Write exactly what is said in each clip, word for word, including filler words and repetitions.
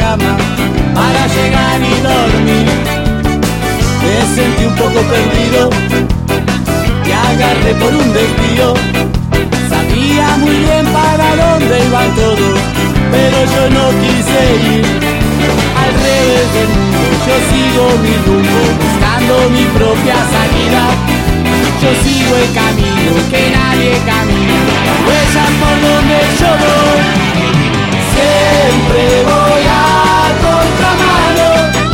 cama para llegar y dormir. Me sentí un poco perdido, te agarré por un desvío. Sabía muy bien para dónde iban todos, pero yo no quise ir. Al revés del mundo yo sigo mi rumbo, buscando mi propia salida. Yo sigo el camino que nadie camina, las huellas por donde yo voy. Siempre voy a contramano.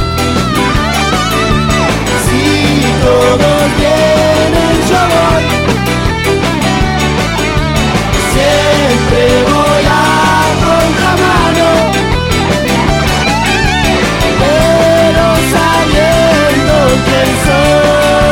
Si todos vienen yo voy. Siempre voy a contramano, pero sabiendo quién soy.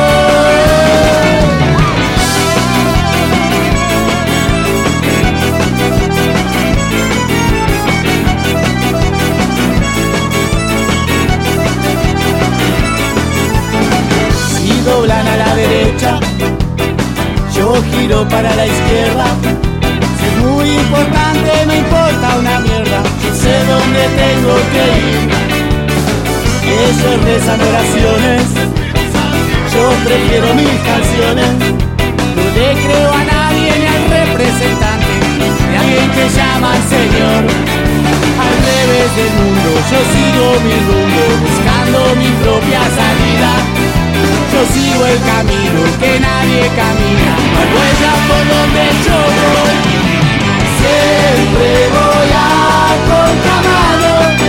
Si doblan a la derecha, yo giro para la izquierda. Si es muy importante, no importa una mierda, yo sé dónde tengo que ir. Ellos rezan oraciones, yo prefiero mis canciones. No le creo a nadie ni al representante de alguien que llama al Señor. Al revés del mundo yo sigo mi rumbo, buscando mi propia salida. Yo sigo el camino que nadie camina, las huellas por donde yo voy. Siempre voy a contramano.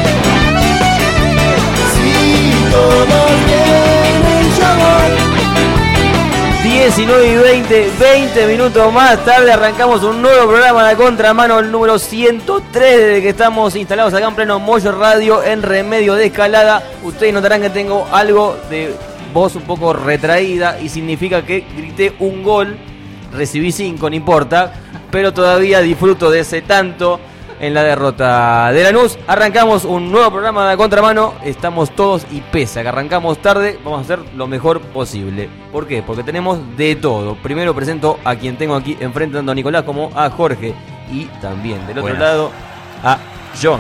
Todos vienen, yo voy. diecinueve y veinte, veinte minutos más tarde arrancamos un nuevo programa de Contramano, el número ciento tres, desde que estamos instalados acá en pleno Moyo Radio en Remedio de Escalada. Ustedes notarán que tengo algo de voz un poco retraída y significa que grité un gol, recibí cinco, no importa, pero todavía disfruto de ese tanto en la derrota de Lanús. Arrancamos un nuevo programa de Contramano. Estamos todos y pese a que arrancamos tarde, vamos a hacer lo mejor posible. ¿Por qué? Porque tenemos de todo. Primero presento a quien tengo aquí enfrente, tanto a Nicolás como a Jorge. Y también del otro Buenas. lado a John.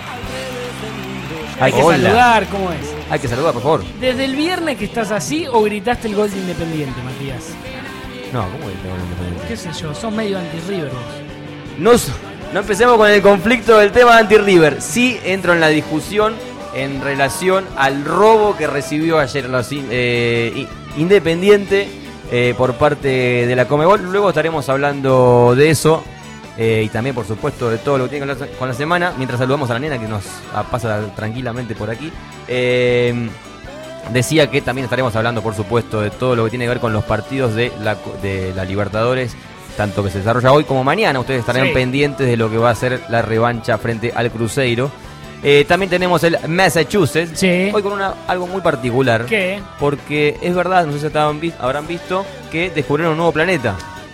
Hay que Hola. saludar, ¿cómo es? Hay que saludar, por favor. ¿Desde el viernes que estás así o gritaste el gol de Independiente, Matías? No, ¿cómo es? ¿Qué sé yo? Sos medio anti-River vos. No, no empecemos con el conflicto del tema anti-River. Sí entro en la discusión en relación al robo que recibió ayer los eh, Independiente eh, por parte de la Conmebol. Luego estaremos hablando de eso eh, y también, por supuesto, de todo lo que tiene con la, con la semana. Mientras saludamos a la nena que nos pasa tranquilamente por aquí. Eh, decía que también estaremos hablando, por supuesto, de todo lo que tiene que ver con los partidos de la, de la Libertadores, tanto que se desarrolla hoy como mañana. Ustedes estarán sí. pendientes de lo que va a ser la revancha frente al Cruzeiro. Eh, también tenemos el Massachusetts, sí. hoy con una, algo muy particular. ¿Qué? Porque es verdad, no sé si estaban, habrán visto que descubrieron un nuevo planeta.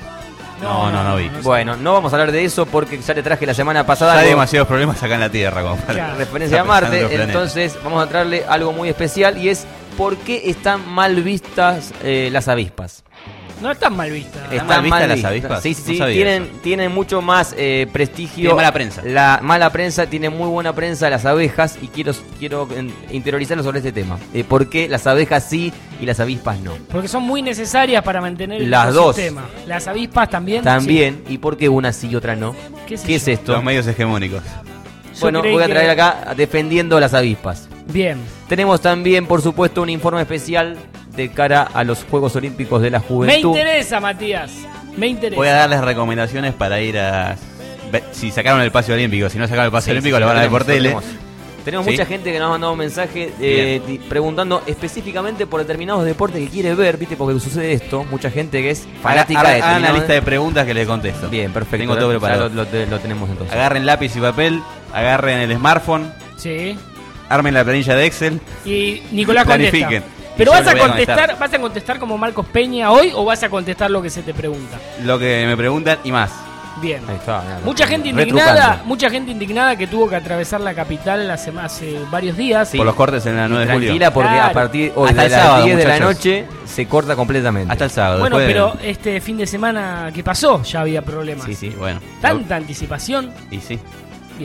No, no, no vi. Bueno, no vamos a hablar de eso porque ya te traje la semana pasada. Ya hay algo, demasiados problemas acá en la Tierra, compadre. claro. Referencia a Marte, entonces vamos a traerle algo muy especial y es ¿por qué están mal vistas eh, las avispas? No están mal vistas. ¿Están mal vistas mal las vistas? avispas? Sí, sí, sí. No Tienen, tienen mucho más eh, prestigio. Tiene mala prensa. La mala prensa tiene muy buena prensa las abejas y quiero, quiero interiorizarlo sobre este tema. Eh, ¿Por qué las abejas sí y las avispas no? Porque son muy necesarias para mantener el las ecosistema. Dos. Las avispas también. También. Sí. ¿Y por qué una sí y otra no? ¿Qué, ¿Qué es esto? Los medios hegemónicos. Bueno, voy a traer que... acá defendiendo las avispas. Bien. Tenemos también, por supuesto, un informe especial de cara a los Juegos Olímpicos de la Juventud. Me interesa, Matías. Me interesa. Voy a darles recomendaciones para ir a... Si sacaron el pase olímpico, si no sacaron el pase sí, olímpico, sí, lo van a ver por tele. Tenemos, tenemos ¿Sí? mucha gente que nos ha mandado un mensaje eh, preguntando específicamente por determinados deportes que quiere ver, ¿viste? Porque sucede esto, mucha gente que es fanática Hagan, de hagan una lista de preguntas que les contesto. Bien, perfecto. Tengo todo preparado. Lo, lo, lo tenemos entonces. Agarren lápiz y papel, agarren el smartphone, sí. armen la planilla de Excel y Nicolás planifiquen. Contesta. Pero y vas a voy contestar, a ¿vas a contestar como Marcos Peña hoy o vas a contestar lo que se te pregunta? Lo que me preguntan y más. Bien. Ahí está, nada, mucha gente indignada, retrucando. mucha gente indignada que tuvo que atravesar la capital hace, hace varios días. Sí. Por los cortes en la nueve de julio. Tranquila porque claro. a partir hoy hasta de el las sábado, diez de la muchachos. noche se corta completamente. Hasta el sábado. Bueno, después pero de... este fin de semana que pasó ya había problemas. Sí, sí, bueno. Tanta anticipación. Y sí. Bien.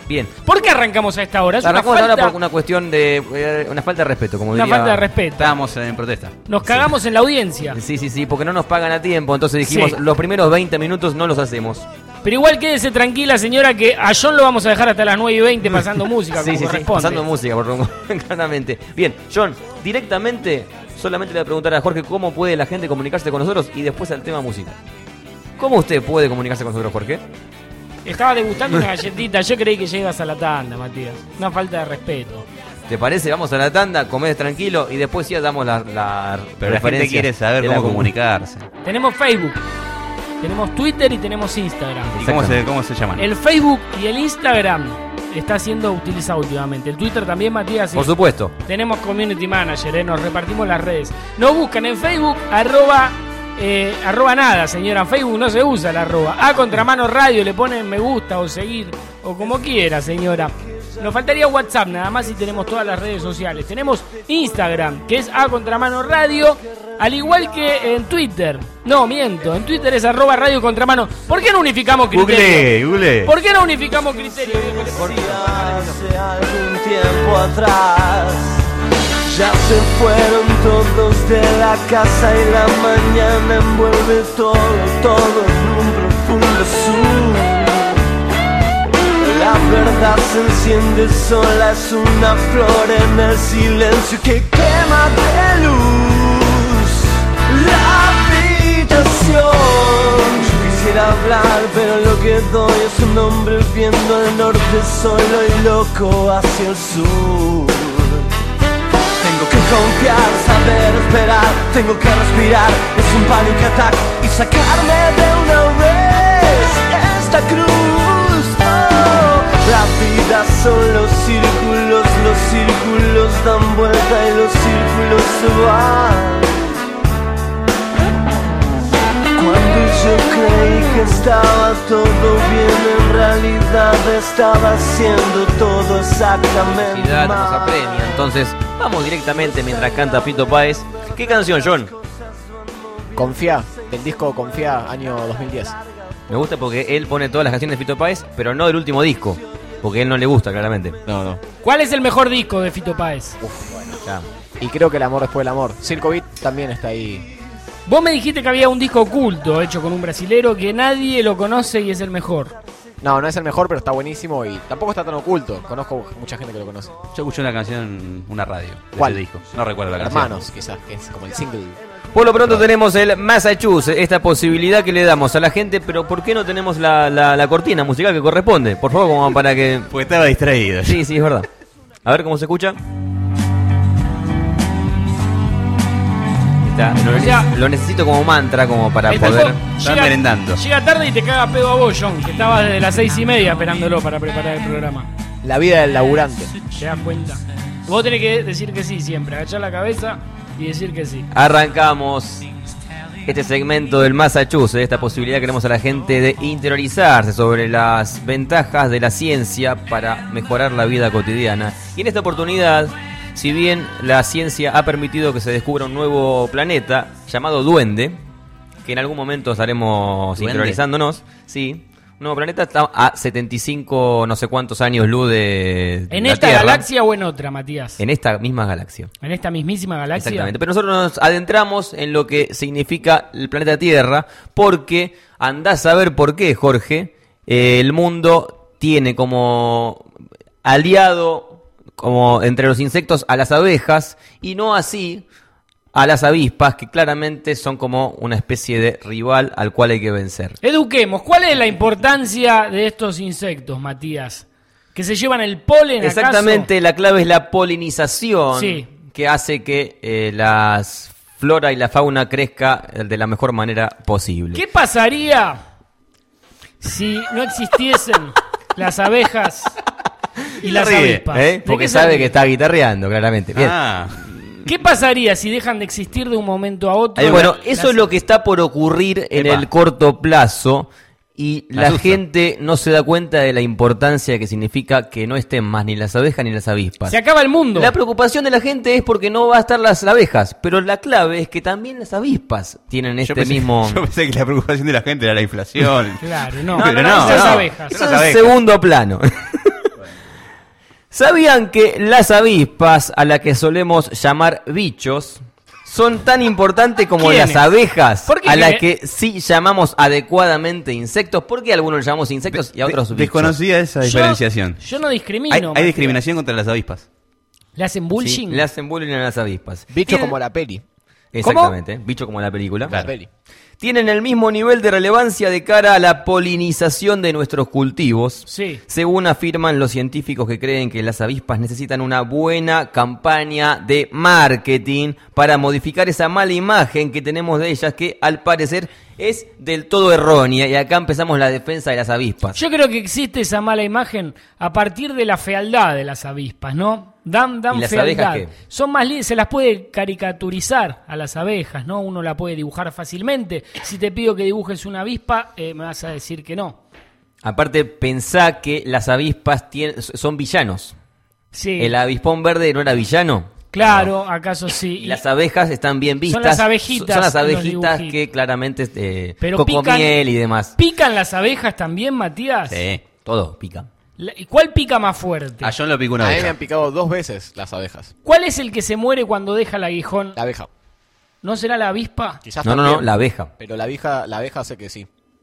Bien. ¿Por qué arrancamos a esta hora? Es una Arrancamos falta, ahora por una cuestión de... eh, una falta de respeto, como una diría... falta de respeto. Estábamos en protesta. Nos cagamos en la audiencia. Sí, sí, sí, porque no nos pagan a tiempo, entonces dijimos, Sí. los primeros veinte minutos no los hacemos. Pero igual quédese tranquila, señora, que a John lo vamos a dejar hasta las nueve y veinte pasando música, Sí, como sí, sí, corresponde. pasando música, por favor, claramente. Bien, John, directamente, solamente le voy a preguntar a Jorge cómo puede la gente comunicarse con nosotros y después al tema música. ¿Cómo usted puede comunicarse con nosotros, Jorge? Estaba degustando una galletita. Yo creí que llegas a la tanda, Matías. Una falta de respeto. ¿Te parece? Vamos a la tanda, comés tranquilo y después sí damos la, la Pero la gente referencia quiere saber de la cómo comu- comunicarse. Tenemos Facebook, tenemos Twitter y tenemos Instagram. ¿Y cómo se, cómo se llaman? El Facebook y el Instagram está siendo utilizado últimamente. El Twitter también, Matías. Por supuesto. Tenemos community manager, eh, nos repartimos las redes. Nos buscan en Facebook, arroba, eh, arroba nada, señora. En Facebook no se usa el arroba. A Contramano Radio, le ponen me gusta o seguir, o como quiera, señora. Nos faltaría WhatsApp nada más y tenemos todas las redes sociales. Tenemos Instagram, que es A Contramano Radio, al igual que en Twitter. No, miento, en Twitter es arroba Radio Contramano. ¿Por qué no unificamos criterio? Google, Google. ¿Por qué no unificamos criterio? viejo? Hace algún tiempo atrás ya se fueron todos de la casa y la mañana envuelve todo, todo en un profundo azul. La verdad se enciende sola, es una flor en el silencio que quema de luz la habitación. Yo quisiera hablar, pero lo que doy es un hombre viendo al norte solo y loco hacia el sur. Tengo que confiar, saber esperar, tengo que respirar, es un panic attack y sacarme de una vez esta cruz. Oh, la vida son los círculos, los círculos dan vuelta y los círculos se van. Cuando yo creí que estaba todo bien, en realidad estaba haciendo todo exactamente Felicidad, nos mal. apremia. Entonces, vamos directamente mientras canta Fito Páez. ¿Qué canción, John? Confía, del disco Confía, año dos mil diez. Me gusta porque él pone todas las canciones de Fito Páez, pero no del último disco. Porque a él no le gusta, claramente. No, no. ¿Cuál es el mejor disco de Fito Páez? Uf, bueno. Ya. Y creo que El amor después del amor. Circo Beat también está ahí. Vos me dijiste que había un disco oculto hecho con un brasilero que nadie lo conoce y es el mejor. No, no es el mejor, pero está buenísimo y tampoco está tan oculto. Conozco mucha gente que lo conoce. Yo escuché una canción en una radio de ¿Cuál? ese disco. No recuerdo la canción. Hermanos, quizás, que es como el single. Por lo pronto tenemos el Massachusetts, esta posibilidad que le damos a la gente, pero ¿por qué no tenemos la, la, la cortina musical que corresponde? Por favor, como para que... Porque estaba distraído. Sí, sí, es verdad. A ver cómo se escucha. Está, lo, O sea- lo necesito como mantra, como para El poder... tipo Están merendando. Llega tarde y te caga pedo a vos, John, que estabas desde las seis y media esperándolo para preparar el programa. La vida del laburante. ¿Te das cuenta? Vos tenés que decir que sí siempre, agachar la cabeza y decir que sí. Arrancamos este segmento del Massachusetts, esta posibilidad que queremos a la gente de interiorizarse sobre las ventajas de la ciencia para mejorar la vida cotidiana. Y en esta oportunidad, si bien la ciencia ha permitido que se descubra un nuevo planeta llamado Duende, que en algún momento estaremos ¿Duende? interiorizándonos, sí, un nuevo planeta está a setenta y cinco no sé cuántos años luz de ¿En la esta Tierra. galaxia o en otra, Matías? En esta misma galaxia. ¿En esta mismísima galaxia? Exactamente, pero nosotros nos adentramos en lo que significa el planeta Tierra, porque andás a ver por qué, Jorge, eh, el mundo tiene como aliado, como entre los insectos, a las abejas, y no así a las avispas, que claramente son como una especie de rival al cual hay que vencer. Eduquemos, ¿cuál es la importancia de estos insectos, Matías? ¿Que se llevan el polen, acaso? Exactamente, la clave es la polinización, Sí. que hace que eh, la flora y la fauna crezca de la mejor manera posible. ¿Qué pasaría si no existiesen las abejas y las Se ríe, avispas? ¿eh? ¿De Porque qué se sabe ríe? que está guitarreando, claramente. Bien. Ah, ¿Qué pasaría si dejan de existir de un momento a otro? Eh, bueno, Las- eso es lo que está por ocurrir en Epa. el corto plazo y Me la asusta. gente no se da cuenta de la importancia que significa que no estén más ni las abejas ni las avispas. Se acaba el mundo. La preocupación de la gente es porque no va a estar las abejas, pero la clave es que también las avispas tienen yo este pensé, mismo... yo pensé que la preocupación de la gente era la inflación. Claro, no. No, pero no, Esas no. abejas. Eso Las es abejas. segundo plano. ¿Sabían que las avispas, a las que solemos llamar bichos, son tan importantes como ¿Quiénes? las abejas, ¿Por qué a las quiere- que sí llamamos adecuadamente insectos? ¿Por qué algunos los llamamos insectos y a otros De- bichos? Desconocía esa Yo- diferenciación. Yo, no discrimino. Hay, hay Matías. discriminación contra las avispas. ¿Le hacen Sí, bullying? le hacen bullying a las avispas. Bicho Tienen- como la peli. Exactamente, bicho como la película. La peli. Tienen el mismo nivel de relevancia de cara a la polinización de nuestros cultivos. Sí. Según afirman los científicos que creen que las avispas necesitan una buena campaña de marketing para modificar esa mala imagen que tenemos de ellas, que al parecer es del todo errónea. Y acá empezamos la defensa de las avispas. Yo creo que existe esa mala imagen a partir de la fealdad de las avispas, ¿no? Dan, dan ¿Y las fealdad. abejas qué? Son más li- se las puede caricaturizar a las abejas, ¿no? Uno la puede dibujar fácilmente. Si te pido que dibujes una avispa, eh, me vas a decir que no. Aparte, pensá que las avispas tienen, son villanos. Sí. El avispón verde no era villano. Claro, acaso sí. Y las abejas están bien vistas. las abejitas Son las en los abejitas dibujitos. que claramente eh, Pero cocomiel pican- y demás. ¿Pican las abejas también, Matías? Sí, todo pica. La- ¿Y cuál pica más fuerte? A John lo picó una A mí me abeja. han picado dos veces las abejas. ¿Cuál es el que se muere cuando deja el aguijón? La abeja. ¿No será la avispa? Quizás No, no, no, también, la abeja. Pero la abeja, la abeja sé que sí.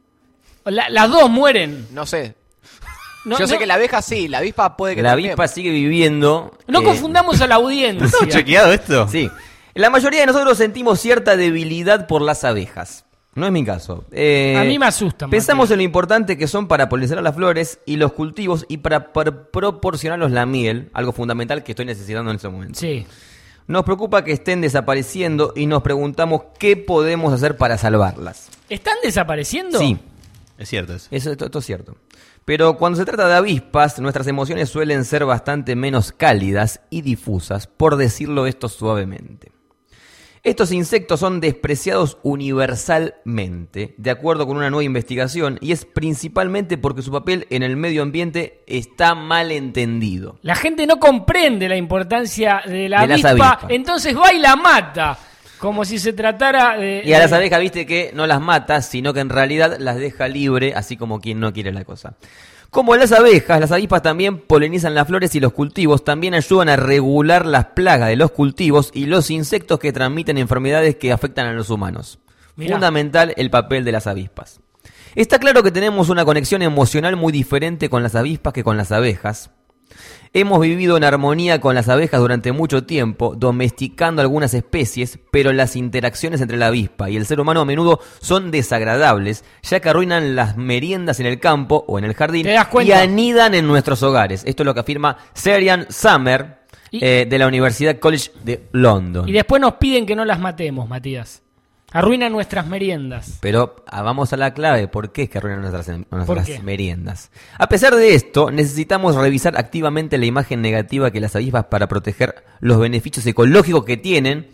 La- las dos mueren. No sé. No, Yo sé no- que la abeja sí, la avispa puede que La también. avispa sigue viviendo. No eh, confundamos a la audiencia. ¿Está chequeado esto? Sí. La mayoría de nosotros sentimos cierta debilidad por las abejas. No es mi caso. Eh, A mí me asustan, Pensamos Matías. en lo importante que son para polinizar las flores y los cultivos y para, para proporcionarnos la miel, algo fundamental que estoy necesitando en este momento. Sí. Nos preocupa que estén desapareciendo y nos preguntamos qué podemos hacer para salvarlas. ¿Están desapareciendo? Sí, Es cierto eso. eso, esto, esto es cierto. Pero cuando se trata de avispas, nuestras emociones suelen ser bastante menos cálidas y difusas, por decirlo esto suavemente. Estos insectos son despreciados universalmente, de acuerdo con una nueva investigación, y es principalmente porque su papel en el medio ambiente está mal entendido. La gente no comprende la importancia de la De las avispa, avispas. entonces va y la mata. Como si se tratara de... Y a las de- abejas, viste que no las mata, sino que en realidad las deja libre, así como quien no quiere la cosa. Como las abejas, las avispas también polinizan las flores y los cultivos, también ayudan a regular las plagas de los cultivos y los insectos que transmiten enfermedades que afectan a los humanos. Mirá. Fundamental el papel de las avispas. Está claro que tenemos una conexión emocional muy diferente con las avispas que con las abejas. Hemos vivido en armonía con las abejas durante mucho tiempo, domesticando algunas especies, pero las interacciones entre la avispa y el ser humano a menudo son desagradables, ya que arruinan las meriendas en el campo o en el jardín ¿Te das y cuenta? anidan en nuestros hogares. Esto es lo que afirma Serian Summer Y- eh, de la Universidad College de London. Y después nos piden que no las matemos, Matías. Arruinan nuestras meriendas. Pero ah, vamos a la clave, ¿por qué es que arruinan nuestras, nuestras qué? meriendas? A pesar de esto, necesitamos revisar activamente la imagen negativa que las avispas para proteger los beneficios ecológicos que tienen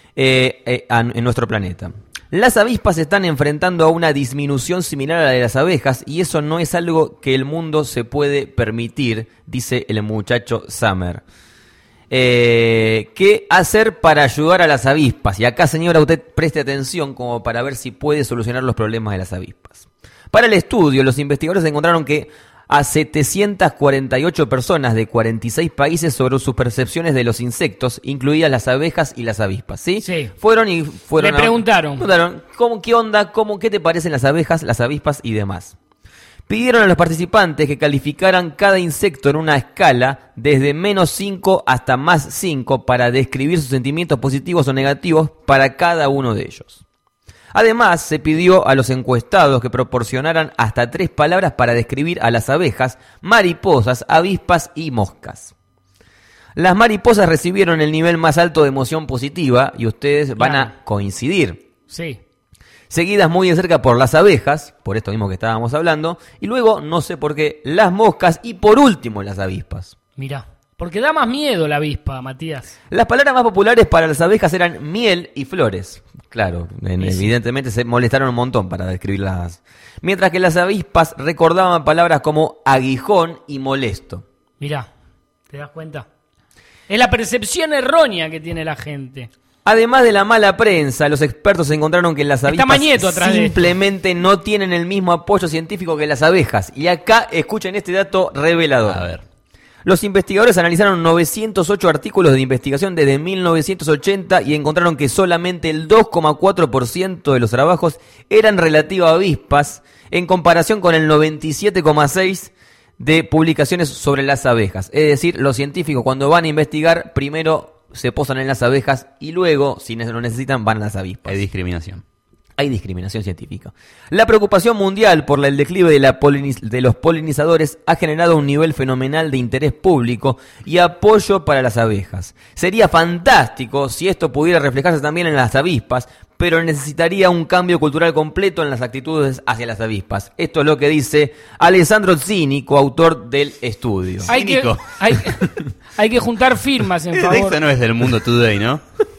eh, eh, a- en nuestro planeta. Las avispas se están enfrentando a una disminución similar a la de las abejas y eso no es algo que el mundo se puede permitir, dice el muchacho Summer. Eh, ¿Qué hacer para ayudar a las avispas? Y acá, señora, usted preste atención como para ver si puede solucionar los problemas de las avispas. Para el estudio, los investigadores encontraron que a setecientas cuarenta y ocho personas de cuarenta y seis países sobre sus percepciones de los insectos, incluidas las abejas y las avispas, ¿sí? Sí. Fueron y fueron. Le a- preguntaron. preguntaron, ¿cómo, qué onda? ¿Cómo, qué te parecen las abejas, las avispas y demás? Pidieron a los participantes que calificaran cada insecto en una escala desde menos cinco hasta más cinco para describir sus sentimientos positivos o negativos para cada uno de ellos. Además, se pidió a los encuestados que proporcionaran hasta tres palabras para describir a las abejas, mariposas, avispas y moscas. Las mariposas recibieron el nivel más alto de emoción positiva y ustedes van Claro. a coincidir. Sí. Seguidas muy de cerca por las abejas, por esto mismo que estábamos hablando, y luego, no sé por qué, las moscas y por último las avispas. Mirá. Porque da más miedo la avispa, Matías. Las palabras más populares para las abejas eran miel y flores. Claro, en- Y sí. evidentemente se molestaron un montón para describirlas. Mientras que las avispas recordaban palabras como aguijón y molesto. Mirá. ¿Te das cuenta? Es la percepción errónea que tiene la gente. Además de la mala prensa, los expertos encontraron que las Está avispas Mañeto atrás de esto. simplemente no tienen el mismo apoyo científico que las abejas. Y acá escuchen este dato revelador. A ver. Los investigadores analizaron novecientos ocho artículos de investigación desde mil novecientos ochenta y encontraron que solamente el dos coma cuatro por ciento de los trabajos eran relativos a avispas, en comparación con el noventa y siete coma seis por ciento de publicaciones sobre las abejas. Es decir, los científicos cuando van a investigar, primero se posan en las abejas y luego, si lo necesitan, van a las avispas. Hay discriminación. Hay discriminación científica. La preocupación mundial por el declive de, la poliniz- de los polinizadores ha generado un nivel fenomenal de interés público y apoyo para las abejas. Sería fantástico si esto pudiera reflejarse también en las avispas, pero necesitaría un cambio cultural completo en las actitudes hacia las avispas. Esto es lo que dice Alessandro Zini, coautor del estudio. Hay que, Cínico. hay, hay que juntar firmas en favor. Esto no es del Mundo Today, ¿no?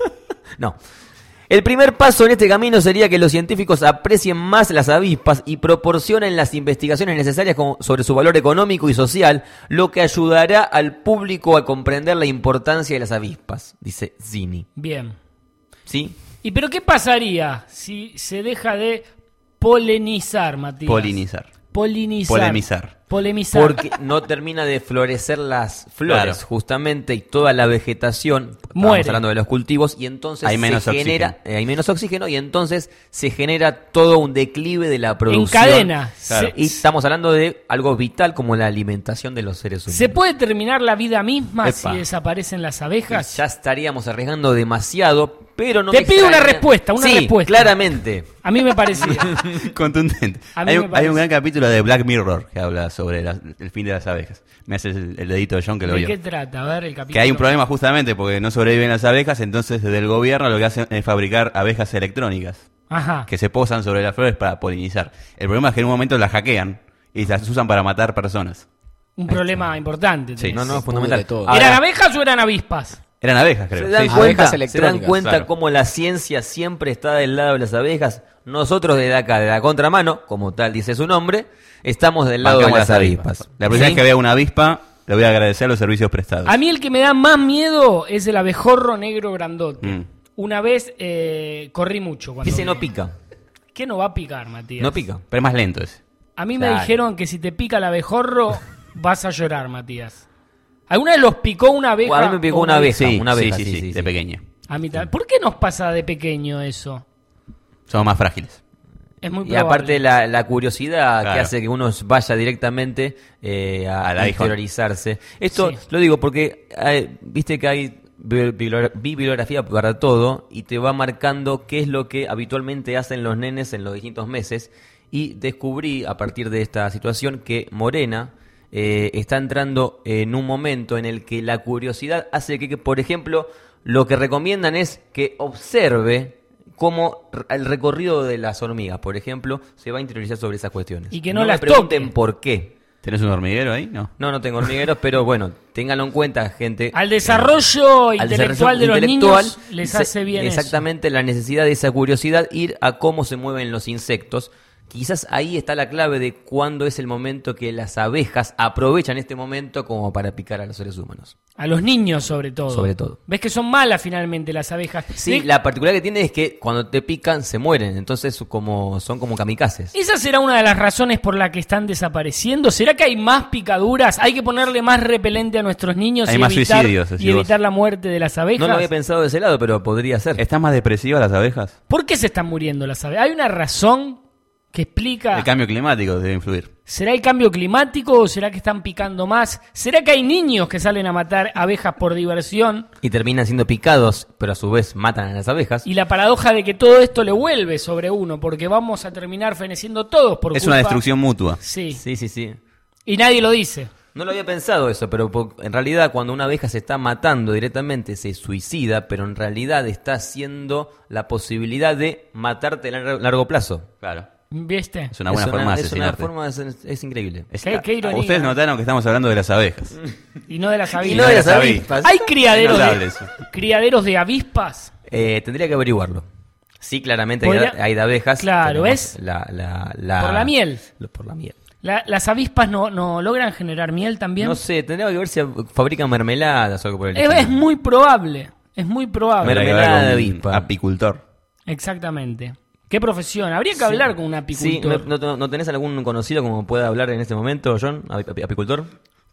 No. El primer paso en este camino sería que los científicos aprecien más las avispas y proporcionen las investigaciones necesarias como- sobre su valor económico y social, lo que ayudará al público a comprender la importancia de las avispas, dice Zini. Bien. ¿Sí? ¿Y pero qué pasaría si se deja de polinizar, Matías? Polinizar. Polinizar. Polemizar. Polemizar. Porque no termina de florecer las flores, Claro. justamente, y toda la vegetación, estamos Muere. hablando de los cultivos, y entonces Hay se menos genera, eh, hay menos oxígeno, y entonces se genera todo un declive de la producción. En cadena. Claro. Se, Y estamos hablando de algo vital como la alimentación de los seres humanos. ¿se puede terminar la vida misma Epa. si desaparecen las abejas? Ya estaríamos arriesgando demasiado, pero no Te me pido una extraña- respuesta, una Sí, respuesta. claramente. A mí me parecía. Contundente. A mí Hay me un, parece. hay un gran capítulo de Black Mirror que habla sobre la- el fin de las abejas. Me hace el, el dedito de John que lo ¿De vio. qué trata? A ver, el capítulo. Que hay un problema justamente porque no sobreviven las abejas, entonces desde el gobierno lo que hacen es fabricar abejas electrónicas Ajá. que se posan sobre las flores para polinizar. El problema es que en un momento las hackean y las usan para matar personas. Un problema importante. Sí. tenés. No, no, Se es fundamental. pudre todo. Ahora, ¿Eran abejas o eran avispas? Eran abejas, creo. ¿Se dan, Sí, sí. cuenta, Abejas ¿Se dan electrónicas, cuenta claro. cómo la ciencia siempre está del lado de las abejas? Nosotros desde acá, de la contramano, como tal dice su nombre, estamos del lado Bancamos de las avispas. La próxima ¿Sí? vez que vea una avispa, le voy a agradecer los servicios prestados. A mí el que me da más miedo es el abejorro negro grandote. Mm. Una vez eh, corrí mucho. Cuando Ese vi. no pica. ¿Qué no va a picar, Matías? No pica. Pero es más lento ese. A mí me Claro. dijeron que si te pica el abejorro vas a llorar, Matías. ¿Alguna vez los picó una abeja? A mí me picó o una abeja. Sí, una abeja, sí, sí, sí, sí, sí, de sí. pequeño. A mí también. ¿Por qué nos pasa de pequeño eso? Somos más frágiles. Es muy Y probable. aparte la, la curiosidad que Claro. hace que uno vaya directamente eh, a, Al a iPhone. interiorizarse. Esto Sí. lo digo porque eh, viste que hay bi- bibliogra- bibliografía para todo y te va marcando qué es lo que habitualmente hacen los nenes en los distintos meses. Y descubrí a partir de esta situación que Morena eh, está entrando en un momento en el que la curiosidad hace que, que, por ejemplo, lo que recomiendan es que observe cómo r- el recorrido de las hormigas, por ejemplo, se va a interiorizar sobre esas cuestiones. Y que no me las pregunten toque. por qué. ¿Tenés un hormiguero ahí? No. No, no tengo hormigueros, pero bueno, ténganlo en cuenta, gente. Al desarrollo Al intelectual desarrollo de los intelectual, niños les se- hace bien eso. exactamente la necesidad de esa curiosidad, ir a cómo se mueven los insectos. Quizás ahí está la clave de cuándo es el momento que las abejas aprovechan este momento como para picar a los seres humanos. A los niños sobre todo. Sobre todo. ¿Ves que son malas finalmente las abejas? Sí, De- la particularidad que tiene es que cuando te pican se mueren, entonces como son como kamikazes. ¿Esa será una de las razones por la que están desapareciendo? ¿Será que hay más picaduras? ¿Hay que ponerle más repelente a nuestros niños Hay y, más evitar, suicidios, decís y evitar la muerte de las abejas? No lo había pensado de ese lado, pero podría ser. ¿Están más depresivas las abejas? ¿Por qué se están muriendo las abejas? ¿Hay una razón que explica? El cambio climático debe influir. ¿Será el cambio climático o será que están picando más? ¿Será que hay niños que salen a matar abejas por diversión? Y terminan siendo picados, pero a su vez matan a las abejas. Y la paradoja de que todo esto le vuelve sobre uno, porque vamos a terminar feneciendo todos por Es culpa- una destrucción mutua. Sí. Sí, sí, sí. Y nadie lo dice. No lo había pensado eso, pero po- en realidad cuando una abeja se está matando directamente se suicida, pero en realidad está haciendo la posibilidad de matarte a lar- largo plazo. Claro. ¿Viste? Es una buena es forma de es una asesinarte. forma de asen- es increíble. Es- Qué- qué ironía. Ustedes notaron que estamos hablando de las abejas. Y no de las Y avispas. no de las avispas. avispas. ¿Hay criaderos No hables de, eso. criaderos de avispas? Eh, tendría que averiguarlo. Sí, claramente hay, Podría- de- hay de abejas. Claro, tenemos ¿ves? La, la, la- Por la miel. lo- Por la miel. La- ¿Las avispas no, no logran generar miel también? No sé, tendría que ver si fabrican mermeladas o algo por el es, estilo. es muy probable. Es muy probable. Mermelada Habrá que hablar de con un avispa. apicultor. Exactamente. ¿Qué profesión? Habría que hablar con un Sí, apicultor. ¿no, no, no tenés algún conocido como pueda hablar en este momento, John? Api- api- ¿Apicultor?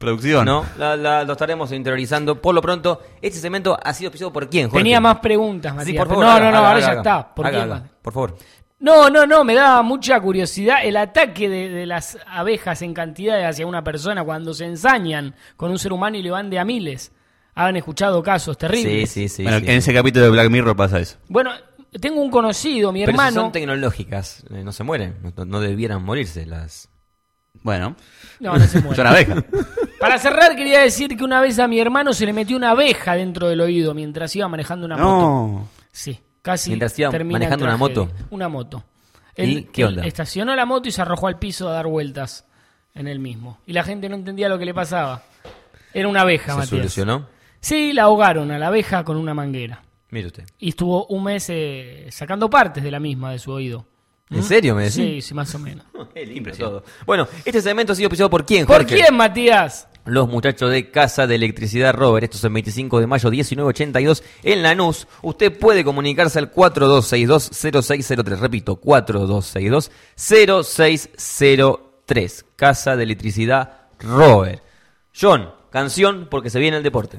Producción. No, la, la- lo estaremos interiorizando. Por lo pronto, este segmento ha sido pisado por quién, Jorge. Tenía más preguntas, Matías. Sí, por pero favor. no, haga, no, no, haga, ahora haga, ya haga. está. ¿Por Haga, qué, haga, Matías? por favor. No, no, no, me daba mucha curiosidad el ataque de, de las abejas en cantidad hacia una persona cuando se ensañan con un ser humano y le van de a miles. Han escuchado casos Sí, terribles. sí, sí. bueno, sí. en ese capítulo de Black Mirror pasa eso. Bueno, tengo un conocido, mi Pero si hermano. son tecnológicas, eh, no se mueren. No, no debieran morirse las... Bueno, No, no se muere. son abejas. Para cerrar, quería decir que una vez a mi hermano se le metió una abeja dentro del oído mientras iba manejando una moto. No. Sí, casi. Mientras iba termina en manejando una tragedia. moto. Una moto. ¿Y Él- qué onda? él estacionó la moto y se arrojó al piso a dar vueltas en el mismo. Y la gente no entendía lo que le pasaba. Era una abeja, ¿Se Matías. solucionó? Sí, la ahogaron a la abeja con una manguera. Mire usted. Y estuvo un mes eh, sacando partes de la misma de su oído. ¿En ¿Mm? serio me decís? Sí, sí, más o menos. Qué lindo todo. Bueno, este segmento ha sido pisado por quién, ¿Por Jorge? quién, Matías? Los muchachos de Casa de Electricidad Robert. Esto es el veinticinco de mayo, diecinueve ochenta y dos en Lanús. Usted puede comunicarse al cuatro dos seis dos cero seis cero tres. Repito, cuatro dos seis dos cero seis cero tres. Casa de Electricidad Robert. John, canción porque se viene el deporte.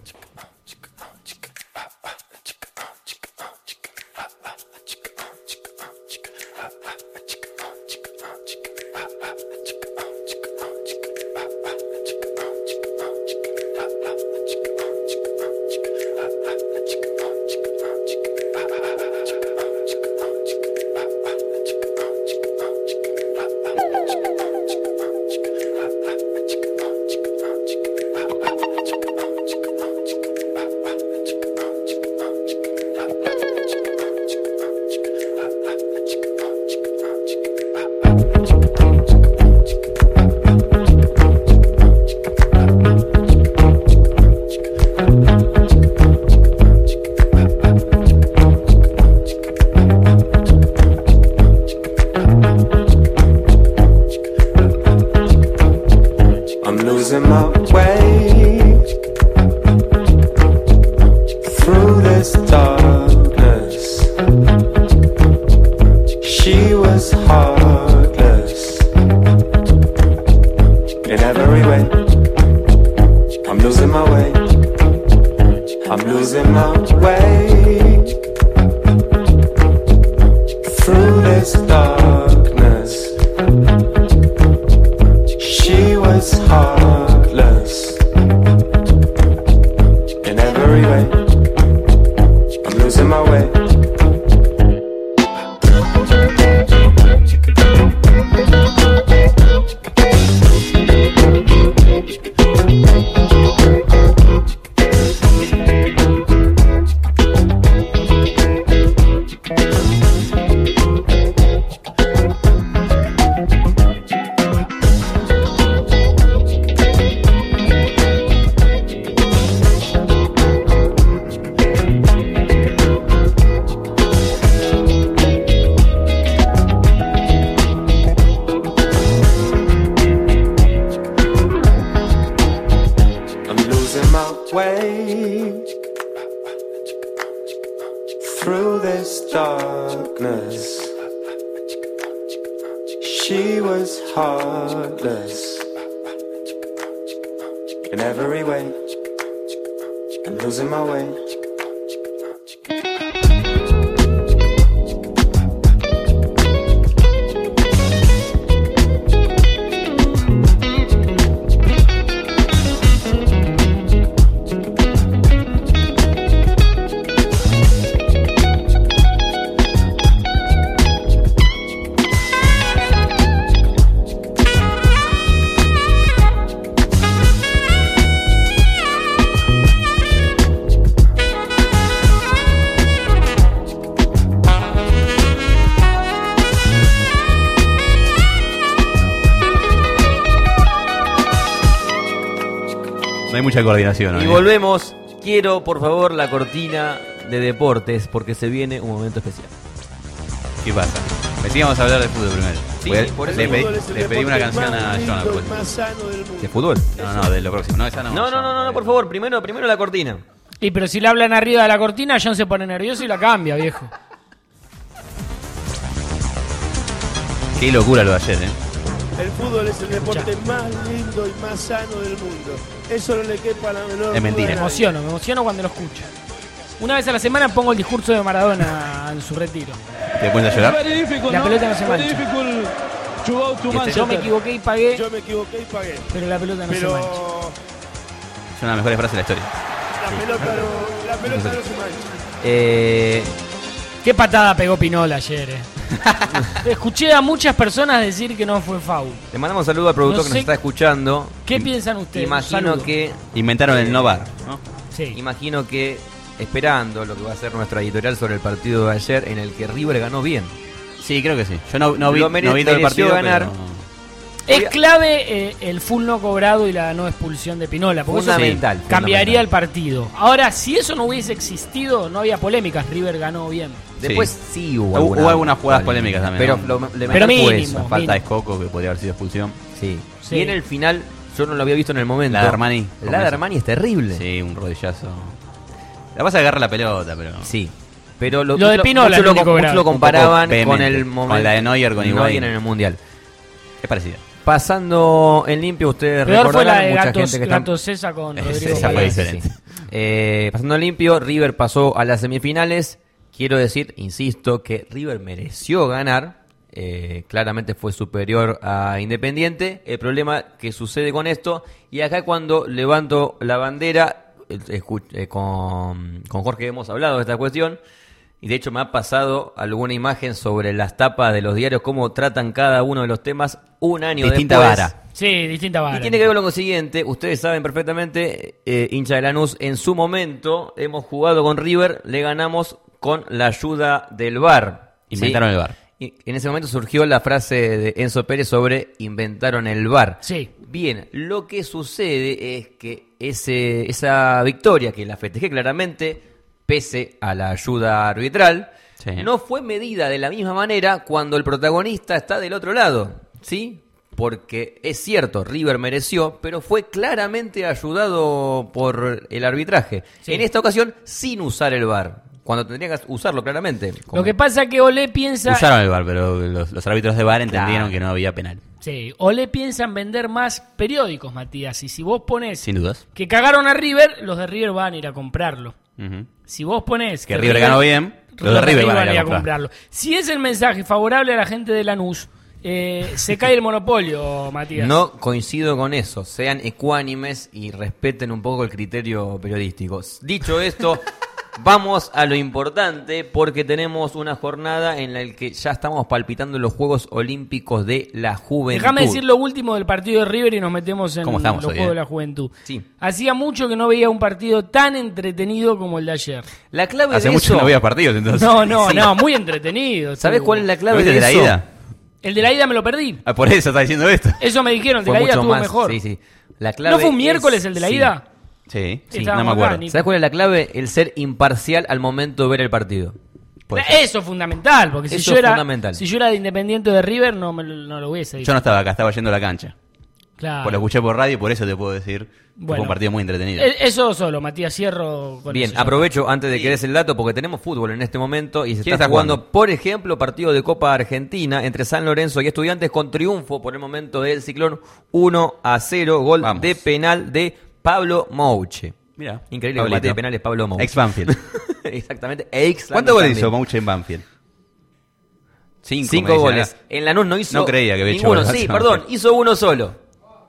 I'm losing my way through this darkness. She was heartless in every way. I'm losing my way. I'm losing my way through this darkness. She was heartless in every way. I'm losing my way. I'm losing my way through this darkness. She was heartless in every way. I'm losing my way. No hay mucha coordinación. Y ¿no? volvemos. Quiero, por favor, la cortina de deportes porque se viene un momento especial. ¿Qué pasa? Decíamos hablar de fútbol primero. Sí, Porque por eso le, el pedí, fútbol es el le pedí una deporte canción más a lindo, Jonah. el Pues. más sano del mundo. ¿De fútbol? No, no, de lo próximo. No, esa no. No, no, no, no, no, por favor. Primero, primero la cortina. Y pero si le hablan arriba de la cortina, John se pone nervioso y la cambia, viejo. Qué locura lo de ayer, ¿eh? El fútbol es el deporte más lindo y más sano del mundo. Eso no le quepa a la menor Es mentira. duda a Me nadie. emociono, me emociono cuando lo escucho. Una vez a la semana pongo el discurso de Maradona en su retiro. ¿Te pones a llorar? La pelota no se mancha. Este- Yo me equivoqué y pagué, Yo me equivoqué y pagué. pero la pelota no Pero se mancha. Es una de las mejores frases de la historia. la pelota no, la pelota no se mancha. Eh, Qué patada pegó Pinola ayer, eh. Escuché a muchas personas decir que no fue foul. le mandamos un saludo al productor No que sé- nos está escuchando. ¿Qué piensan ustedes? Imagino Saludo. que Inventaron el no bar, ¿no? Sí. Imagino que esperando lo que va a ser nuestra editorial sobre el partido de ayer en el que River ganó bien. Sí, creo que sí. Yo no, no vi, Lo mere- no vi todo el mereció partido, ganar. pero- Es clave eh, el full no cobrado y la no expulsión de Pinola, porque eso Fundamental. sí, cambiaría el fundamental. partido. Ahora, si eso no hubiese existido, no había polémicas. River ganó bien. Después sí, hubo, Hubo- hubo algunas jugadas polémica, polémicas también, Pero, ¿no? lo, le Pero fue mínimo. eso. Falta mínimo. de Escoco, que podría haber sido expulsión. Sí. Sí. Y en el final, yo no lo había visto en el momento. La de Armani. La de Armani es terrible. Sí, un rodillazo. La vas a agarrar la pelota, pero... Sí. Pero lo, Lo de mucho- Pinola mucho es el lo, único mucho grave. lo comparaban Un poco con vehemente. el Con momento. la de Neuer con Higuaín. en el Mundial. Es parecida. Pasando en limpio, ustedes Peor fue la recordarán, de mucha Gatos, gente que está- Gato César con Esa Rodrigo fue Palacio. diferente. Eh, pasando en limpio, River pasó a las semifinales. Quiero decir, insisto, que River mereció ganar. Eh, claramente fue superior a Independiente. El problema que sucede con esto, y acá cuando levanto la bandera, eh, escu- eh, con, con Jorge hemos hablado de esta cuestión, y de hecho me ha pasado alguna imagen sobre las tapas de los diarios, cómo tratan cada uno de los temas un año Distinta después. vara. Sí, distinta vara. Y tiene que ver con lo siguiente, ustedes saben perfectamente, eh, hincha de Lanús, en su momento hemos jugado con River, le ganamos con la ayuda del V A R. Inventaron ¿sí? el V A R. Y en ese momento surgió la frase de Enzo Pérez sobre inventaron el V A R. Sí. Bien, lo que sucede es que ese, esa victoria, que la festejé claramente, pese a la ayuda arbitral, Sí. no fue medida de la misma manera cuando el protagonista está del otro lado, ¿sí? Porque es cierto, River mereció, pero fue claramente ayudado por el arbitraje. Sí. En esta ocasión, sin usar el V A R, cuando tendría que usarlo claramente. Como- Lo que pasa es que Olé piensa... Usaron el V A R, pero los, los árbitros de V A R entendieron Claro. que no había penal. Sí, Olé piensa en vender más periódicos, Matías. Y si vos pones Sin dudas. que cagaron a River, los de River van a ir a comprarlo. Ujú. Si vos pones Que River ganó bien, los de River van a ir a comprar. comprarlo. Si es el mensaje favorable a la gente de Lanús, eh, se cae el monopolio, Matías. No coincido con eso. Sean ecuánimes y respeten un poco el criterio periodístico. Dicho esto, vamos a lo importante porque tenemos una jornada en la que ya estamos palpitando los Juegos Olímpicos de la Juventud. Déjame decir lo último del partido de River y nos metemos en ¿Cómo los estamos Juegos hoy, eh? de la Juventud. Sí. Hacía mucho que no veía un partido tan entretenido como el de ayer. La clave Hace de mucho eso, que no había partidos, entonces. No, no, Sí. no, muy entretenido. ¿Sabes estuvo. cuál es la ¿Lo clave viste de de la eso? ida? El de la ida me lo perdí. Ah, por eso está diciendo esto. Eso me dijeron, el de Fue la ida mucho estuvo más. mejor. Sí, sí. La clave ¿No fue un es- miércoles el de la sí. ida? Sí, sí, Estábamos no me acá, acuerdo. Nico. ¿Sabes cuál es la clave? El ser imparcial al momento de ver el partido. Puede ser. Eso es fundamental, porque si Eso yo, es era, fundamental. si yo era de Independiente o de River, no, me, lo- no lo hubiese dicho. Yo no estaba acá, estaba yendo a la cancha. Claro. Pues lo escuché por radio y por eso te puedo decir que Bueno. fue un partido muy entretenido. E- Eso solo, Matías, cierro con Bien, eso. aprovecho antes de que des el dato porque tenemos fútbol en este momento y se ¿Quién está está jugando, jugando? por ejemplo, partido de Copa Argentina entre San Lorenzo y Estudiantes con triunfo por el momento del Ciclón uno a cero, gol Vamos. de penal de Pablo Mouche. Mira, Increíble que Pablito. mate de penales Pablo Mouche. Ex Banfield. Exactamente, ex ¿Cuántos goles también. hizo Mouche en Banfield? Cinco, Cinco me dicen goles. acá. En Lanús no hizo No creía que había hecho ninguno. goles. Sí, perdón, hizo uno solo.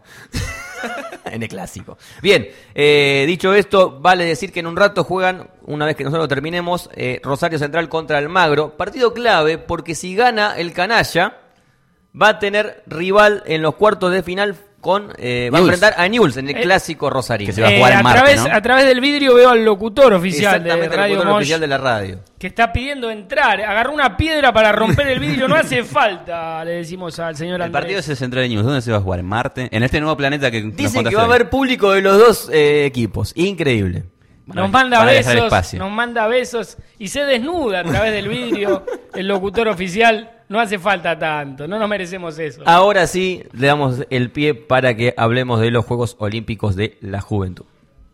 En el clásico. Bien, eh, dicho esto, vale decir que en un rato juegan, una vez que nosotros terminemos, eh, Rosario Central contra Almagro. Partido clave porque si gana el canalla, va a tener rival en los cuartos de final con... eh, va a Newell's. enfrentar a Newell's en el Eh, clásico rosarino. que se va a jugar en a, Marte, través, ¿no? a través del vidrio veo al locutor oficial de Exactamente, el Radio locutor Mosh, oficial de la radio. que está pidiendo entrar. Agarró una piedra para romper el vidrio. No hace falta, le decimos al señor El Andrés. partido es el Central de News. ¿Dónde se va a jugar? ¿En Marte? En este nuevo planeta que nos Dicen contaste que va a hoy. haber público de los dos eh, equipos. Increíble. Nos manda Van a dejar besos, espacio. nos manda besos y se desnuda a través del vidrio el locutor oficial. No hace falta tanto, no nos merecemos eso. Ahora sí, le damos el pie para que hablemos de los Juegos Olímpicos de la Juventud.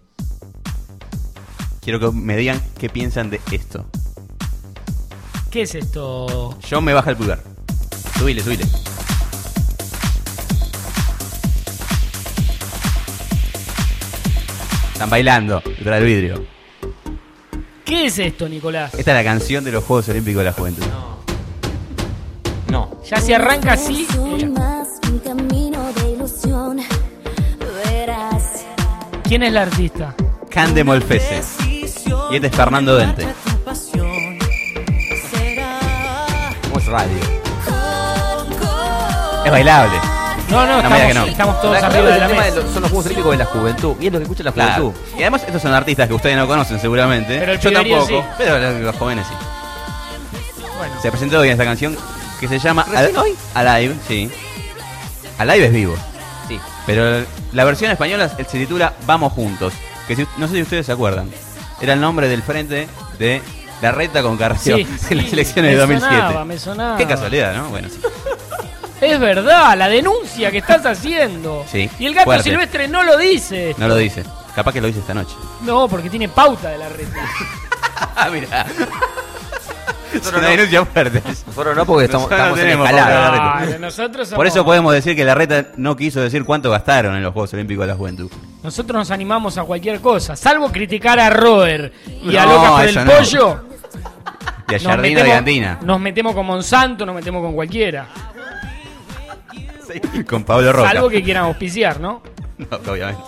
Quiero que me digan qué piensan de esto. ¿Qué es esto? John me baja el pulgar. Subile, subile. Están bailando detrás del vidrio. ¿Qué es esto, Nicolás? Esta es la canción de los Juegos Olímpicos de la Juventud. No. Ya se arranca así. Soy eh, más que un camino de ilusión. Verás. ¿Quién es la artista? Cande Molfese. Y este es Fernando Dente. ¿Cómo es radio? Es bailable. No, no, No me digas estamos, que no. estamos todos La- arriba de el la tema mesa. de los- son los Juegos Olímpicos de la Juventud. Y es lo que escucha la Claro. juventud. Y además estos son artistas que ustedes no conocen seguramente. Pero el Yo piberío tampoco. sí. Pero los, los jóvenes sí. Bueno, Se presentó hoy esta canción que se llama ¿Recién hoy? Alive, sí. Alive es vivo. Sí. Pero la versión española se titula Vamos Juntos. Que si- no sé si ustedes se acuerdan. Era el nombre del frente de la reta con Carrillo sí, en las sí, elecciones de me dos mil siete. sonaba, me sonaba. Qué casualidad, ¿no? Bueno, sí. Es verdad, la denuncia que estás haciendo. Sí, Y el gato fuerte. silvestre no lo dice. No lo dice. Capaz que lo dice esta noche. No, porque tiene pauta de la reta. Ah, mira. Es Nosotros una no. denuncia fuerte. Nosotros no, porque estamos, Nosotros no estamos en tenemos escalada. pauta. Ah, nosotros somos- Por eso podemos decir que la reta no quiso decir cuánto gastaron en los Juegos Olímpicos de la Juventud. Nosotros nos animamos a cualquier cosa, salvo criticar a Roer y a No, Locas por el eso no. Pollo. Y a Nos Jardino metemos- y Andina. Nos metemos con Monsanto, nos metemos con cualquiera. Sí, con Pablo Roca. Salvo que quieran auspiciar, ¿no? No, obviamente.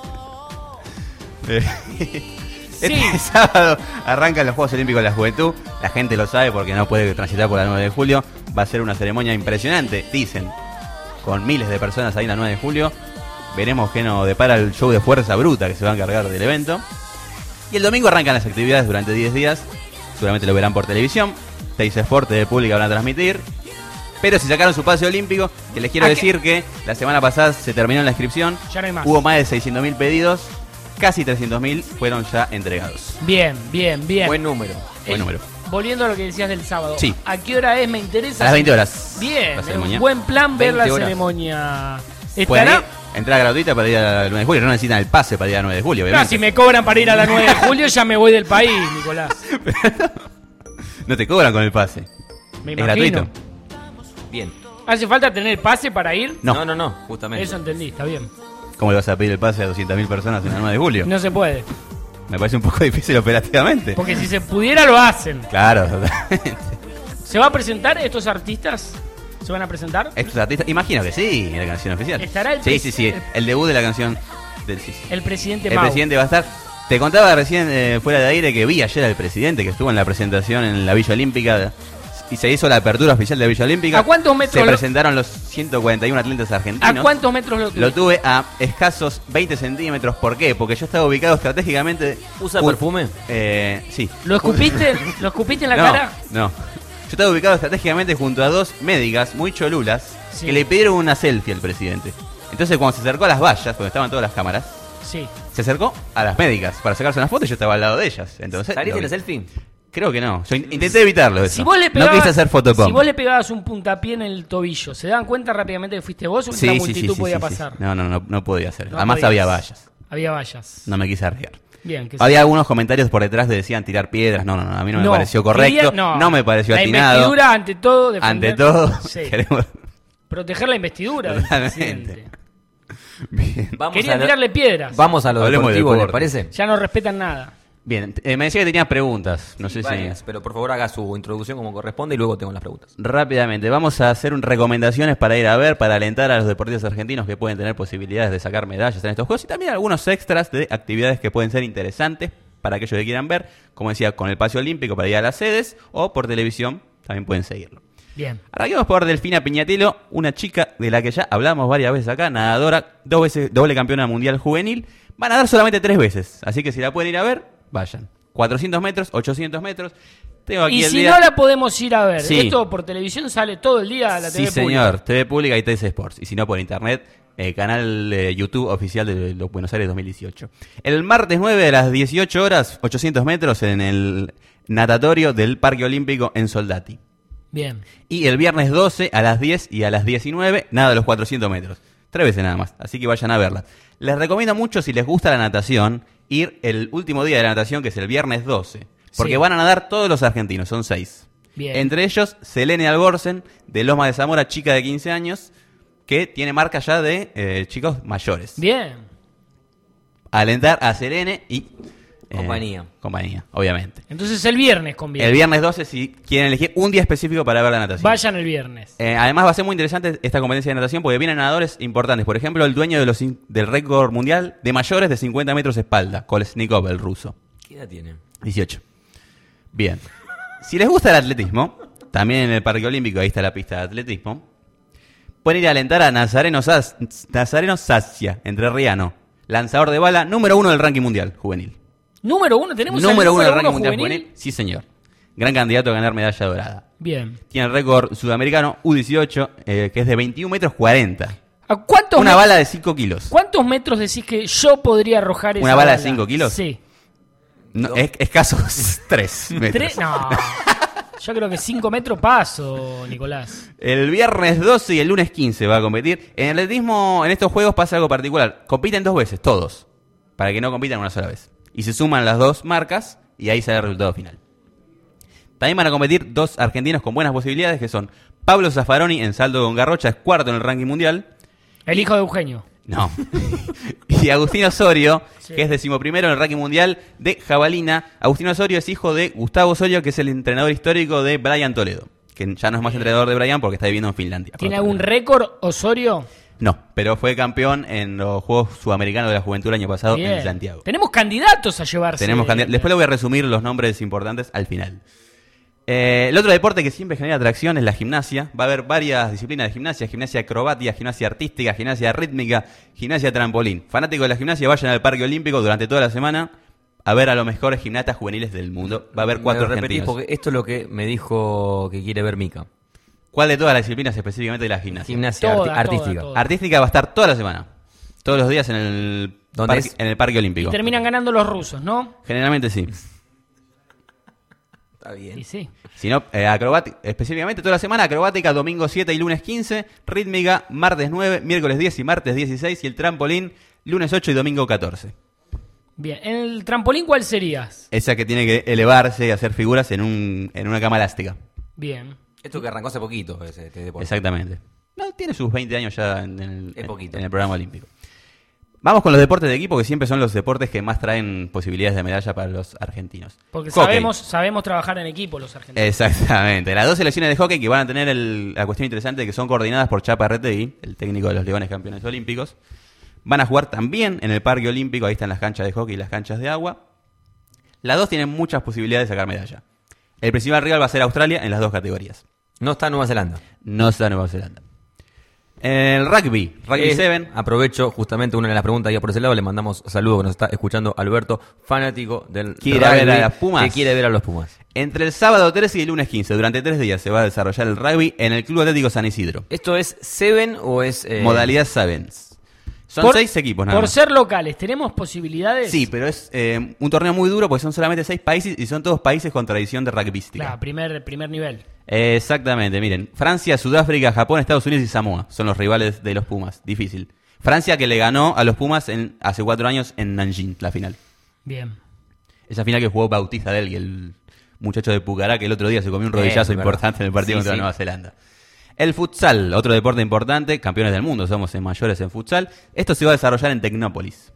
Eh, Sí. Este sábado arrancan los Juegos Olímpicos de la Juventud. La gente lo sabe porque no puede transitar por la nueve de julio. Va a ser una ceremonia impresionante, dicen. Con miles de personas ahí en la nueve de julio. Veremos qué nos depara el show de Fuerza Bruta que se va a encargar del evento. Y el domingo arrancan las actividades durante diez días. Seguramente lo verán por televisión. Teis Sport, T V Pública van a transmitir. Pero si sacaron su pase olímpico, que les quiero ¿A qué? decir que la semana pasada se terminó la inscripción. Ya no hay más. Hubo más de seiscientos mil pedidos. Casi trescientos mil fueron ya entregados. Bien, bien, bien. Buen número. Buen Eh, número. Volviendo a lo que decías del sábado. Sí. ¿A qué hora es? Me interesa. A las veinte horas. Bien, La es ceremonia. un buen plan ver la veinte horas. ceremonia. Pueden ¿Estará? ir, entrada gratuita para ir al nueve de julio. No necesitan el pase para ir al nueve de julio, No, obviamente. si me cobran para ir a la nueve de julio, ya me voy del país, Nicolás. No te cobran con el pase. Me Es imagino. gratuito. Bien. ¿Hace falta tener pase para ir? No. No, no, no, justamente. Eso entendí, está bien. ¿Cómo le vas a pedir el pase a doscientas mil personas en el nueve de julio? No se puede. Me parece un poco difícil operativamente. Porque si se pudiera, lo hacen. Claro, totalmente. ¿Se va a presentar estos artistas? ¿Se van a presentar? Estos artistas, imagino que sí, en la canción oficial. ¿Estará el Sí, pres- sí, sí. el- El debut de la canción del sí, sí. El presidente El Mau. presidente va a estar. Te contaba recién eh, fuera de aire que vi ayer al presidente que estuvo en la presentación en la Villa Olímpica y se hizo la apertura oficial de la Villa Olímpica. ¿A cuántos metros Se lo- presentaron los ciento cuarenta y uno atletas argentinos. ¿A cuántos metros lo Lo tuve a escasos veinte centímetros. ¿Por qué? Porque yo estaba ubicado estratégicamente. ¿Usa U- perfume? Eh, sí. ¿Lo escupiste? ¿Lo escupiste en la no, cara? No. Yo estaba ubicado estratégicamente junto a dos médicas muy cholulas Sí. que le pidieron una selfie al presidente. Entonces cuando se acercó a las vallas, donde estaban todas las cámaras, Sí. se acercó a las médicas para sacarse una foto y yo estaba al lado de ellas. Entonces, ¿Saliste lo en la vi. selfie? Creo que no. Yo in- intenté evitarlo eso. Si vos le no pegabas, quise hacer fotopom. si vos le pegabas un puntapié en el tobillo, ¿se dan cuenta rápidamente que fuiste vos o Sí, la sí, multitud sí, sí, podía sí, sí. pasar? No, no, no, no podía hacer. No Además podías. había vallas. Había vallas. No me quise arriesgar. Bien, que Había algunos comentarios por detrás que decían tirar piedras. No, no, no. A mí no, me pareció correcto. quería- no. me pareció la atinado. investidura ante todo. defender- Ante todo, Sí. queremos. Proteger la investidura del Totalmente. presidente. Bien. Vamos Querían a lo- tirarle piedras. Vamos a lo Hablemos de deportivo, ¿les deporte. parece? Ya no respetan nada. Bien, eh, me decía que tenía preguntas. No sé Varias, si. pero por favor haga su introducción como corresponde y luego tengo las preguntas. Rápidamente, vamos a hacer un recomendaciones para ir a ver, para alentar a los deportistas argentinos que pueden tener posibilidades de sacar medallas en estos juegos y también algunos extras de actividades que pueden ser interesantes para aquellos que quieran ver, como decía, con el pase olímpico para ir a las sedes o por televisión, también pueden seguirlo. Bien. Arranquemos por Delfina Piñatelo, una chica de la que ya hablamos varias veces acá, nadadora, dos veces doble campeona mundial juvenil, va a nadar solamente tres veces, así que si la pueden ir a ver, vayan. cuatrocientos metros, ochocientos metros. Tengo aquí Y el si día- no la podemos ir a ver, Sí. esto por televisión sale todo el día a la T Sí, V señor, pública. T V Pública y T S Sports. Y si no, por internet, eh, canal de YouTube oficial de los Buenos Aires dos mil dieciocho. El martes nueve a las dieciocho horas, ochocientos metros en el natatorio del Parque Olímpico en Soldati. Bien. Y el viernes doce a las diez y a las diecinueve, nada de los cuatrocientos metros. Tres veces nada más, así que vayan a verla. Les recomiendo mucho, si les gusta la natación, ir el último día de la natación, que es el viernes doce. Porque Sí. van a nadar todos los argentinos, son seis. Bien. Entre ellos, Selene Alborsen, de Loma de Zamora, chica de quince años, que tiene marca ya de eh, chicos mayores. Bien. alentar a Serene y... eh, Compañía. compañía, obviamente. Entonces el viernes conviene. El viernes doce, si quieren elegir un día específico para ver la natación. Vayan el viernes. Eh, además va a ser muy interesante esta competencia de natación porque vienen nadadores importantes. Por ejemplo, el dueño de los in- del récord mundial de mayores de cincuenta metros espalda, Kolesnikov, el ruso. ¿Qué edad tiene? dieciocho. Bien. Si les gusta el atletismo, también en el Parque Olímpico, ahí está la pista de atletismo, pueden ir a alentar a Nazareno, Sas- Nazareno Sacia, entrerriano, lanzador de bala, número uno del ranking mundial juvenil. Número uno, tenemos Número el uno del número ranking uno mundial juvenil. juvenil. Sí, señor. Gran candidato a ganar medalla dorada. Bien. Tiene el récord sudamericano U dieciocho, eh, que es de veintiún metros cuarenta. ¿A cuántos, Una met- bala de cinco kilos. ¿Cuántos metros decís que yo podría arrojar esa ¿Una bala de cinco kilos? Sí. No, es escaso tres metros. ¿Tres? No. Yo creo que cinco metros paso, Nicolás. El viernes doce y el lunes quince va a competir. En el atletismo, en estos juegos pasa algo particular. Compiten dos veces, todos. Para que no compitan una sola vez. Y se suman las dos marcas y ahí sale el resultado final. También van a competir dos argentinos con buenas posibilidades, que son Pablo Zaffaroni en salto con garrocha, es cuarto en el ranking mundial. El hijo de Eugenio. No. Y Agustín Osorio, Sí. que es decimoprimero en el ranking mundial de jabalina. Agustín Osorio es hijo de Gustavo Osorio, que es el entrenador histórico de Brian Toledo. Que ya no es más entrenador de Brian porque está viviendo en Finlandia. ¿Tiene Por algún otro récord, Osorio? No, pero fue campeón en los Juegos Sudamericanos de la Juventud el año pasado Bien. en Santiago. Tenemos candidatos a llevarse. Tenemos candid- Después le voy a resumir los nombres importantes al final. Eh, el otro deporte que siempre genera atracción es la gimnasia. Va a haber varias disciplinas de gimnasia: gimnasia acrobática, gimnasia artística, gimnasia rítmica, gimnasia trampolín. Fanáticos de la gimnasia, vayan al Parque Olímpico durante toda la semana a ver a los mejores gimnastas juveniles del mundo. Va a haber cuatro Me lo repetís argentinos. porque esto es lo que me dijo que quiere ver Mica. ¿Cuál de todas las disciplinas específicamente de la gimnasia? Gimnasia Toda, arti- artística. toda, toda. Artística va a estar toda la semana. Todos los días en el, ¿Dónde parque, es? en el Parque Y Olímpico. terminan ganando los rusos, ¿no? Generalmente sí. Está bien. Y sí. Si no, eh, acrobática, específicamente toda la semana, acrobática, domingo siete y lunes quince, rítmica, martes nueve, miércoles diez y martes dieciséis, y el trampolín, lunes ocho y domingo catorce. Bien. ¿En el trampolín cuál serías? Esa que tiene que elevarse y hacer figuras en, un, en una cama elástica. Bien. Esto que arrancó hace poquito, ese, este deporte. Exactamente. No, tiene sus veinte años ya en el, Es poquito. en el programa olímpico. Vamos con los deportes de equipo, que siempre son los deportes que más traen posibilidades de medalla para los argentinos. Porque Hockey. sabemos, sabemos trabajar en equipo los argentinos. Exactamente. Las dos selecciones de hockey que van a tener el- la cuestión interesante de que son coordinadas por Chapa Retegui, el técnico de los Leones campeones olímpicos. Van a jugar también en el Parque Olímpico, ahí están las canchas de hockey y las canchas de agua. Las dos tienen muchas posibilidades de sacar medalla. El principal rival va a ser Australia en las dos categorías. No está Nueva Zelanda. No está Nueva Zelanda. El rugby, rugby Eh, siete. Aprovecho justamente una de las preguntas ya por ese lado. Le mandamos saludos que nos está escuchando Alberto, fanático del Quiere rugby, ver a las Pumas. Que quiere ver a los Pumas. Entre el sábado trece y el lunes quince, durante tres días se va a desarrollar el rugby en el Club Atlético San Isidro. ¿Esto es Seven o es...? eh, Modalidad Sevens. Son Por- seis equipos nada Por más. ser locales, ¿tenemos posibilidades? Sí, pero es eh, un torneo muy duro porque son solamente seis países y son todos países con tradición de rugbyística. Claro, primer, primer nivel. Eh, exactamente, miren. Francia, Sudáfrica, Japón, Estados Unidos y Samoa son los rivales de los Pumas. Difícil. Francia que le ganó a los Pumas en, hace cuatro años en Nanjing, la final. Bien. Esa final que jugó Bautista Delgui, el muchacho de Pucará, que el otro día se comió un rodillazo Eh, verdad. importante en el partido Sí, contra sí. Nueva Zelanda. El futsal, otro deporte importante, campeones del mundo, somos en mayores en futsal. Esto se va a desarrollar en Tecnópolis.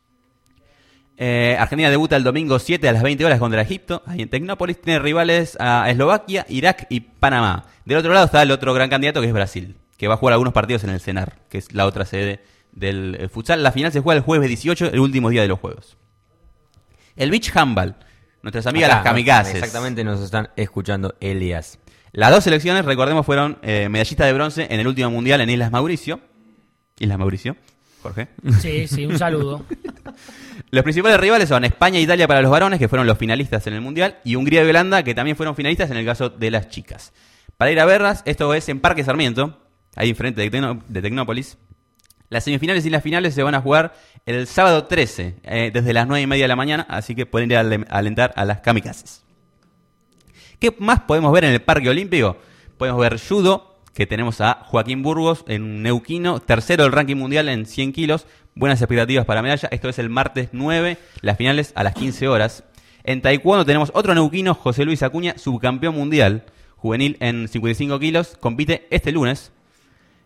Eh, Argentina debuta el domingo siete a las veinte horas contra Egipto, ahí en Tecnópolis. Tiene rivales a Eslovaquia, Irak y Panamá. Del otro lado está el otro gran candidato que es Brasil, que va a jugar algunos partidos en el CENAR, que es la otra sede del eh, futsal. La final se juega el jueves dieciocho, el último día de los juegos. El beach handball, nuestras amigas Acá, las kamikazes. Exactamente, nos están escuchando Elias. Las dos selecciones, recordemos, fueron eh, medallistas de bronce en el último mundial en Islas Mauricio. Islas Mauricio, Jorge. Sí, sí, un saludo. Los principales rivales son España e Italia para los varones, que fueron los finalistas en el mundial, y Hungría y Holanda, que también fueron finalistas en el caso de las chicas. Para ir a verlas, esto es en Parque Sarmiento, ahí enfrente de, Tecno- de Tecnópolis. Las semifinales y las finales se van a jugar el sábado trece, eh, desde las nueve y media de la mañana, así que pueden ir a ale- a alentar a las kamikazes. ¿Qué más podemos ver en el Parque Olímpico? Podemos ver judo, que tenemos a Joaquín Burgos en neuquino, tercero del ranking mundial en cien kilos. Buenas expectativas para medalla. Esto es el martes nueve, las finales a las quince horas. En taekwondo tenemos otro neuquino, José Luis Acuña, subcampeón mundial, juvenil en cincuenta y cinco kilos. Compite este lunes.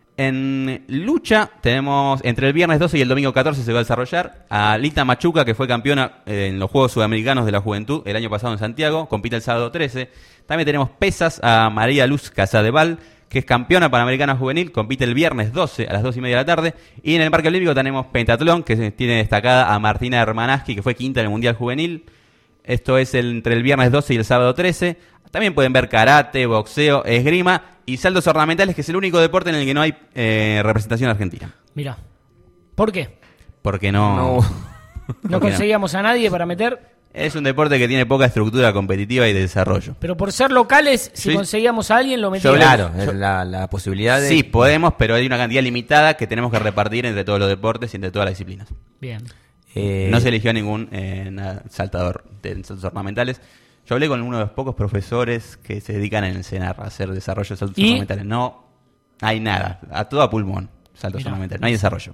En lucha tenemos entre el viernes doce y el domingo catorce se va a desarrollar a Lita Machuca, que fue campeona en los Juegos Sudamericanos de la Juventud el año pasado en Santiago, compite el sábado trece. También tenemos pesas a María Luz Casadeval, que es campeona panamericana juvenil, compite el viernes doce a las dos y media de la tarde. Y en el Parque Olímpico tenemos pentatlón, que tiene destacada a Martina Hermanaski, que fue quinta en el Mundial Juvenil. Esto es el, entre el viernes doce y el sábado trece. También pueden ver karate, boxeo, esgrima y saltos ornamentales, que es el único deporte en el que no hay eh, representación argentina. Mira, ¿por qué? Porque no... No. No conseguíamos a nadie para meter, Es un deporte que tiene poca estructura competitiva y de desarrollo. pero por ser locales, si Sí. conseguíamos a alguien, lo Yo metíamos. le- Claro, yo- es la, la posibilidad de... Sí, podemos, pero hay una cantidad limitada que tenemos que repartir entre todos los deportes y entre todas las disciplinas. Bien. eh, No se eligió ningún eh, nada, saltador de saltos ornamentales. Yo hablé con uno de los pocos profesores que se dedican a enseñar a hacer desarrollo de saltos ¿Y? ornamentales. No hay nada, a todo a pulmón, saltos Mirá. ornamentales, no hay desarrollo.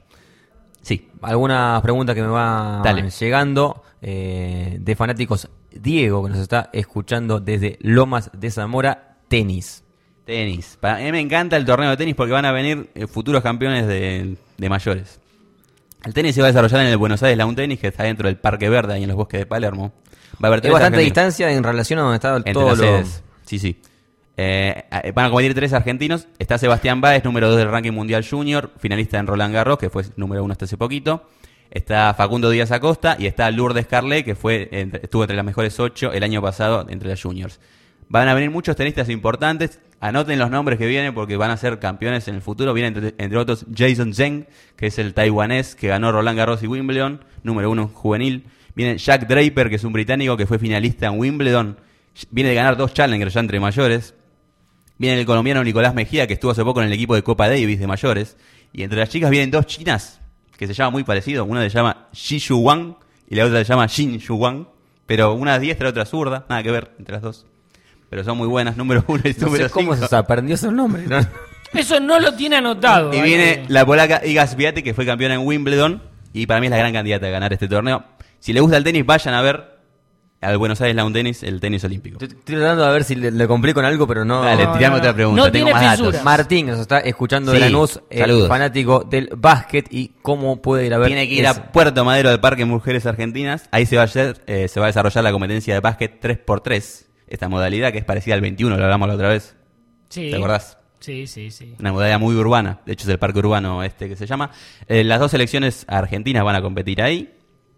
Sí, Algunas preguntas que me van Dale. llegando eh, de fanáticos. Diego, que nos está escuchando desde Lomas de Zamora, tenis. tenis. Para mí me encanta el torneo de tenis porque van a venir eh, futuros campeones de, de mayores. El tenis se va a desarrollar en el Buenos Aires Lawn Tennis, que está dentro del Parque Verde, ahí en los bosques de Palermo. Va a haber Es tres bastante argentinos. distancia en relación a donde está Entre todo las lo... sedes. Sí, sí. Eh, eh, van a competir tres argentinos. Está Sebastián Báez, número dos del ranking mundial junior, finalista en Roland Garros, que fue número uno hasta hace poquito. Está Facundo Díaz Acosta y está Lourdes Carlet, que fue entre- estuvo entre las mejores ocho el año pasado entre las juniors. Van a venir muchos tenistas importantes. Anoten los nombres que vienen porque van a ser campeones en el futuro. Viene entre, entre otros Jason Zheng, que es el taiwanés que ganó Roland Garros y Wimbledon, número uno juvenil. Viene Jack Draper, que es un británico que fue finalista en Wimbledon. Viene de ganar dos Challengers ya entre mayores. Viene el colombiano Nicolás Mejía, que estuvo hace poco en el equipo de Copa Davis de mayores. Y entre las chicas vienen dos chinas, que se llaman muy parecido. Una se llama Xi Shuwang y la otra se llama Jin Shuwang. Pero una es diestra, la otra zurda. Nada que ver entre las dos. Pero son muy buenas, número uno y No número sé cómo cinco. se aprendió esos nombres. ¿no? Eso no lo tiene anotado. Y hay viene que- la polaca Iga Swiatek, que fue campeona en Wimbledon. Y para mí es la gran candidata a ganar este torneo. Si le gusta el tenis, vayan a ver al Buenos Aires Lawn Tennis, el tenis olímpico. Estoy estoy tratando de ver si le, le complico con algo, pero no... Dale, no, tirame no. otra pregunta. No tengo tiene más fisuras. datos. Martín nos está escuchando de Sí, Lanús, eh, saludos. fanático del básquet, y cómo puede ir a ver... Tiene que ir ese- a Puerto Madero del Parque Mujeres Argentinas. Ahí se va a hacer, eh, se va a desarrollar la competencia de básquet tres por tres. Esta modalidad que es parecida al veintiuno, lo hablamos la otra vez. Sí. ¿Te acordás? Sí, sí, sí. Una modalidad muy urbana. De hecho es el parque urbano este que se llama. Eh, las dos selecciones argentinas van a competir ahí.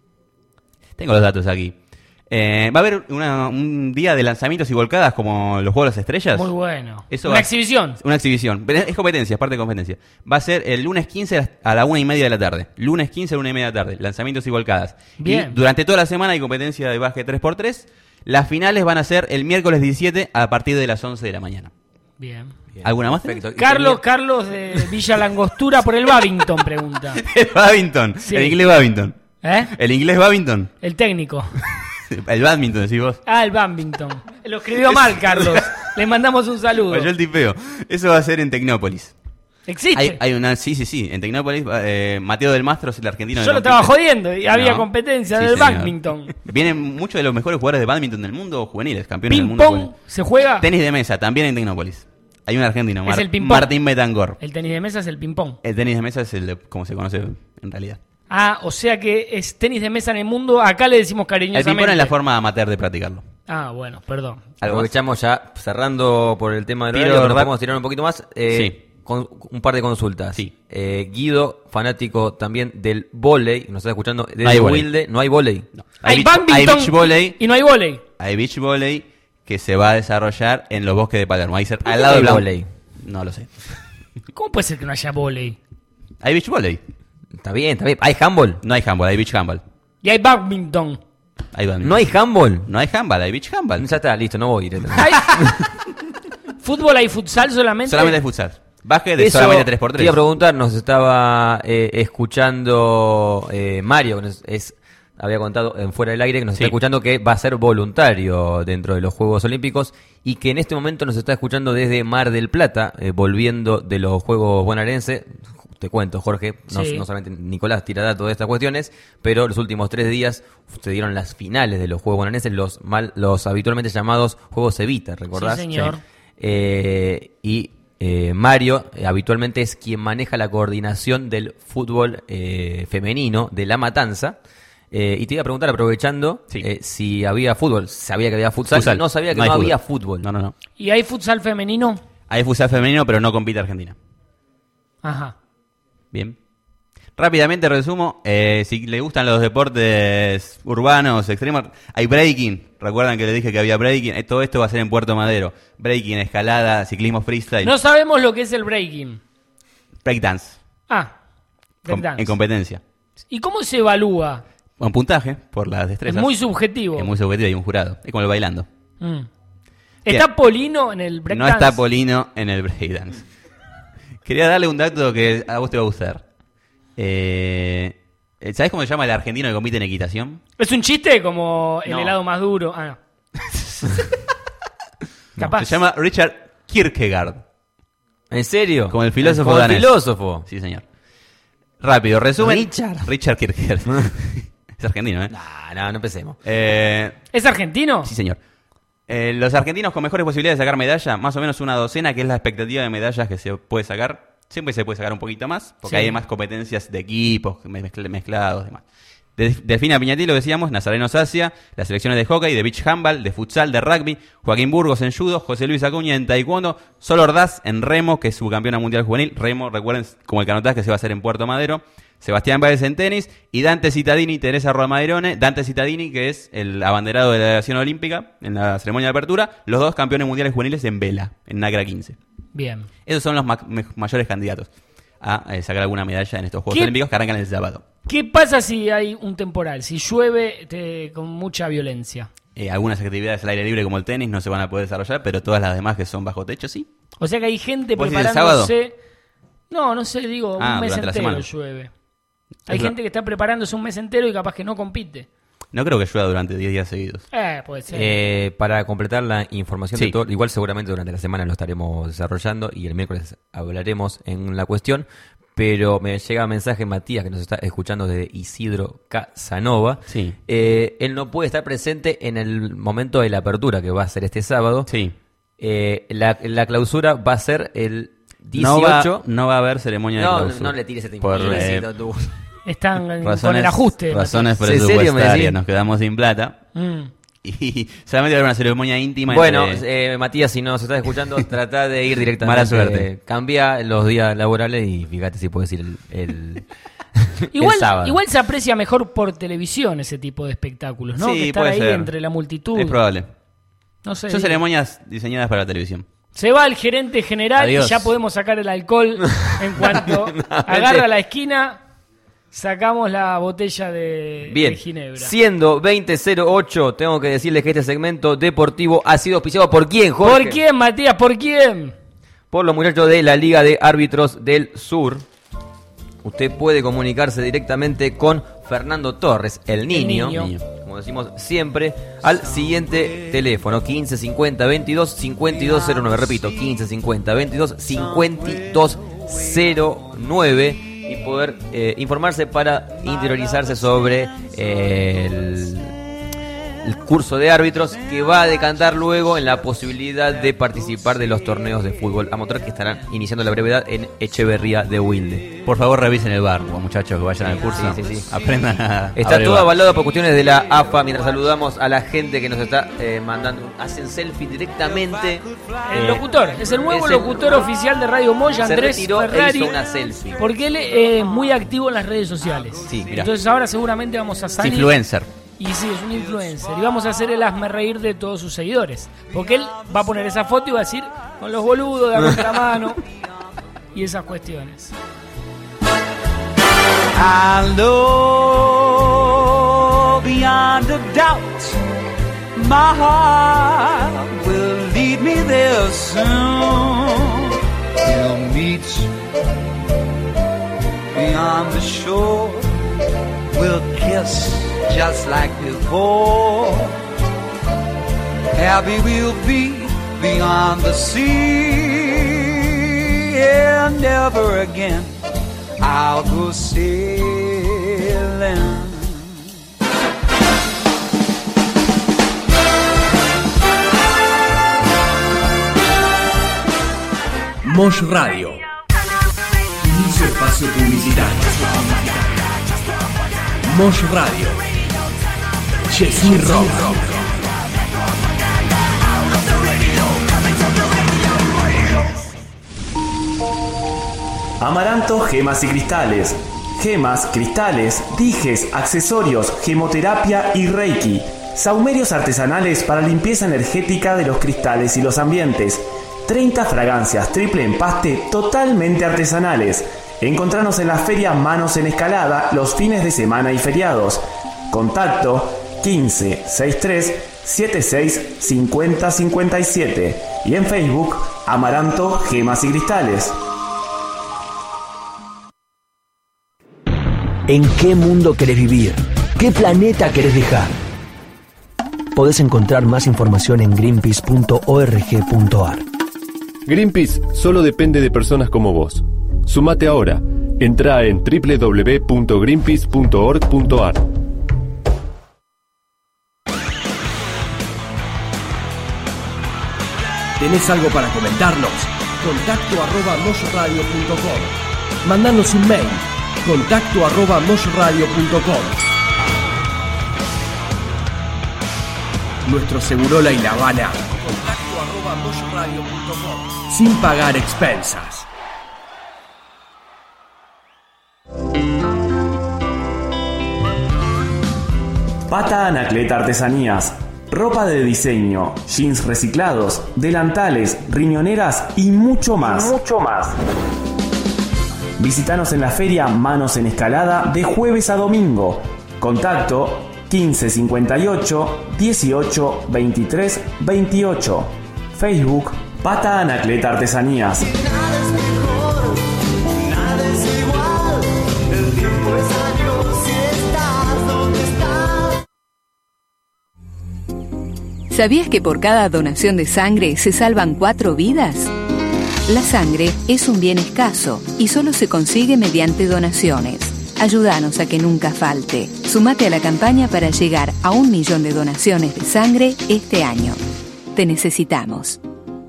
Tengo los datos aquí. Eh, va a haber una- un día de lanzamientos y volcadas como los Juegos de las Estrellas. Muy bueno. Eso Una va- exhibición. Una exhibición. Pero es competencia, es parte de competencia. Va a ser el lunes quince a la una y media de la tarde. Lunes quince a la una y media de la tarde. Lanzamientos y volcadas. Bien. Y durante toda la semana hay competencia de básquet tres por tres. Las finales van a ser el miércoles diecisiete a partir de las once de la mañana. Bien. Bien, ¿Alguna más? perfecto. Y Carlos, tenía- Carlos de Villa Langostura por el Babington pregunta. El badminton. Sí. El inglés badminton. ¿Eh? El inglés badminton. El técnico. El badminton, decís vos. Ah, el Babington. Lo escribió mal, Carlos. Le mandamos un saludo. Falló el tipeo. Eso va a ser en Tecnópolis. ¿Existe? Hay, hay una, sí, sí, sí. En Tecnópolis, eh, Mateo del Mastro es el argentino. Yo que lo estaba compite. jodiendo y había No. competencia Sí, del señor. badminton. Vienen muchos de los mejores jugadores de badminton del mundo juveniles, campeones del Ping mundo. pong juveniles. se juega. Tenis de mesa, también en Tecnópolis. Hay un argentino, Es Mar- el ping-pong. Martín Betancor. El tenis de mesa es el ping pong. El tenis de mesa es el de, como se conoce en realidad. Ah, o sea que es tenis de mesa en el mundo. Acá le decimos El cariñosamente. ping-pong es la forma amateur de practicarlo. Ah, bueno, perdón. ¿Algo más? Aprovechamos ya, cerrando por el tema del Tiro horario, que nos rap- podemos tirar un poquito más. eh, Sí. con un par de consultas. Sí. Eh, Guido, fanático también del vóley, nos está escuchando desde No hay vóley. Wilde. No hay vóley. No. Hay, beach- badminton hay beach volley, y no hay volei. hay beach volley que se va a desarrollar en los bosques de Palermo. Ahí cer- qué al lado hay del Blanc- vóley? No lo sé. ¿Cómo puede ser que no haya volei? Hay beach volley. Está bien, está bien. ¿Hay handball? No hay handball, hay beach handball. Y hay badminton. Hay badminton. ¿No hay handball? No hay handball, hay beach handball. Ya está, listo, no voy a ir. ¿Hay fútbol, hay futsal solamente? Solamente hay futsal. Básquet de Eso solamente tres por tres. te iba a preguntar, nos estaba eh, escuchando eh, Mario, que nos es, había contado en Fuera del Aire, que nos Sí. está escuchando que va a ser voluntario dentro de los Juegos Olímpicos y que en este momento nos está escuchando desde Mar del Plata, eh, volviendo de los Juegos bonaerenses. Te cuento, Jorge, no, Sí. no solamente Nicolás tira datos de estas cuestiones, pero los últimos tres días se dieron las finales de los Juegos bonaerenses, los mal, los habitualmente llamados Juegos Evita, ¿recordás? Sí, señor. Eh, y eh, Mario eh, habitualmente es quien maneja la coordinación del fútbol eh, femenino de La Matanza. Eh, y te iba a preguntar, aprovechando, Sí. eh, si había fútbol. Sabía que había futsal, Futsal. no sabía que No no, hay había fútbol. fútbol. No, no, no. ¿Y hay futsal femenino? Hay futsal femenino, pero no compite Argentina. Ajá. Bien. Rápidamente resumo, eh, si le gustan los deportes urbanos, extremos, hay breaking. Recuerdan que les dije que había breaking. Eh, Todo esto va a ser en Puerto Madero. Breaking, escalada, ciclismo freestyle, No sabemos lo que es el breaking. breakdance. Ah, Com- breakdance. en competencia. ¿Y cómo se evalúa? Con puntaje, por las Es destrezas. muy subjetivo. Es muy subjetivo, hay un jurado. Es como el bailando. Mm. ¿Está Polino en el No breakdance? está Polino en el breakdance. Quería darle un dato que a vos te va a gustar. Eh, ¿Sabés cómo se llama el argentino que compite en equitación? ¿Es un chiste como el No. helado más duro? Ah, no. Capaz. Se llama Richard Kierkegaard. ¿En serio? Como el filósofo Como el danés. filósofo. Sí, señor. Rápido, resumen. Richard. Richard Kierkegaard. Es argentino, ¿eh? No, no, no empecemos. eh ¿Es argentino? sí, señor. Eh, los argentinos con mejores posibilidades de sacar medalla, más o menos una docena, que es la expectativa de medallas que se puede sacar. Siempre se puede sacar un poquito más, porque Sí. hay más competencias de equipos mezcl- mezclados, demás. De, Delfina Piñatí, lo decíamos, Nazareno Sacia, las selecciones de hockey, de beach handball, de futsal, de rugby, Joaquín Burgos en judo, José Luis Acuña en taekwondo, Sol Ordaz en remo, que es subcampeona mundial juvenil, remo, recuerden, como el canotaje que se va a hacer en Puerto Madero, Sebastián Báez en tenis, y Dante Cittadini y Teresa Romaderone. Dante Cittadini, que es el abanderado de la delegación olímpica en la ceremonia de apertura, los dos campeones mundiales juveniles en vela, en NACRA quince. Bien. Esos son los ma- me- mayores candidatos a eh, sacar alguna medalla en estos Juegos ¿Qué? Olímpicos que arrancan el sábado. ¿Qué pasa si hay un temporal? Si llueve te- con mucha violencia. Eh, algunas actividades al aire libre como el tenis no se van a poder desarrollar, pero todas las demás que son bajo techo sí. O sea que hay gente ¿Vos decís el preparándose. No, no sé, digo, Ah, un mes durante la entero semana. llueve. Hay Es lo- gente que está preparándose un mes entero y capaz que no compite. No creo que llueva durante diez días seguidos. Eh, puede ser. Eh, para completar la información Sí. de todo, igual seguramente durante la semana lo estaremos desarrollando y el miércoles hablaremos en la cuestión, pero me llega mensaje Matías, que nos está escuchando desde Isidro Casanova. Sí. Eh, él no puede estar presente en el momento de la apertura, que va a ser este sábado. Sí. Eh, la, la clausura va a ser el No va, dieciocho. no va a haber ceremonia de No, clausura. no le tires ese Por, tiempo. eh, Están en- con razones, el ajuste. razones ¿En serio me presupuestarias. decís? Nos quedamos sin plata. Mm. Y solamente va a haber una ceremonia íntima. Bueno, entre- eh, Matías, si nos estás escuchando, trata de ir directamente. Mala suerte. Cambia los días laborales y fíjate si puedes ir el, el, Igual, el sábado. igual se aprecia mejor por televisión ese tipo de espectáculos, ¿no? Sí, que estar puede ahí ser. entre la multitud. es probable. No sé. Son digo. ceremonias diseñadas para la televisión. Se va el gerente general Adiós. y ya podemos sacar el alcohol en cuanto agarra la esquina, sacamos la botella de, Bien, de ginebra. siendo veinte cero ocho, tengo que decirles que este segmento deportivo ha sido auspiciado por quién, Jorge. ¿Por quién, Matías? ¿Por quién? Por los muchachos de la Liga de Árbitros del Sur. Usted puede comunicarse directamente con Fernando Torres, el niño, niño. como decimos siempre, al siguiente teléfono, quince cincuenta veintidós cincuenta y dos cero nueve. Repito, quince cincuenta veintidós cincuenta y dos cero nueve, y poder eh, informarse para interiorizarse sobre eh, el, el curso de árbitros que va a decantar luego en la posibilidad de participar de los torneos de fútbol amateur que estarán iniciando la brevedad en Echeverría de Wilde. Por favor, revisen el bar, muchachos que vayan al curso. sí, sí, sí. Aprendan a. Está a todo brevar. avalado por cuestiones de la A F A. Mientras saludamos a la gente que nos está eh, mandando, hacen selfie directamente. El Eh, locutor, es el nuevo es el- locutor oficial de Radio Moya, se Andrés retiró e Ferrari. hizo una selfie. Porque él eh, es muy activo en las redes sociales. Sí, mirá. Entonces ahora seguramente vamos a Es salir. influencer. Y sí, es un influencer. Y vamos a hacer el hazme reír de todos sus seguidores. Porque él va a poner esa foto y va a decir con los boludos de la contramano y esas cuestiones. I know beyond a doubt my heart will lead me there soon. We'll meet beyond the shore. We'll kiss just like before. Happy we'll be beyond the sea, and never again I'll go sailing. Mosh Radio. Inicio espacio publicitario. Mosh Radio. Chesney Rock. Amaranto Gemas y Cristales. Gemas, cristales, dijes, accesorios, gemoterapia y reiki. Saumerios artesanales para limpieza energética de los cristales y los ambientes. treinta fragancias triple empaste totalmente artesanales. Encontranos en la feria Manos en Escalada los fines de semana y feriados. Contacto quince sesenta y tres setenta y seis cincuenta cincuenta y siete y en Facebook Amaranto Gemas y Cristales. ¿En qué mundo querés vivir? ¿Qué planeta querés dejar? Podés encontrar más información en greenpeace punto org punto ar. Greenpeace solo depende de personas como vos. Sumate ahora. Entrá en doble u doble u doble u punto greenpeace punto org punto ar. ¿Tenés algo para comentarnos? Contacto arroba moshradio punto com. Mandanos un mail. Contacto arroba moshradio punto com. Nuestro Segurola y La Habana. Contacto arroba moshradio punto com. Sin pagar expensas. Pata Anacleta Artesanías. Ropa de diseño, jeans reciclados, delantales, riñoneras y mucho más. Y mucho más. Visítanos en la feria Manos en Escalada de jueves a domingo. Contacto quince cincuenta y ocho dieciocho veintitrés veintiocho. Facebook Pata Anacleta Artesanías. ¿Sabías que por cada donación de sangre se salvan cuatro vidas? La sangre es un bien escaso y solo se consigue mediante donaciones. Ayúdanos a que nunca falte. Sumate a la campaña para llegar a un millón de donaciones de sangre este año. Te necesitamos.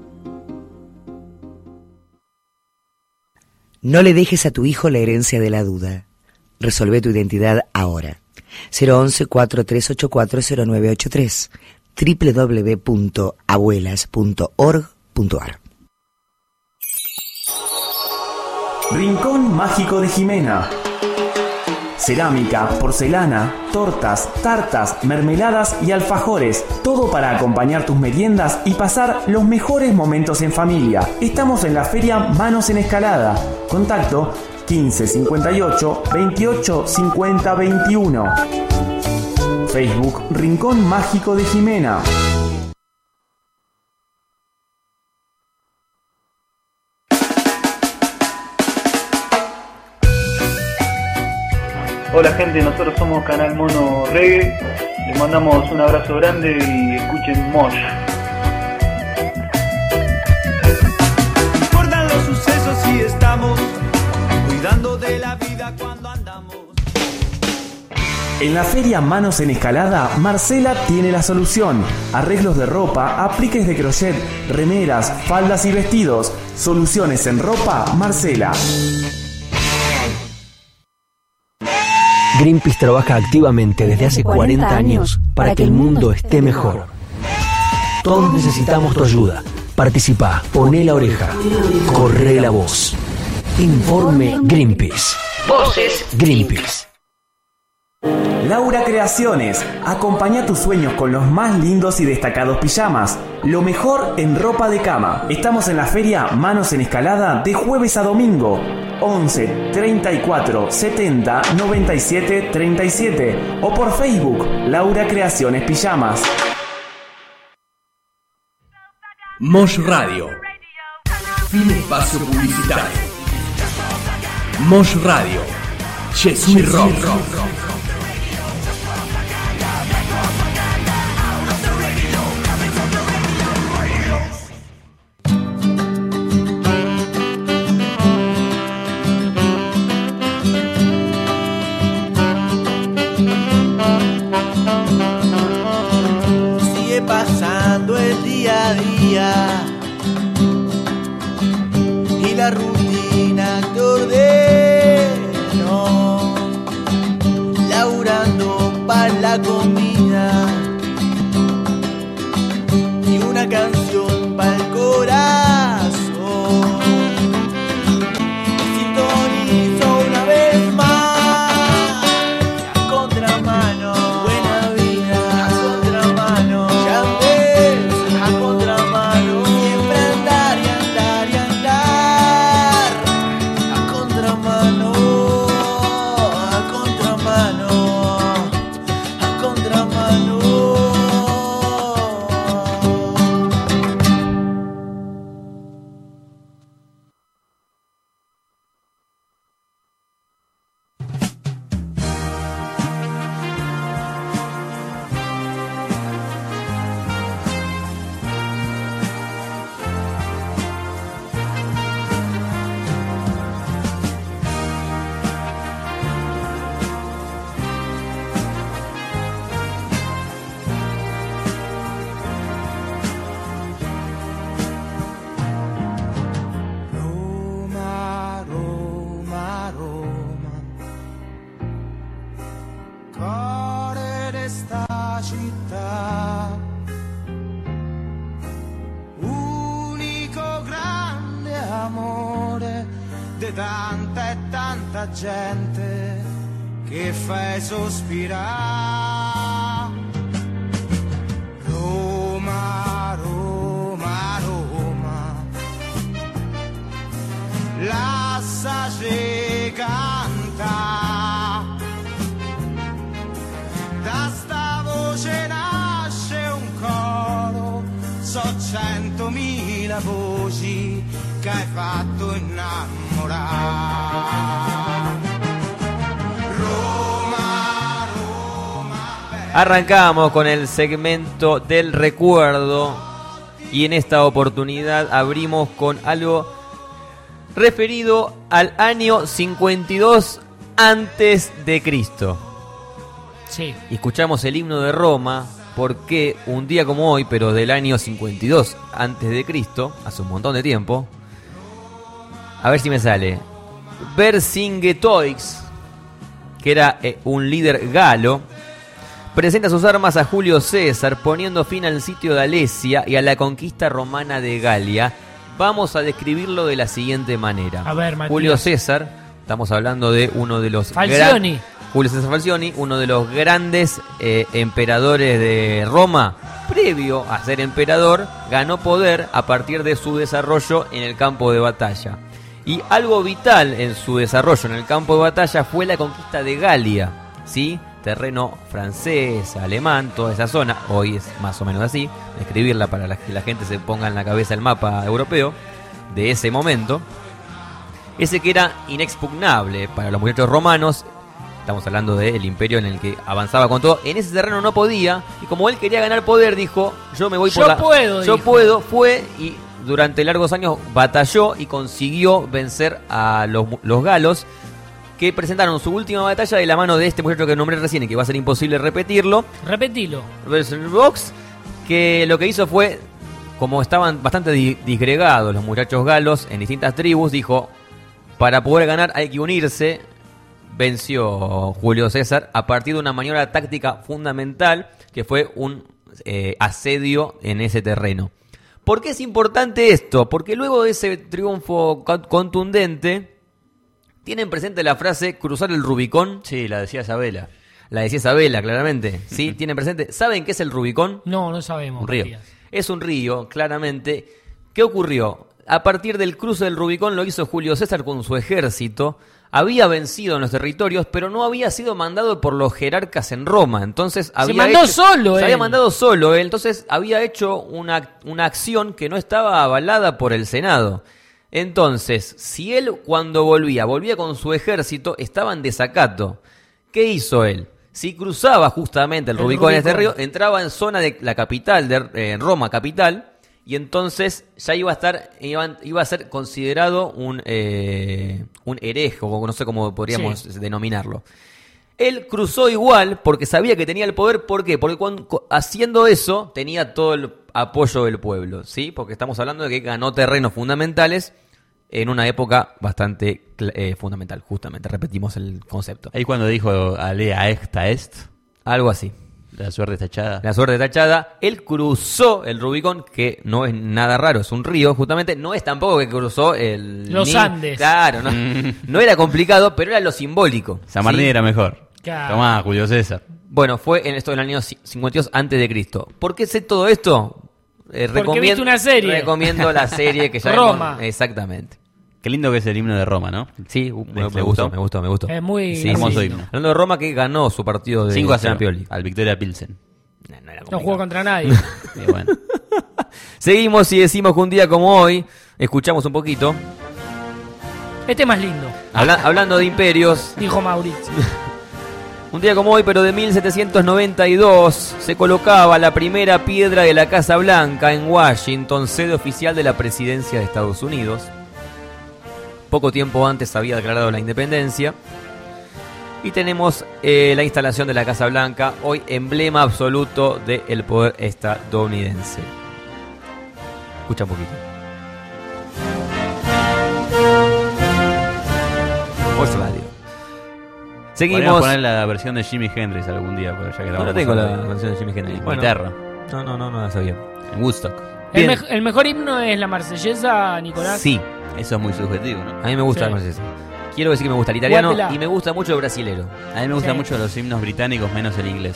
No le dejes a tu hijo la herencia de la duda. Resolvé tu identidad ahora. cero once cuatro tres ocho cuatro cero nueve ocho tres. doble u doble u doble u punto abuelas punto org punto ar. Rincón Mágico de Jimena. Cerámica, porcelana, tortas, tartas, mermeladas y alfajores. Todo para acompañar tus meriendas y pasar los mejores momentos en familia. Estamos en la feria Manos en Escalada. Contacto quince cincuenta y ocho veintiocho cincuenta veintiuno. Facebook Rincón Mágico de Jimena. Hola gente, nosotros somos Canal Mono Reggae. Les mandamos un abrazo grande y escuchen Mosh. Importan los sucesos y estamos cuidando de la vida cuando andamos. En la feria Manos en Escalada, Marcela tiene la solución. Arreglos de ropa, apliques de crochet, remeras, faldas y vestidos. Soluciones en ropa, Marcela. Greenpeace trabaja activamente desde hace cuarenta años para que el mundo esté mejor. Todos necesitamos tu ayuda. Participá, poné la oreja, corre la voz. Informe Greenpeace. Voces Greenpeace. Laura Creaciones. Acompaña tus sueños con los más lindos y destacados pijamas. Lo mejor en ropa de cama. Estamos en la feria Manos en Escalada de jueves a domingo. once treinta y cuatro setenta noventa y siete treinta y siete o por Facebook Laura Creaciones Pijamas. Mosh Radio. Fin espacio publicitario. Mosh Radio. Chesney Rock. Pasando el día a día la rutina te ordeno, laburando para la comida y una canción para el corazón. Sintonizo una vez más a contramano, buena vida a contramano, ya ves a contramano, siempre andar y andar y andar a contramano, a contramano, a contramano. Roma, Roma, Roma, cuore d'esta città, unico grande amore di tanta e tanta gente che fai sospirare. Roma, Roma, Roma, lasciaci canta, da sta voce nasce un coro, so centomila voci che hai fatto innamorare. Roma, Arrancamos con el segmento del recuerdo y en esta oportunidad abrimos con algo referido al año cincuenta y dos antes de Cristo. Sí. Y escuchamos el himno de Roma porque un día como hoy, pero del año cincuenta y dos antes de Cristo, hace un montón de tiempo, a ver si me sale, Vercingetoix, que era eh, un líder galo, presenta sus armas a Julio César, poniendo fin al sitio de Alesia y a la conquista romana de Galia. Vamos a describirlo de la siguiente manera. A ver, Matías. Julio César, estamos hablando de uno de los... Falcioni. gran- Julio César Falcioni, uno de los grandes eh, emperadores de Roma. Previo a ser emperador, ganó poder a partir de su desarrollo en el campo de batalla. Y algo vital en su desarrollo en el campo de batalla fue la conquista de Galia, ¿sí? Terreno francés, alemán, toda esa zona. Hoy es más o menos así. Escribirla para la- que la gente se ponga en la cabeza el mapa europeo de ese momento. Ese que era inexpugnable para los muchachos romanos. Estamos hablando del imperio en el que avanzaba con todo. En ese terreno no podía. Y como él quería ganar poder, dijo: yo me voy por Yo la... puedo, Yo dijo. puedo. Fue y durante largos años batalló y consiguió vencer a los, los galos, que presentaron su última batalla de la mano de este muchacho que nombré recién y que va a ser imposible repetirlo. Repetilo. Vox, que lo que hizo fue, como estaban bastante di- disgregados los muchachos galos en distintas tribus, dijo: para poder ganar hay que unirse. Venció Julio César a partir de una maniobra táctica fundamental, que fue un eh, asedio en ese terreno. ¿Por qué es importante esto? Porque luego de ese triunfo con- contundente, tienen presente la frase cruzar el Rubicón. Sí, la decía Isabela. La decía Isabela, claramente. ¿Sí? ¿Tienen presente? ¿Saben qué es el Rubicón? No, no sabemos. Un río. Matías. Es un río, claramente. ¿Qué ocurrió? A partir del cruce del Rubicón lo hizo Julio César con su ejército. Había vencido en los territorios, pero no había sido mandado por los jerarcas en Roma. Entonces había mandó hecho- solo Se él. había mandado solo él. Entonces había hecho una, una acción que no estaba avalada por el Senado. Entonces, si él cuando volvía, volvía con su ejército, estaba en desacato. ¿Qué hizo él? Si cruzaba justamente el, El Rubicón, en este Rubicón. río, entraba en zona de la capital, de eh, Roma capital, y entonces ya iba a estar, iba, iba a ser considerado un, eh, un hereje, o no sé cómo podríamos Sí. denominarlo. Él cruzó igual porque sabía que tenía el poder. ¿Por qué? Porque cuando, co- haciendo eso tenía todo el apoyo del pueblo, ¿sí? Porque estamos hablando de que ganó terrenos fundamentales en una época bastante eh, fundamental, justamente, repetimos el concepto. Ahí cuando dijo Alea esta est, algo así. La suerte está echada. La suerte está echada. Él cruzó el Rubicón, que no es nada raro, es un río, justamente. No es tampoco que cruzó el... Los Ni... Andes. Claro, no, no era complicado, pero era lo simbólico. San Martín, ¿sí? Era mejor. Claro. Tomá, Julio César. Bueno, fue en esto del año cincuenta y dos antes de Cristo. ¿Por qué sé todo esto? Eh, Porque viste una serie. Recomiendo la serie que ya Roma. Hemos... Exactamente. Qué lindo que es el himno de Roma, ¿no? Sí, uh, me, me gustó, me gustó, me gustó. Es muy sí, hermoso sí. himno. Hablando de Roma, que ganó su partido de cinco a cero Champions League. Al Victoria Pilsen. No, no, era no jugó contra nadie. Y bueno. Seguimos y decimos que un día como hoy, escuchamos un poquito. Este es más lindo. Habla, hablando de imperios. Dijo Mauricio. Un día como hoy, pero de mil setecientos noventa y dos, se colocaba la primera piedra de la Casa Blanca en Washington, sede oficial de la presidencia de Estados Unidos. Poco tiempo antes había declarado la independencia. Y tenemos eh, la instalación de la Casa Blanca, hoy emblema absoluto del poder estadounidense. Escucha un poquito. Voz Radio. Podríamos Seguimos. poner la versión de Jimi Hendrix algún día, pero ya que No, no tengo la versión de Jimi Hendrix. En Bueno, guitarra. No, no, no, no la sabía. En Woodstock. El, me- el mejor himno es la marsellesa, Nicolás. Sí. Eso es muy subjetivo, ¿no? A mí me gusta Sí. la marsellesa. Quiero decir que me gusta el italiano Guátela. y me gusta mucho el brasilero. A mí me gustan Sí. mucho los himnos británicos, menos el inglés.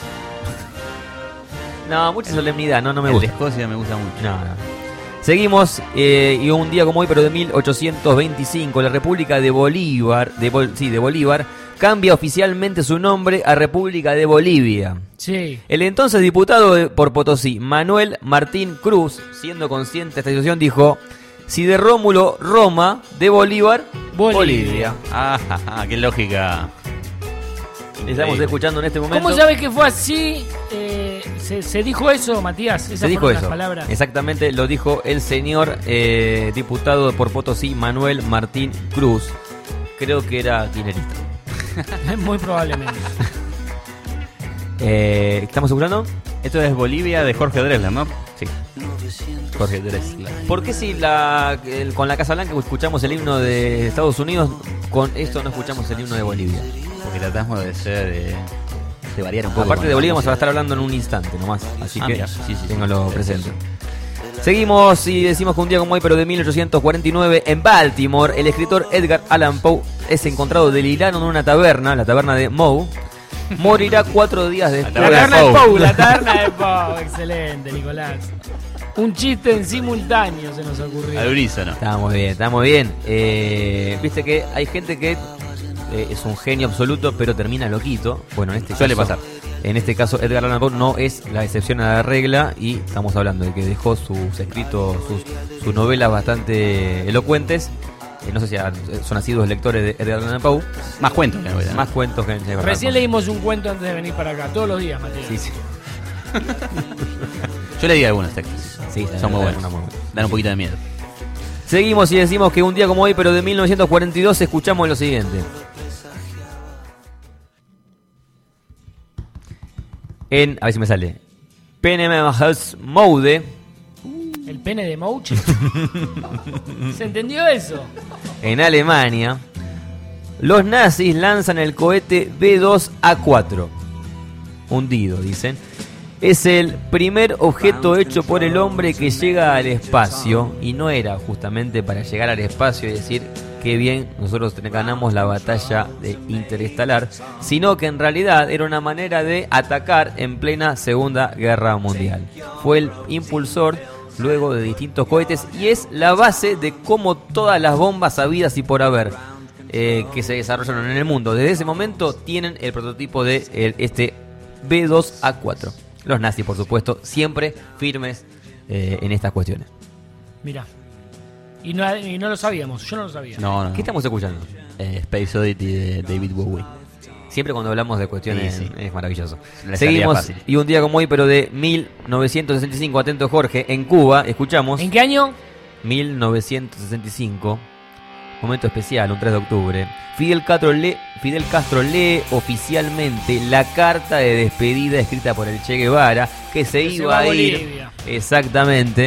No, mucha solemnidad, no, no me el gusta. de Escocia me gusta mucho. No, no. Seguimos, eh, y un día como hoy, pero de mil ochocientos veinticinco, la República de Bolívar, de Bol- sí, de Bolívar, cambia oficialmente su nombre a República de Bolivia. Sí. El entonces diputado de- por Potosí, Manuel Martín Cruz, siendo consciente de esta situación, dijo: si de Rómulo, Roma, de Bolívar, Bolivia. Bolivia. Ah, ja, ja, qué lógica. Estamos Increíble. escuchando en este momento. ¿Cómo sabes que fue así? Eh, se, se dijo eso, Matías. Esas Se dijo fueron eso. las palabras. Exactamente, lo dijo el señor eh, diputado por Potosí, Manuel Martín Cruz. Creo que era kirchnerista. Muy probablemente. Eh, ¿Estamos escuchando? Esto es Bolivia de Jorge Drexler, ¿no? Sí. Jorge Drexler. ¿Por qué si la, el- con la Casa Blanca escuchamos el himno de Estados Unidos, con esto no escuchamos el himno de Bolivia? Porque tratamos de ser. Eh, de variar un poco. Aparte con de la Bolivia vamos a música. estar hablando en un instante nomás. Así Ah, que mira, sí, sí, ténganlo sí. presente. Seguimos y decimos que un día como hoy, pero de mil ochocientos cuarenta y nueve, en Baltimore, el escritor Edgar Allan Poe es encontrado delirando en una taberna, la taberna de Moe. Morirá cuatro días después. La taberna de Poe, la taberna de Poe. Excelente, Nicolás. Un chiste en simultáneo se nos ocurrió. Al unísono. Está muy bien, está muy bien. Eh, Viste que hay gente que eh, es un genio absoluto, pero termina loquito. Bueno, en este Suele caso, pasar. En este caso, Edgar Allan Poe no es la excepción a la regla, y estamos hablando de que dejó sus escritos, sus, sus novelas bastante elocuentes. Eh, no sé si a- son asiduos lectores de Edgar Allan Poe. Más cuentos que novelas, ¿no? Más cuentos que Edgar Allan Recién Poe. leímos un cuento antes de venir para acá, todos los días, Matías. Sí, sí. Yo leí algunos textos. Sí, son muy la- buenos. la- muy buena. Dan un poquito de miedo. Seguimos y decimos que un día como hoy, pero de mil novecientos cuarenta y dos, escuchamos lo siguiente. En, a ver si me sale. Penemahus Mode, El pene de Mouche. ¿Se entendió eso? en Alemania, los nazis lanzan el cohete B dos A cuatro. Hundido, dicen. Es el primer objeto hecho por el hombre que llega al espacio, y no era justamente para llegar al espacio y decir qué bien nosotros ganamos la batalla de interestelar, sino que en realidad era una manera de atacar en plena Segunda Guerra Mundial. Fue el impulsor luego de distintos cohetes y es la base de cómo todas las bombas habidas y por haber eh, que se desarrollaron en el mundo desde ese momento tienen el prototipo de el- este B dos A cuatro. Los nazis, por supuesto, siempre firmes eh, en estas cuestiones. Mira. Y no, y no lo sabíamos, yo no lo sabía. No, no. ¿Qué estamos escuchando? Eh, Space Oddity de David Bowie. Siempre cuando hablamos de cuestiones Sí, sí. es maravilloso. Le salía Seguimos, fácil. y un día como hoy, pero de mil novecientos sesenta y cinco, atento Jorge, en Cuba, escuchamos... ¿En qué año? mil novecientos sesenta y cinco, momento especial, un tres de octubre. Fidel Castro, lee, Fidel Castro lee oficialmente la carta de despedida escrita por el Che Guevara, que se Que se iba va a a ir Bolivia. exactamente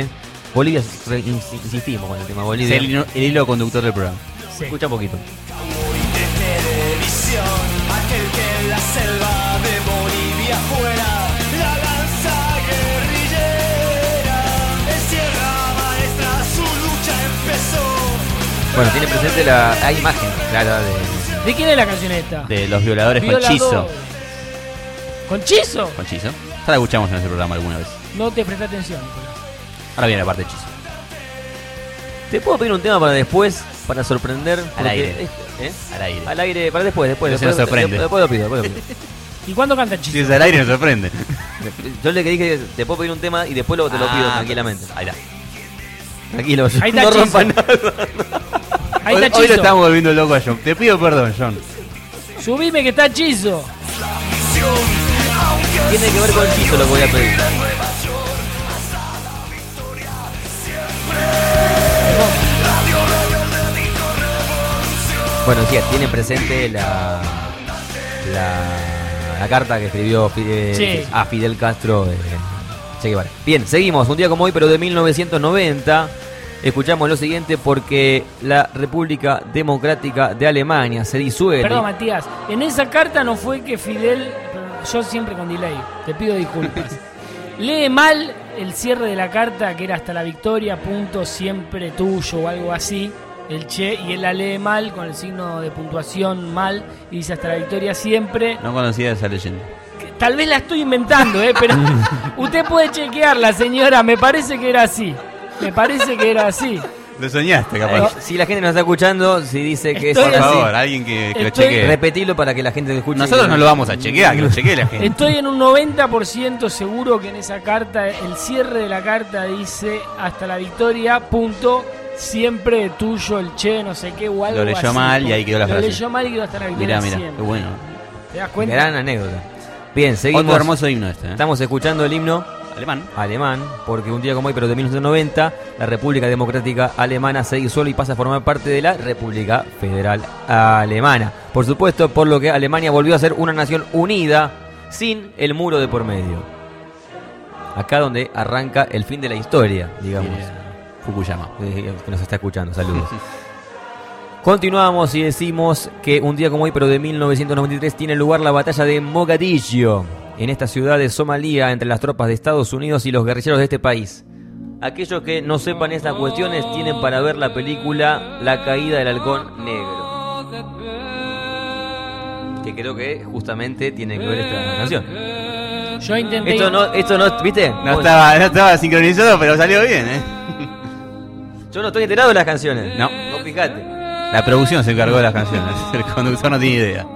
Bolivia, re- ins- insistimos con el tema Bolivia. Es el, hilo- el hilo conductor del programa. Sí. Escucha un poquito. Televisión, aquel que en la selva de Bolivia fuera la lanza guerrillera, en Sierra Maestra su lucha empezó. Bueno, tiene presente la. Hay imagen, claro, de. ¿De quién es la canción esta? De los violadores con Violador. Chizo. ¿Con Chizo? Con Chizo. Ya la escuchamos en ese programa alguna vez. No te presté atención, Nicolás. Ahora viene la parte de Chizo. ¿Te puedo pedir un tema para después? Para sorprender. Al Porque aire. es- ¿eh? Al aire. Al aire, para después, después. No se después, nos sorprende. Después, después lo pido, después lo pido. ¿Y cuándo canta Chizo? Si es al aire nos sorprende. Yo le dije, te puedo pedir un tema y después lo, te lo pido Ah, tranquilamente. Ahí está. Tranquilo, Ahí está no Chizo. rompan nada. Ahí Hoy, está hoy lo Chizo. estamos volviendo loco a John. Te pido perdón, John. Subime que está Chizo. Tiene que ver con Chizo lo que voy a pedir. Bueno, sí, tiene presente la, la, la carta que escribió Fidel, Sí. a Fidel Castro eh, Che Guevara. Bien, seguimos, un día como hoy, pero de mil novecientos noventa. Escuchamos lo siguiente porque la República Democrática de Alemania se disuelve. Perdón, Matías. En esa carta no fue que Fidel. Yo siempre con delay. Te pido disculpas. Lee mal el cierre de la carta, que era hasta la victoria, punto, siempre tuyo o algo así. El Che, y él la lee mal con el signo de puntuación mal y dice hasta la victoria siempre. No conocía esa leyenda. Tal vez la estoy inventando, ¿eh? Pero usted puede chequearla, señora. Me parece que era así. Me parece que era así. Lo soñaste, Eh, capaz. Si la gente nos está escuchando, si dice que Estoy- es Por así, favor, alguien que, que lo Estoy- chequee. repetilo para que la gente lo escuche. Nosotros no lo vamos a chequear, que lo chequee la gente. Estoy en un noventa por ciento seguro que en esa carta, el cierre de la carta dice hasta la victoria, punto, siempre tuyo el Che, no sé qué, o algo Lo leyó así. mal y ahí quedó la Lo frase. leyó mal y quedó hasta la victoria Mirá, mirá, siempre. qué bueno. ¿Te das cuenta? Gran anécdota. Bien, seguimos. Otro hermoso himno este, ¿eh? Estamos escuchando el himno Alemán. alemán, porque un día como hoy, pero de mil novecientos noventa, la República Democrática Alemana se disuelve y pasa a formar parte de la República Federal Alemana. Por supuesto, por lo que Alemania volvió a ser una nación unida sin el muro de por medio. Acá donde arranca el fin de la historia, digamos. Fukuyama. Eh, que nos está escuchando, saludos. Continuamos y decimos que un día como hoy, pero de mil novecientos noventa y tres, tiene lugar la batalla de Mogadiscio, en esta ciudad de Somalia, entre las tropas de Estados Unidos y los guerrilleros de este país. Aquellos que no sepan estas cuestiones tienen para ver la película La caída del halcón negro, que creo que justamente tiene que ver esta canción. Yo intenté. Esto no, esto no, ¿viste? No Bueno, estaba, no estaba sincronizado, pero salió bien, ¿eh? yo no estoy enterado de las canciones. No. No, fíjate. La producción se encargó de las canciones. El conductor no tiene idea.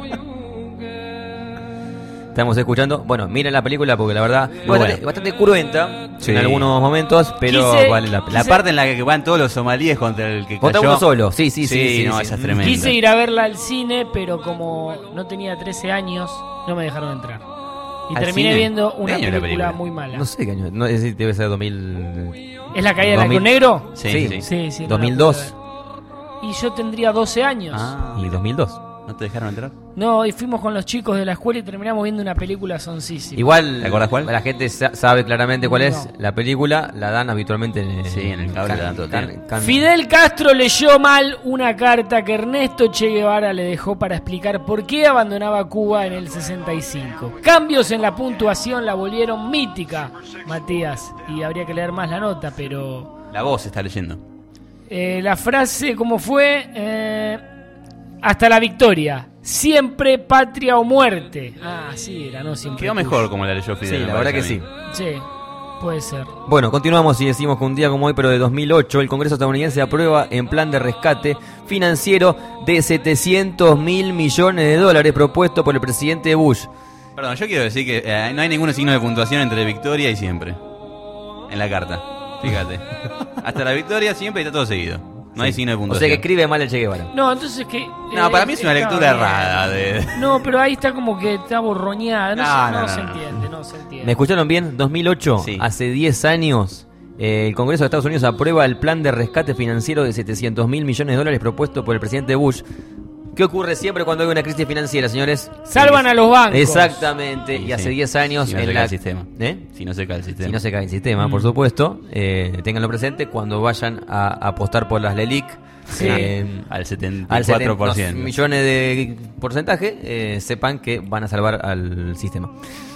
Estamos escuchando, bueno, miren la película porque la verdad es Bueno. bastante, bastante cruenta Sí. en algunos momentos, pero Quise- vale la pena. La parte en la que van todos los somalíes contra el que Contra cayó. uno solo, sí, sí, sí, sí, no, sí. esa es tremenda. Quise ir a verla al cine, pero como no tenía trece años, no me dejaron entrar. Y ¿Al terminé cine? viendo una ¿Qué año es la película, película? muy mala. No sé qué año, no, es decir, debe ser dos mil... ¿Es la caída del dos mil halcón negro? Sí, Sí, sí. Sí, sí. no dos la mil pude dos ver. Y yo tendría doce años. Ah, y dos mil dos. ¿no te dejaron entrar? No, y fuimos con los chicos de la escuela y terminamos viendo una película soncísima. Igual, ¿Te acordás cuál? la gente sa- sabe claramente cuál es No. la película, la dan habitualmente en, Sí, en el cable la dan todo el tiempo. can- Fidel Castro leyó mal una carta que Ernesto Che Guevara le dejó para explicar por qué abandonaba Cuba en el sesenta y cinco. Cambios en la puntuación la volvieron mítica, Matías, y habría que leer más la nota, pero La voz está leyendo. eh, la frase, ¿cómo fue? Eh, hasta la victoria, siempre patria o muerte. Ah, sí era, no siempre. Quedó tuyo. mejor como la leyó Fidel. Sí, me la verdad que parece sí. a mí. Sí, puede ser. Bueno, continuamos y decimos que un día como hoy, pero de dos mil ocho, el Congreso estadounidense aprueba en plan de rescate financiero de setecientos mil millones de dólares propuesto por el presidente Bush. Perdón, yo quiero decir que eh, no hay ningún signo de puntuación entre victoria y siempre. En la carta. Fíjate. Hasta la victoria siempre está todo seguido. No hay signo de O puntuación. sea que escribe mal el Che Guevara. No, entonces que... No, eh, para mí es una está lectura bien. errada. De... No, pero ahí está como que está borroñada. No, No, sé, no, no, no, se no. entiende, no se entiende. ¿Me escucharon bien? dos mil ocho, Sí. hace diez años, eh, el Congreso de Estados Unidos aprueba el plan de rescate financiero de setecientos mil millones de dólares propuesto por el presidente Bush, ¿Qué ocurre siempre cuando hay una crisis financiera, señores? Salvan a los bancos. Exactamente. Y Sí, hace sí. diez años Si no en se la... cae el sistema. ¿Eh? Si no se cae el sistema. Si no se cae el sistema, Mm. por supuesto. Eh, ténganlo presente cuando vayan a apostar por las LELIC. Sí. eh, Al setenta y al cuatro por ciento. setenta millones de porcentaje, eh, sepan que van a salvar al sistema.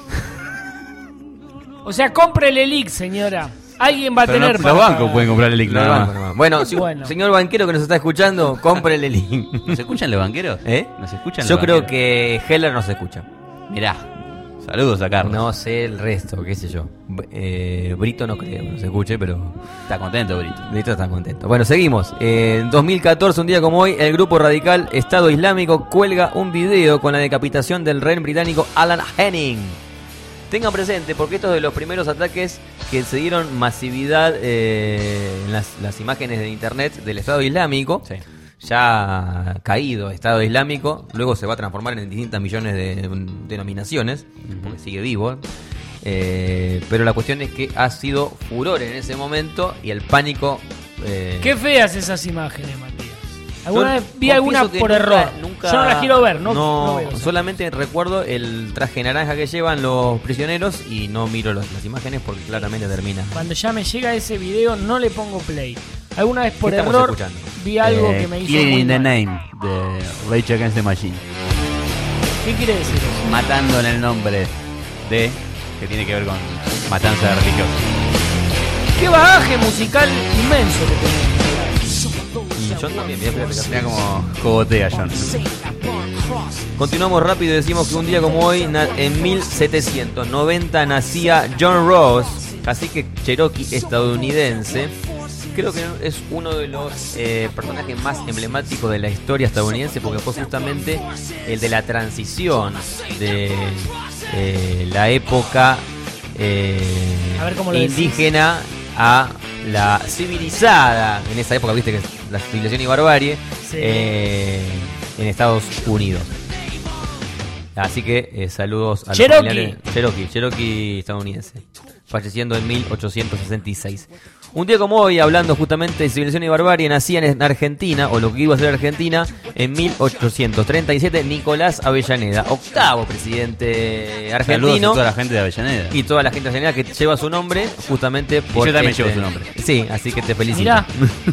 O sea, compre el Elic, señora. Alguien va a Pero tener no, para los bancos pagar. pueden comprar el Elic No, nada no, más. no, no. Bueno, si- Bueno. señor banquero que nos está escuchando, compre el LELIC. ¿Nos escuchan los banqueros? ¿Eh? ¿Nos escuchan Yo los creo banqueros? que Heller nos escucha. Mirá. Saludos a Carlos. No sé el resto, qué sé yo. B- eh, Brito no creo que nos escuche, pero... Está contento, Brito. Brito está contento. Bueno, seguimos. Eh, En dos mil catorce, un día como hoy, el grupo radical Estado Islámico cuelga un video con la decapitación del rehén británico Alan Henning. Tengan presente, porque estos de los primeros ataques que se dieron masividad eh, en las, las imágenes de internet del Estado Islámico, Sí. ya caído Estado Islámico, luego se va a transformar en distintas millones de mm, denominaciones, porque sigue vivo. Eh, pero la cuestión es que ha sido furor en ese momento y el pánico... eh, Qué feas esas imágenes, Matías. ¿Alguna Yo vez vi alguna confieso que por nunca- error? nunca- Yo no las quiero ver, no, no, no veo esas. solamente recuerdo el traje naranja que llevan los prisioneros y no miro los- las imágenes porque claramente termina. Cuando ya me llega ese video, no le pongo play. Alguna vez por ¿Qué estamos error escuchando? vi algo Eh, que me hizo Killing muy in the mal. Name de Rage Against the Machine. ¿Qué quiere decir eso? Matando en el nombre de... que tiene que ver con matanza religiosa. Qué bagaje musical inmenso que tenés. Y John también, mirá, fíjate que- Mira como cogotea John. Continuamos rápido y decimos que un día como hoy, na- en mil setecientos noventa, nacía John Ross, cacique cherokee estadounidense. Creo que es uno de los eh, personajes más emblemáticos de la historia estadounidense porque fue justamente el de la transición de eh, la época eh, A ver cómo lo decís. indígena a la civilizada. En esa época, viste que la civilización y barbarie Sí. eh, en Estados Unidos. Así que eh, saludos a los Cherokee. familiares- Cherokee, Cherokee estadounidense, falleciendo en mil ochocientos sesenta y seis. Un día como hoy, hablando justamente de civilización y barbarie, nacía en Argentina, o lo que iba a ser Argentina, en mil ochocientos treinta y siete, Nicolás Avellaneda, octavo presidente Saludos a argentino. toda la gente de Avellaneda. Y toda la gente argentina que lleva su nombre justamente por... yo también llevo su nombre. Sí, así que te felicito. Mirá.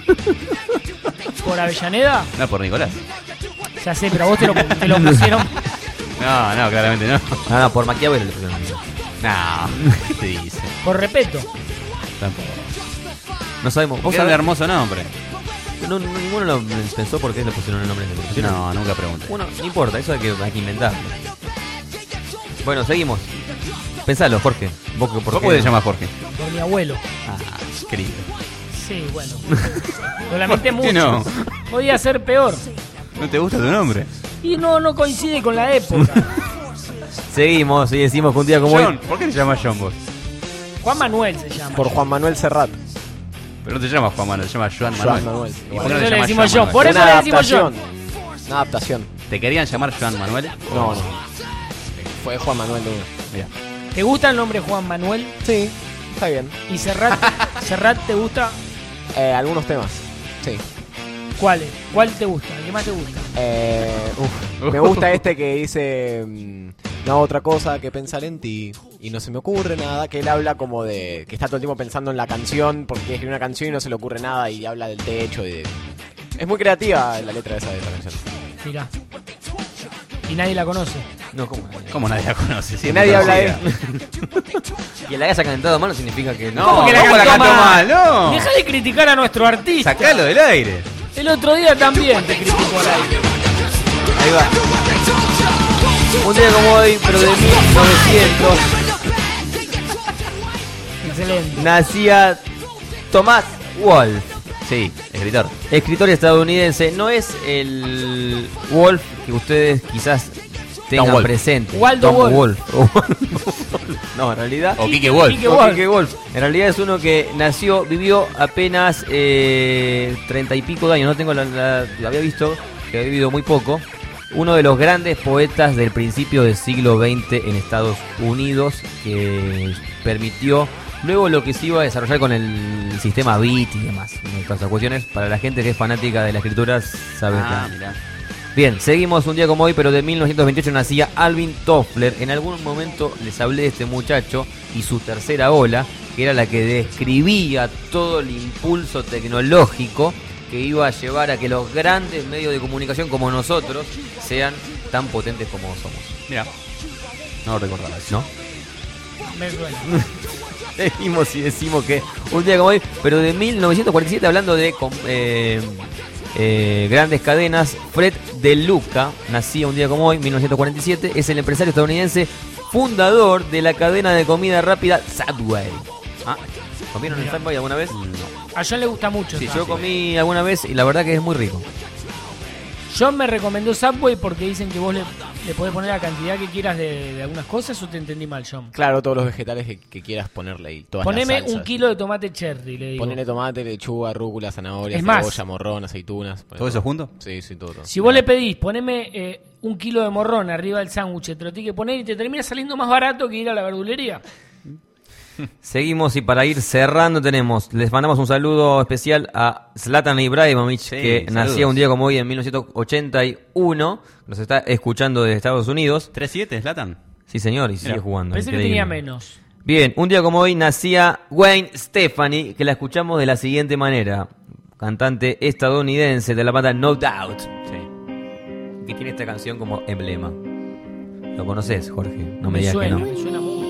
¿Por Avellaneda? No, por Nicolás. Ya sé, pero a vos te lo, te lo pusieron. No, no, claramente no. Ah, no, por Maquiavelo le pusieron. No, ¿qué te dice? Por respeto. Tampoco. No sabemos. ¿Vos Era un sabés? hermoso nombre. No, no, ninguno lo pensó por qué le pusieron el nombre que le pusieron. No, nunca pregunté. Bueno, no importa, eso hay que, hay que inventarlo. Bueno, seguimos. Pensalo, Jorge. ¿Vos, por ¿Vos qué podés no? llamar Jorge? Por mi abuelo. Ah, querido. Sí, bueno. Lo lamenté ¿Por qué mucho. no? Podía ser peor. ¿No te gusta tu nombre? Y no, no coincide con la época. Seguimos y decimos que un día como John, hoy. ¿por qué te llamas John vos? Juan Manuel se llama. Por Juan Manuel Serrat. Pero no te llamas Juan Manuel, te llamas Joan Joan Manuel. Manuel. ¿Y Por por qué no eso te le llamas decimos Joan John. Por Manuel? eso Una le decimos John. adaptación. Una adaptación. ¿Te querían llamar Joan Manuel? No, no. Fue Juan Manuel de uno. Mira. ¿Te gusta el nombre Juan Manuel? Sí, está bien. ¿Y Serrat? ¿Serrat te gusta? Eh, algunos temas. Sí. ¿Cuáles? ¿Cuál te gusta? ¿El que más te gusta? Eh, uf, me gusta este que dice mm, no hago otra cosa que pensar en ti y no se me ocurre nada, que él habla como de que está todo el tiempo pensando en la canción porque escribe una canción y no se le ocurre nada y habla del techo y de... Es muy creativa la letra de esa, de esa canción. Mirá. Y nadie la conoce. No, ¿cómo? ¿Cómo nadie la conoce? Que nadie habla de él. Que la haya cantado mal no significa que no. ¿Cómo que la ¿cómo la cantó cantó mal? mal? No. Deja de criticar a nuestro artista. Sacalo del aire. El otro día también te criticó al aire. Ahí va. Un día como hoy, pero de mil novecientos, Excelente. nacía Thomas Wolfe. Sí, escritor. Escritor estadounidense. No es el Wolf que ustedes quizás tengan Wolf. presente. Waldo Tom Wolf. No, en realidad. O Quique Wolf. Quique O Wolf. Quique Wolf. En realidad es uno que nació, vivió apenas eh, treinta y pico de años. No tengo la, la- lo había visto, que había vivido muy poco. Uno de los grandes poetas del principio del siglo veinte en Estados Unidos, que permitió luego lo que se iba a desarrollar con el sistema beat y demás. Todas esas cuestiones, para la gente que es fanática de la escritura, sabe Ah, que mirá. Bien, seguimos un día como hoy, pero de mil novecientos veintiocho nacía Alvin Toffler. En algún momento les hablé de este muchacho y su tercera ola, que era la que describía todo el impulso tecnológico que iba a llevar a que los grandes medios de comunicación como nosotros sean tan potentes como somos. Mira, no lo recordaba, ¿no? Me suena. Seguimos y decimos que un día como hoy, pero de mil novecientos cuarenta y siete, hablando de eh, eh, grandes cadenas, Fred De Luca nacía un día como hoy, mil novecientos cuarenta y siete, es el empresario estadounidense fundador de la cadena de comida rápida Subway. ¿Ah? ¿Comieron el Subway alguna vez? No. A John le gusta mucho. Sí, Subway. yo comí alguna vez y la verdad que es muy rico. John me recomendó Subway porque dicen que vos le, le podés poner la cantidad que quieras de, de algunas cosas, o te entendí mal, John. Claro, todos los vegetales que, que quieras ponerle ahí. Todas Poneme las salsas. un kilo de tomate cherry, le digo. Ponele tomate, lechuga, rúcula, zanahoria, Es más, cebolla, morrón, aceitunas. ¿Todo eso junto? Sí, sí, todo. todo. Si vos le pedís, poneme eh, un kilo de morrón arriba del sándwich, te lo tenés que poner y te termina saliendo más barato que ir a la verdulería. Seguimos y para ir cerrando tenemos, les mandamos un saludo especial a Zlatan Ibrahimovic, Sí, que saludos. nacía un día como hoy en mil novecientos ochenta y uno, nos está escuchando desde Estados Unidos. ¿tres siete, Zlatan? Sí señor, y sigue Mira, jugando. Pensé que increíble. tenía menos. Bien, un día como hoy nacía Gwen Stefani, que la escuchamos de la siguiente manera. Cantante estadounidense de la banda No Doubt. Sí. Que tiene esta canción como emblema. ¿Lo conoces, Jorge? No me, Me digas suena, que no. me suena mucho.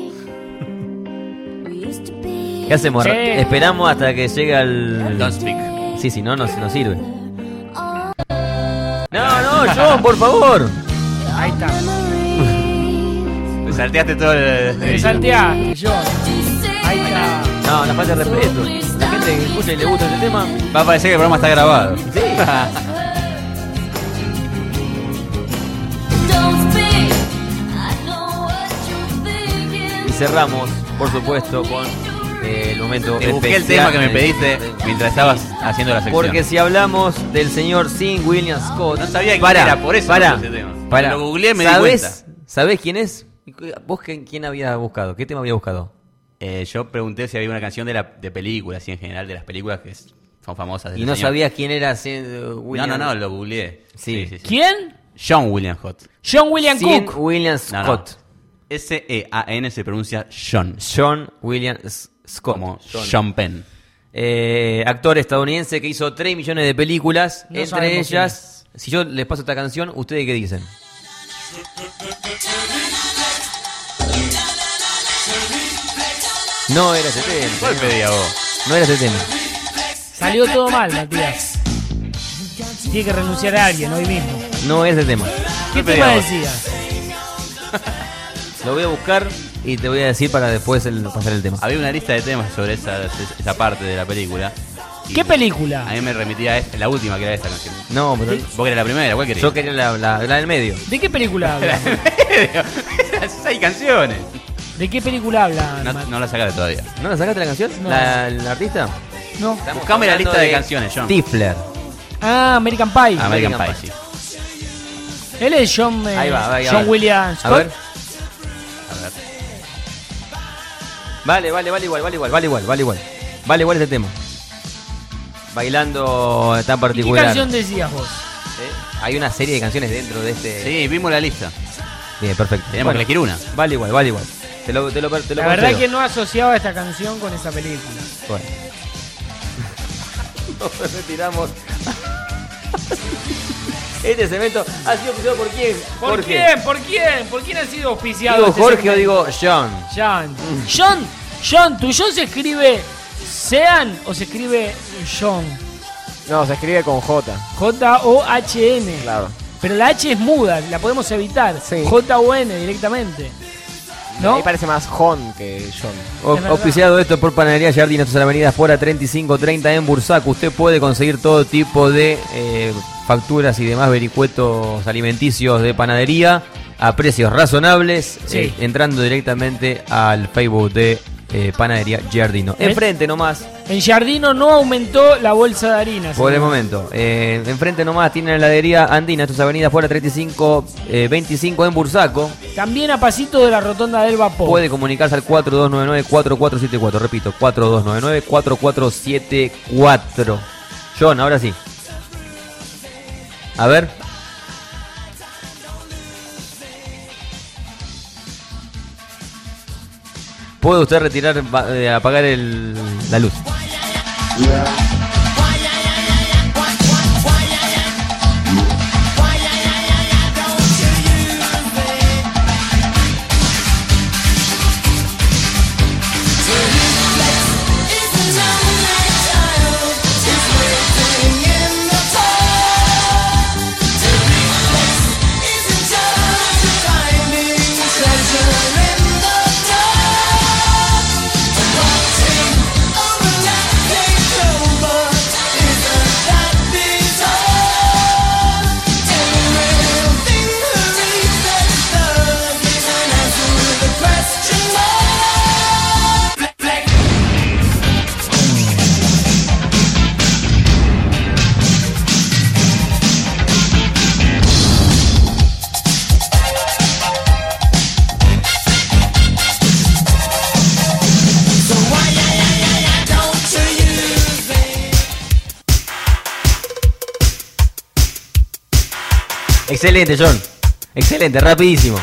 ¿Qué hacemos? Che. Esperamos hasta que llegue al... Don't speak. Sí, si no, no nos sirve. No, no, John, por favor. Ahí está. Te salteaste todo el... Me salteaste, John. Ahí está. No, la falta de respeto. La gente que escucha y le gusta este tema. Va a parecer que el programa está grabado. Sí. Y cerramos, por supuesto, con eh, el momento Te busqué el especial. tema que me pediste mientras estabas haciendo la sección. Porque si hablamos del señor Sean William Scott, No sabía quién para, era, por eso para, puse ese tema. para. Lo googleé, me di ¿Sabés, cuenta. ¿Sabés quién es? ¿Vos quién, quién había buscado? ¿Qué tema había buscado? Eh, yo pregunté si había una canción de, la, de películas, y en general de las películas que es- son famosas. del Y no señor. sabías quién era Sean William. No, no, no, lo googleé. Sí. Sí, sí, sí. ¿Quién? John William Scott. John William Sean Cook. William No, no. Scott. S E A N se pronuncia John. John William S- Scott. Como John. Sean Penn. Eh, actor estadounidense que hizo tres millones de películas. No entre sabemos ellas, si yo les paso esta canción, ¿ustedes qué dicen? No era ese tema. ¿Cuál señor. pedía vos? No era ese tema. Salió todo mal, Matías. Tiene que renunciar a alguien hoy mismo. No era ese tema. ¿Qué pedí tema a vos. decías? Lo voy a buscar y te voy a decir para después el- pasar el tema. Había una lista de temas sobre esa, esa parte de la película. Y ¿Qué película? A mí me remitía a esta- la última, que era esta canción. No, pero Vos querés la primera, ¿cuál querés? yo quería la, la- la del medio. ¿De qué película hablan? Las seis canciones. ¿De qué película hablan? No, Mat- no la sacaste todavía. ¿No la sacaste la canción? No. ¿La, la artista? No. Estamos Buscame la hablando lista de canciones, John. Stifler. Ah, American Pie. American, American Pie, Pie. sí. Él es John, eh, Ahí va, ahí va. John William A Scott. ver. A ver. Vale, vale, vale igual, vale igual, vale igual, vale igual. Vale igual este tema. Bailando tan ¿Y qué particular. canción decías vos? ¿Eh? Hay una serie de canciones dentro de este. Sí, vimos la lista. Bien, perfecto. Tenemos Bueno, que elegir una. Vale igual, vale igual. Te lo, te lo, te lo La verdad concedo. que no asociaba esta canción con esa película. Bueno. Nos retiramos. Este segmento ha sido auspiciado por quién? ¿Por Jorge. quién? ¿Por quién? ¿Por quién ha sido auspiciado? ¿Digo este Jorge o segmento? digo John? John. John, John, ¿tu John se escribe Sean o se escribe John? No, se escribe con J. J O H N. Claro. Pero la H es muda, la podemos evitar. Sí. J O N directamente. ¿No? Ahí parece más John que John. O- Es verdad. Auspiciado esto por Panadería Jardín, nuestras avenidas Fora treinta y cinco treinta en Bursaco. Usted puede conseguir todo tipo de eh, facturas y demás vericuetos alimenticios de panadería a precios razonables, Sí. eh, entrando directamente al Facebook de eh, Panadería Giardino. ¿Eh? Enfrente nomás, En Jardino no aumentó la bolsa de harina. por el señor. momento, eh, enfrente nomás tienen la heladería Andina, nuestras avenidas Fora treinta y cinco veinticinco en Bursaco. También a pasito de la rotonda del vapor. Puede comunicarse al cuatro dos nueve nueve cuatro cuatro siete cuatro. Repito, cuatro dos nueve nueve cuatro cuatro siete cuatro. John, ahora sí. A ver. puede usted retirar, eh, apagar el, la luz. Excelente, John. Excelente, rapidísimo.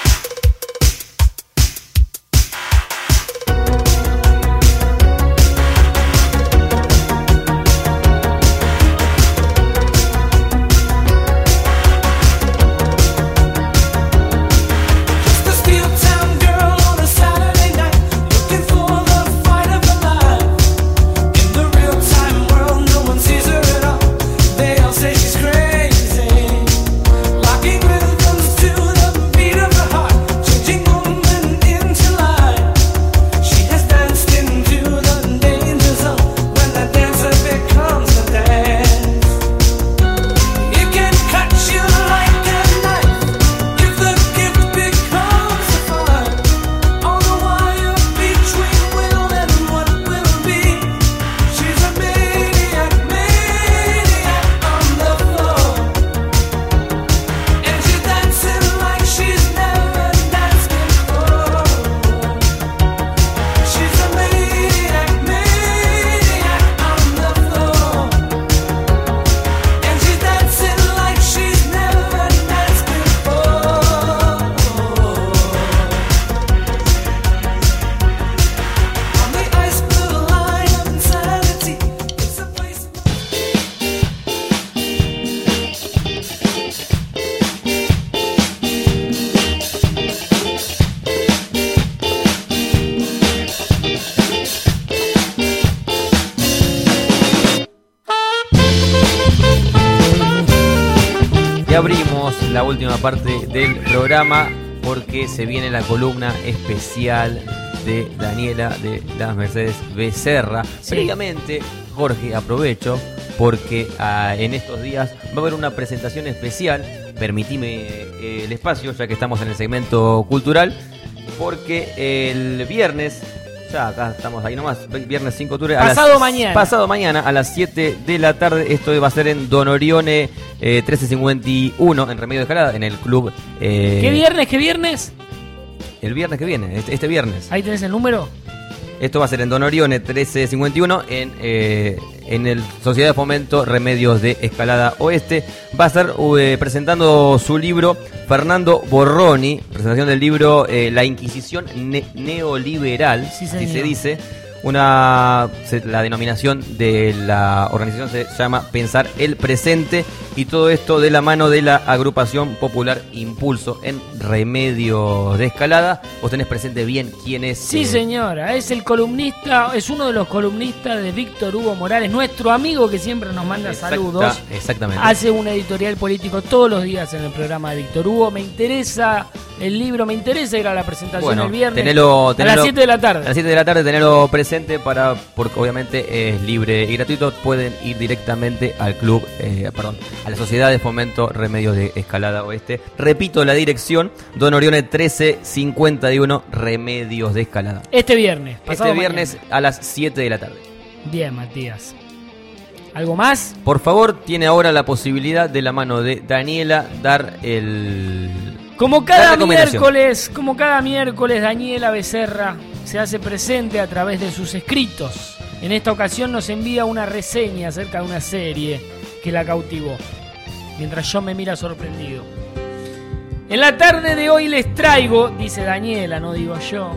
Y abrimos la última parte del programa porque se viene la columna especial de Daniela de las Mercedes Becerra. Sí. Previamente, Jorge, aprovecho porque ah, en estos días va a haber una presentación especial. Permitime eh, el espacio, ya que estamos en el segmento cultural, porque el viernes, ya acá estamos ahí nomás, viernes cinco de octubre. Pasado a las, mañana. Pasado mañana a las siete de la tarde. Esto va a ser en Don Orione eh, trece cincuenta y uno, en Remedio de Escalada, en el club. Eh, ¿Qué viernes? ¿Qué viernes? El viernes que viene, este, este viernes. Ahí tenés el número. Esto va a ser en Don Orione trece cincuenta y uno, en, eh, en el Sociedad de Fomento Remedios de Escalada Oeste. Va a estar eh, presentando su libro Fernando Borroni, presentación del libro eh, La Inquisición ne Neoliberal, sí, así se dice. Una, se, la denominación de la organización se llama Pensar el Presente, y todo esto de la mano de la agrupación popular Impulso en Remedios de Escalada. Vos tenés presente bien quién es. Sí, eh, señora, es el columnista, es uno de los columnistas de Víctor Hugo Morales, nuestro amigo que siempre nos manda exacta, saludos. Exactamente. Hace un editorial político todos los días en el programa de Víctor Hugo. Me interesa el libro, me interesa ir a la presentación bueno, el viernes tenelo, tenelo, a las siete de la tarde. A las siete de la tarde tenerlo presente, para porque obviamente es libre y gratuito. Pueden ir directamente al club, eh, perdón, a la Sociedad de Fomento Remedios de Escalada Oeste. Repito la dirección: Don Orione trece cincuenta y uno, Remedios de Escalada. Este viernes, pasado Este viernes mañana. a las siete de la tarde. Bien, Matías. ¿Algo más? Por favor, tiene ahora la posibilidad, de la mano de Daniela, dar el... Como cada miércoles, como cada miércoles, Daniela Becerra se hace presente a través de sus escritos. En esta ocasión nos envía una reseña acerca de una serie que la cautivó, mientras yo me mira sorprendido. En la tarde de hoy les traigo, dice Daniela, no digo yo,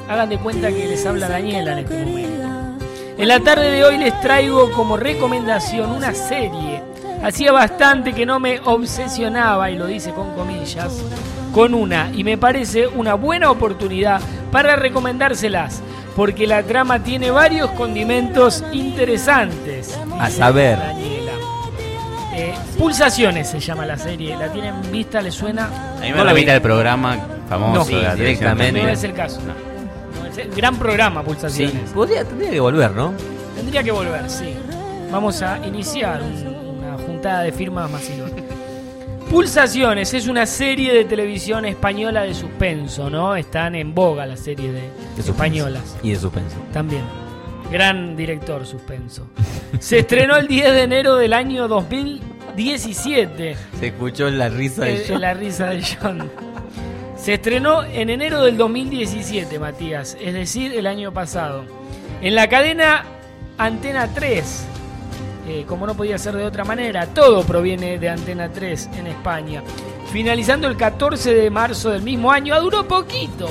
hagan de cuenta que les habla Daniela en este momento. En la tarde de hoy les traigo como recomendación una serie. Hacía bastante que no me obsesionaba, y lo dice con comillas, con una, y me parece una buena oportunidad para recomendárselas, porque la trama tiene varios condimentos interesantes. A saber. Daniela. Eh, Pulsaciones se llama la serie. ¿La tienen vista? ¿Le suena? A mí me la vista del programa famoso. No, de la directamente. no es el caso. No. No es el gran programa Pulsaciones. Sí, podría, tendría que volver, ¿no? Tendría que volver, sí. Vamos a iniciar un, una juntada de firmas masivas. Pulsaciones es una serie de televisión española de suspenso, ¿no? Están en boga las series de, De suspenso. españolas. Y de suspenso. También. Gran director suspenso. Se estrenó el diez de enero del año dos mil diecisiete. Se escuchó la risa de Eh, John. La risa de John. Se estrenó en enero del dos mil diecisiete, Matías, es decir, el año pasado. En la cadena Antena tres. Eh, como no podía ser de otra manera, todo proviene de Antena tres en España. Finalizando el catorce de marzo del mismo año, duró poquito.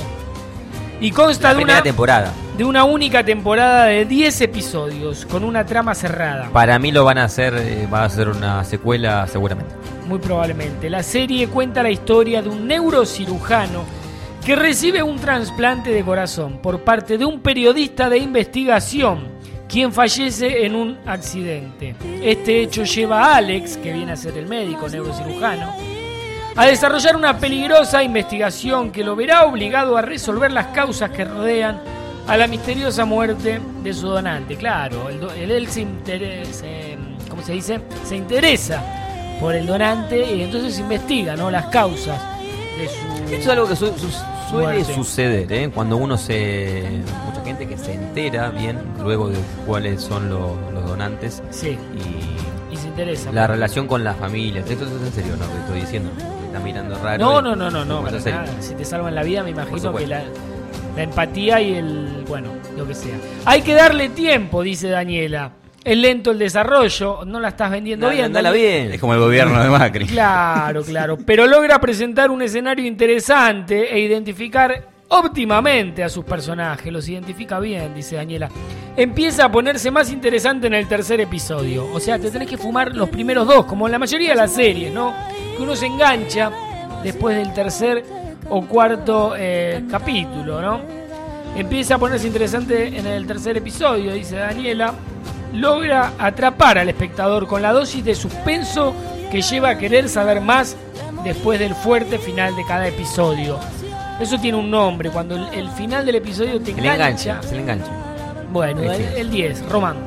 Y consta La de primera una, temporada. de una única temporada de diez episodios, con una trama cerrada. Para mí lo van a hacer, eh, va a ser una secuela seguramente. Muy probablemente. La serie cuenta la historia de un neurocirujano que recibe un trasplante de corazón por parte de un periodista de investigación, quien fallece en un accidente. Este hecho lleva a Alex, que viene a ser el médico neurocirujano, a desarrollar una peligrosa investigación que lo verá obligado a resolver las causas que rodean a la misteriosa muerte de su donante. Claro, el do- el- él se interesa, ¿cómo se dice? Se interesa por el donante y entonces investiga, ¿no?, las causas de su Eso es algo que su- su- suele muerte. suceder, ¿eh? Cuando uno se... Mucha gente que se entera bien luego de cuáles son los, los donantes. Sí. Y, y se interesa. la relación con las familias. Esto es en serio, ¿no? Que estoy diciendo. Me está mirando raro. No, y- no, no, no, no, Cosa para seria. nada. Si te salvan la vida, me imagino supuesto. que la, la empatía y el, bueno, lo que sea. Hay que darle tiempo, dice Daniela. Es lento el desarrollo, no la estás vendiendo Dale, bien. andala Daniela. bien. Es como el gobierno de Macri. Claro, claro. Pero logra presentar un escenario interesante e identificar óptimamente a sus personajes. Los identifica bien, dice Daniela. Empieza a ponerse más interesante en el tercer episodio. O sea, te tenés que fumar los primeros dos, como en la mayoría de las series, ¿no? Que uno se engancha después del tercer o cuarto eh, capítulo, ¿no? Empieza a ponerse interesante en el tercer episodio, dice Daniela. Logra atrapar al espectador con la dosis de suspenso que lleva a querer saber más después del fuerte final de cada episodio. Eso tiene un nombre, cuando el, el final del episodio te Se le engancha. engancha, se le engancha. Bueno, Sí, el, sí. el diez, Román.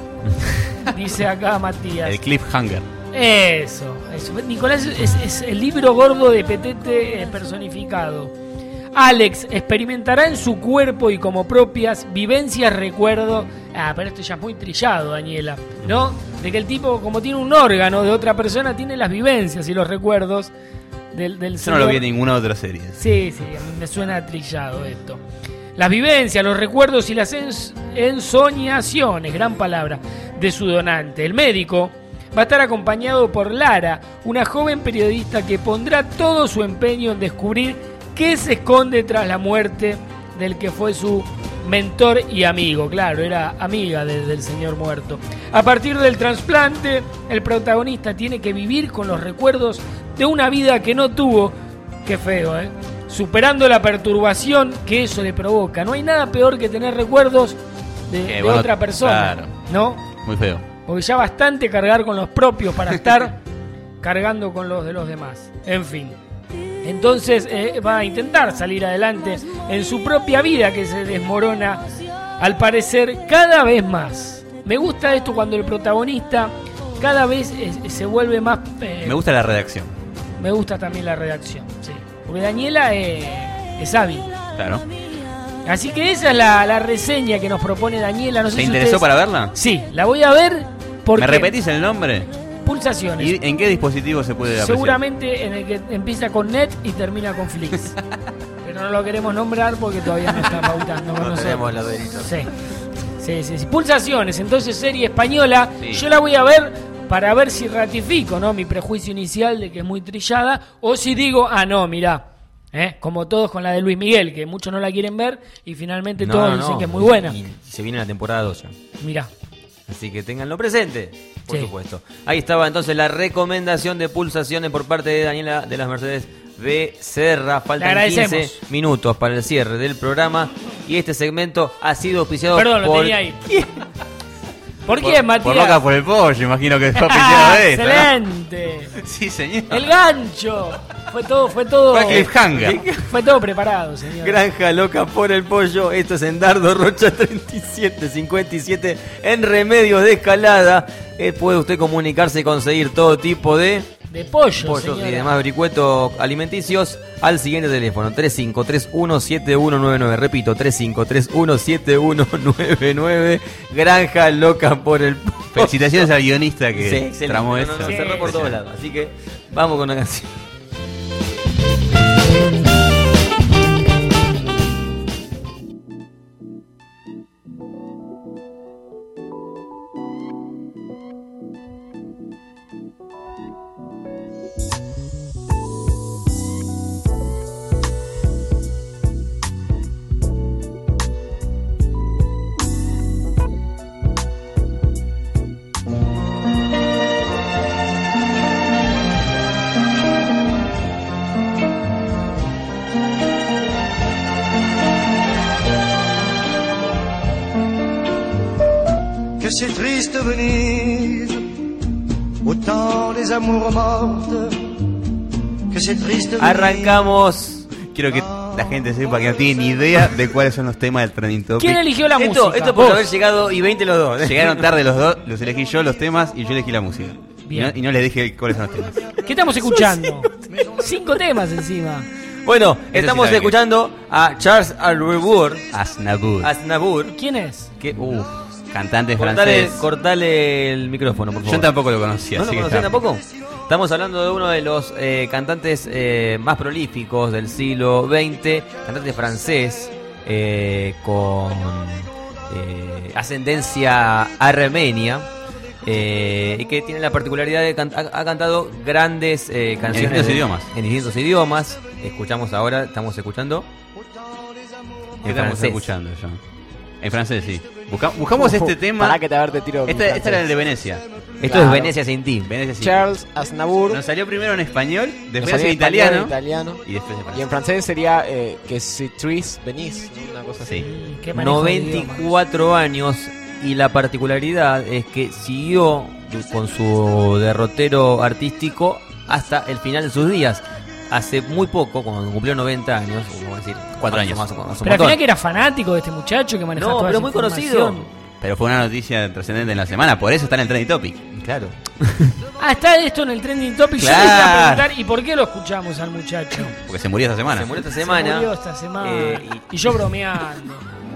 Dice acá Matías. El cliffhanger. Eso, eso. Nicolás es, es el libro gordo de Petete eh, personificado. Alex experimentará en su cuerpo y como propias vivencias, recuerdo. Ah, pero esto ya es muy trillado, Daniela, ¿no? De que el tipo, como tiene un órgano de otra persona, tiene las vivencias y los recuerdos del, del Yo no lo vi en señor. ninguna otra serie. Sí, sí, a mí me suena trillado esto. Las vivencias, los recuerdos y las ens- ensoñaciones, gran palabra, de su donante. El médico va a estar acompañado por Lara, una joven periodista que pondrá todo su empeño en descubrir qué se esconde tras la muerte del que fue su mentor y amigo. Claro, era amiga de- del señor muerto. A partir del trasplante, el protagonista tiene que vivir con los recuerdos de una vida que no tuvo. Qué feo, ¿eh? Superando la perturbación que eso le provoca. No hay nada peor que tener recuerdos de, Que de bueno, otra persona, claro. ¿no? Muy feo. Porque ya bastante cargar con los propios para estar cargando con los de los demás. En fin. Entonces eh, va a intentar salir adelante en su propia vida que se desmorona, al parecer, cada vez más. Me gusta esto cuando el protagonista cada vez es- se vuelve más... eh, Me gusta la redacción. me gusta también la redacción, sí. Porque Daniela eh, es hábil. Claro. Así que esa es la, la reseña que nos propone Daniela. No sé ¿Te si interesó ustedes- para verla? Sí, la voy a ver porque... ¿Me repetís el nombre? Pulsaciones. ¿Y en qué dispositivo se puede apreciar? Seguramente en el que empieza con Net y termina con Flix. Pero no lo queremos nombrar porque todavía no está pautando con No nosotros. tenemos los derechos. Sí. Sí, sí, sí. Pulsaciones, entonces serie española. Sí. Yo la voy a ver para ver si ratifico, ¿no?, mi prejuicio inicial de que es muy trillada, o si digo, ah, no, mirá, ¿Eh? Como todos con la de Luis Miguel, que muchos no la quieren ver y finalmente No, todos no, dicen no. que es muy buena. Y se viene la temporada dos ya. Mirá. Así que ténganlo presente, por Sí. supuesto. Ahí estaba entonces la recomendación de pulsaciones por parte de Daniela de las Mercedes Becerra. Faltan Le agradecemos. quince minutos para el cierre del programa. Y este segmento ha sido auspiciado Perdón, lo por... tenía ahí. ¿Por Por- qué, Matías? Por Boca por el pollo, imagino que fue Ah, auspiciado de esto, ¿no? excelente. Sí, señor. El gancho. Fue todo, fue todo. Fue cliffhanger. Fue todo preparado, señor. Granja Loca por el Pollo. Esto es en Dardo Rocha treinta y siete cincuenta y siete en Remedios de Escalada. Eh, puede usted comunicarse y conseguir todo tipo de De pollo, pollos señora. y demás vericuetos alimenticios al siguiente teléfono: tres cinco tres uno siete uno nueve nueve. Repito, tres cinco tres uno siete uno nueve nueve. Granja Loca por el Pollo. Felicitaciones al guionista que Sí, excelente. tramó No, eso. no, no, Sí, cerró por sí. todos lados. Así que vamos con la canción. Que c'est triste Venise, autant les amours mortes. Que c'est triste Venise. Arrancamos. Quiero que la gente sepa que no tiene ni idea de cuáles son los temas del Trending Topic. ¿Quién eligió la Esto, música? esto por Vos. haber llegado y veinte los dos. ¿eh? Llegaron tarde los dos, los elegí yo los temas y yo elegí la música. Y Bien. no, y no les dije cuáles son los temas. ¿Qué estamos escuchando? Cinco temas encima. Bueno, Ese estamos sí sabe escuchando a Charles Aznavour. Aznavour. Aznavour. ¿Quién es? Que, uf, Cantante cortale, francés. cortale el micrófono, por favor. Yo tampoco lo conocía. ¿No lo así que conocían está- tampoco? Estamos hablando de uno de los eh, cantantes eh, más prolíficos del siglo veinte, cantante francés eh, con eh, ascendencia armenia eh, y que tiene la particularidad de can- ha, ha cantado grandes eh, canciones distintos de- idiomas. En distintos idiomas. Escuchamos ahora, estamos escuchando ¿Qué en estamos francés. escuchando yo? En francés, sí. Busca- buscamos este tema. Pará que te ver te tiro. mi Este, este francés. era el de Venecia. Esto Claro. es Venecia sin ti. Venecia sí. Charles Aznavour. Nos salió primero en español, Nos después salió en en italiano, en italiano. y después en Y francés. en francés sería eh, que si Tris venís, ¿no? Una cosa así. Sí. ¿Qué manejo de idiomas? noventa y cuatro años y la particularidad es que siguió con su derrotero artístico hasta el final de sus días. Hace muy poco, cuando cumplió noventa años, vamos a decir, Cuatro más- años. más- más- más un Pero al montón. final que era fanático de este muchacho que manejaba No, toda pero esa muy conocido. información. Pero fue una noticia trascendente en la semana, por eso está en el Trending Topic. Claro. Ah, está esto en el trending topic. Yo Claro. le iba a preguntar, ¿y por qué lo escuchamos al muchacho? Porque se murió esta semana. Se murió esta Se semana. murió esta semana. eh, y... yo bromeando.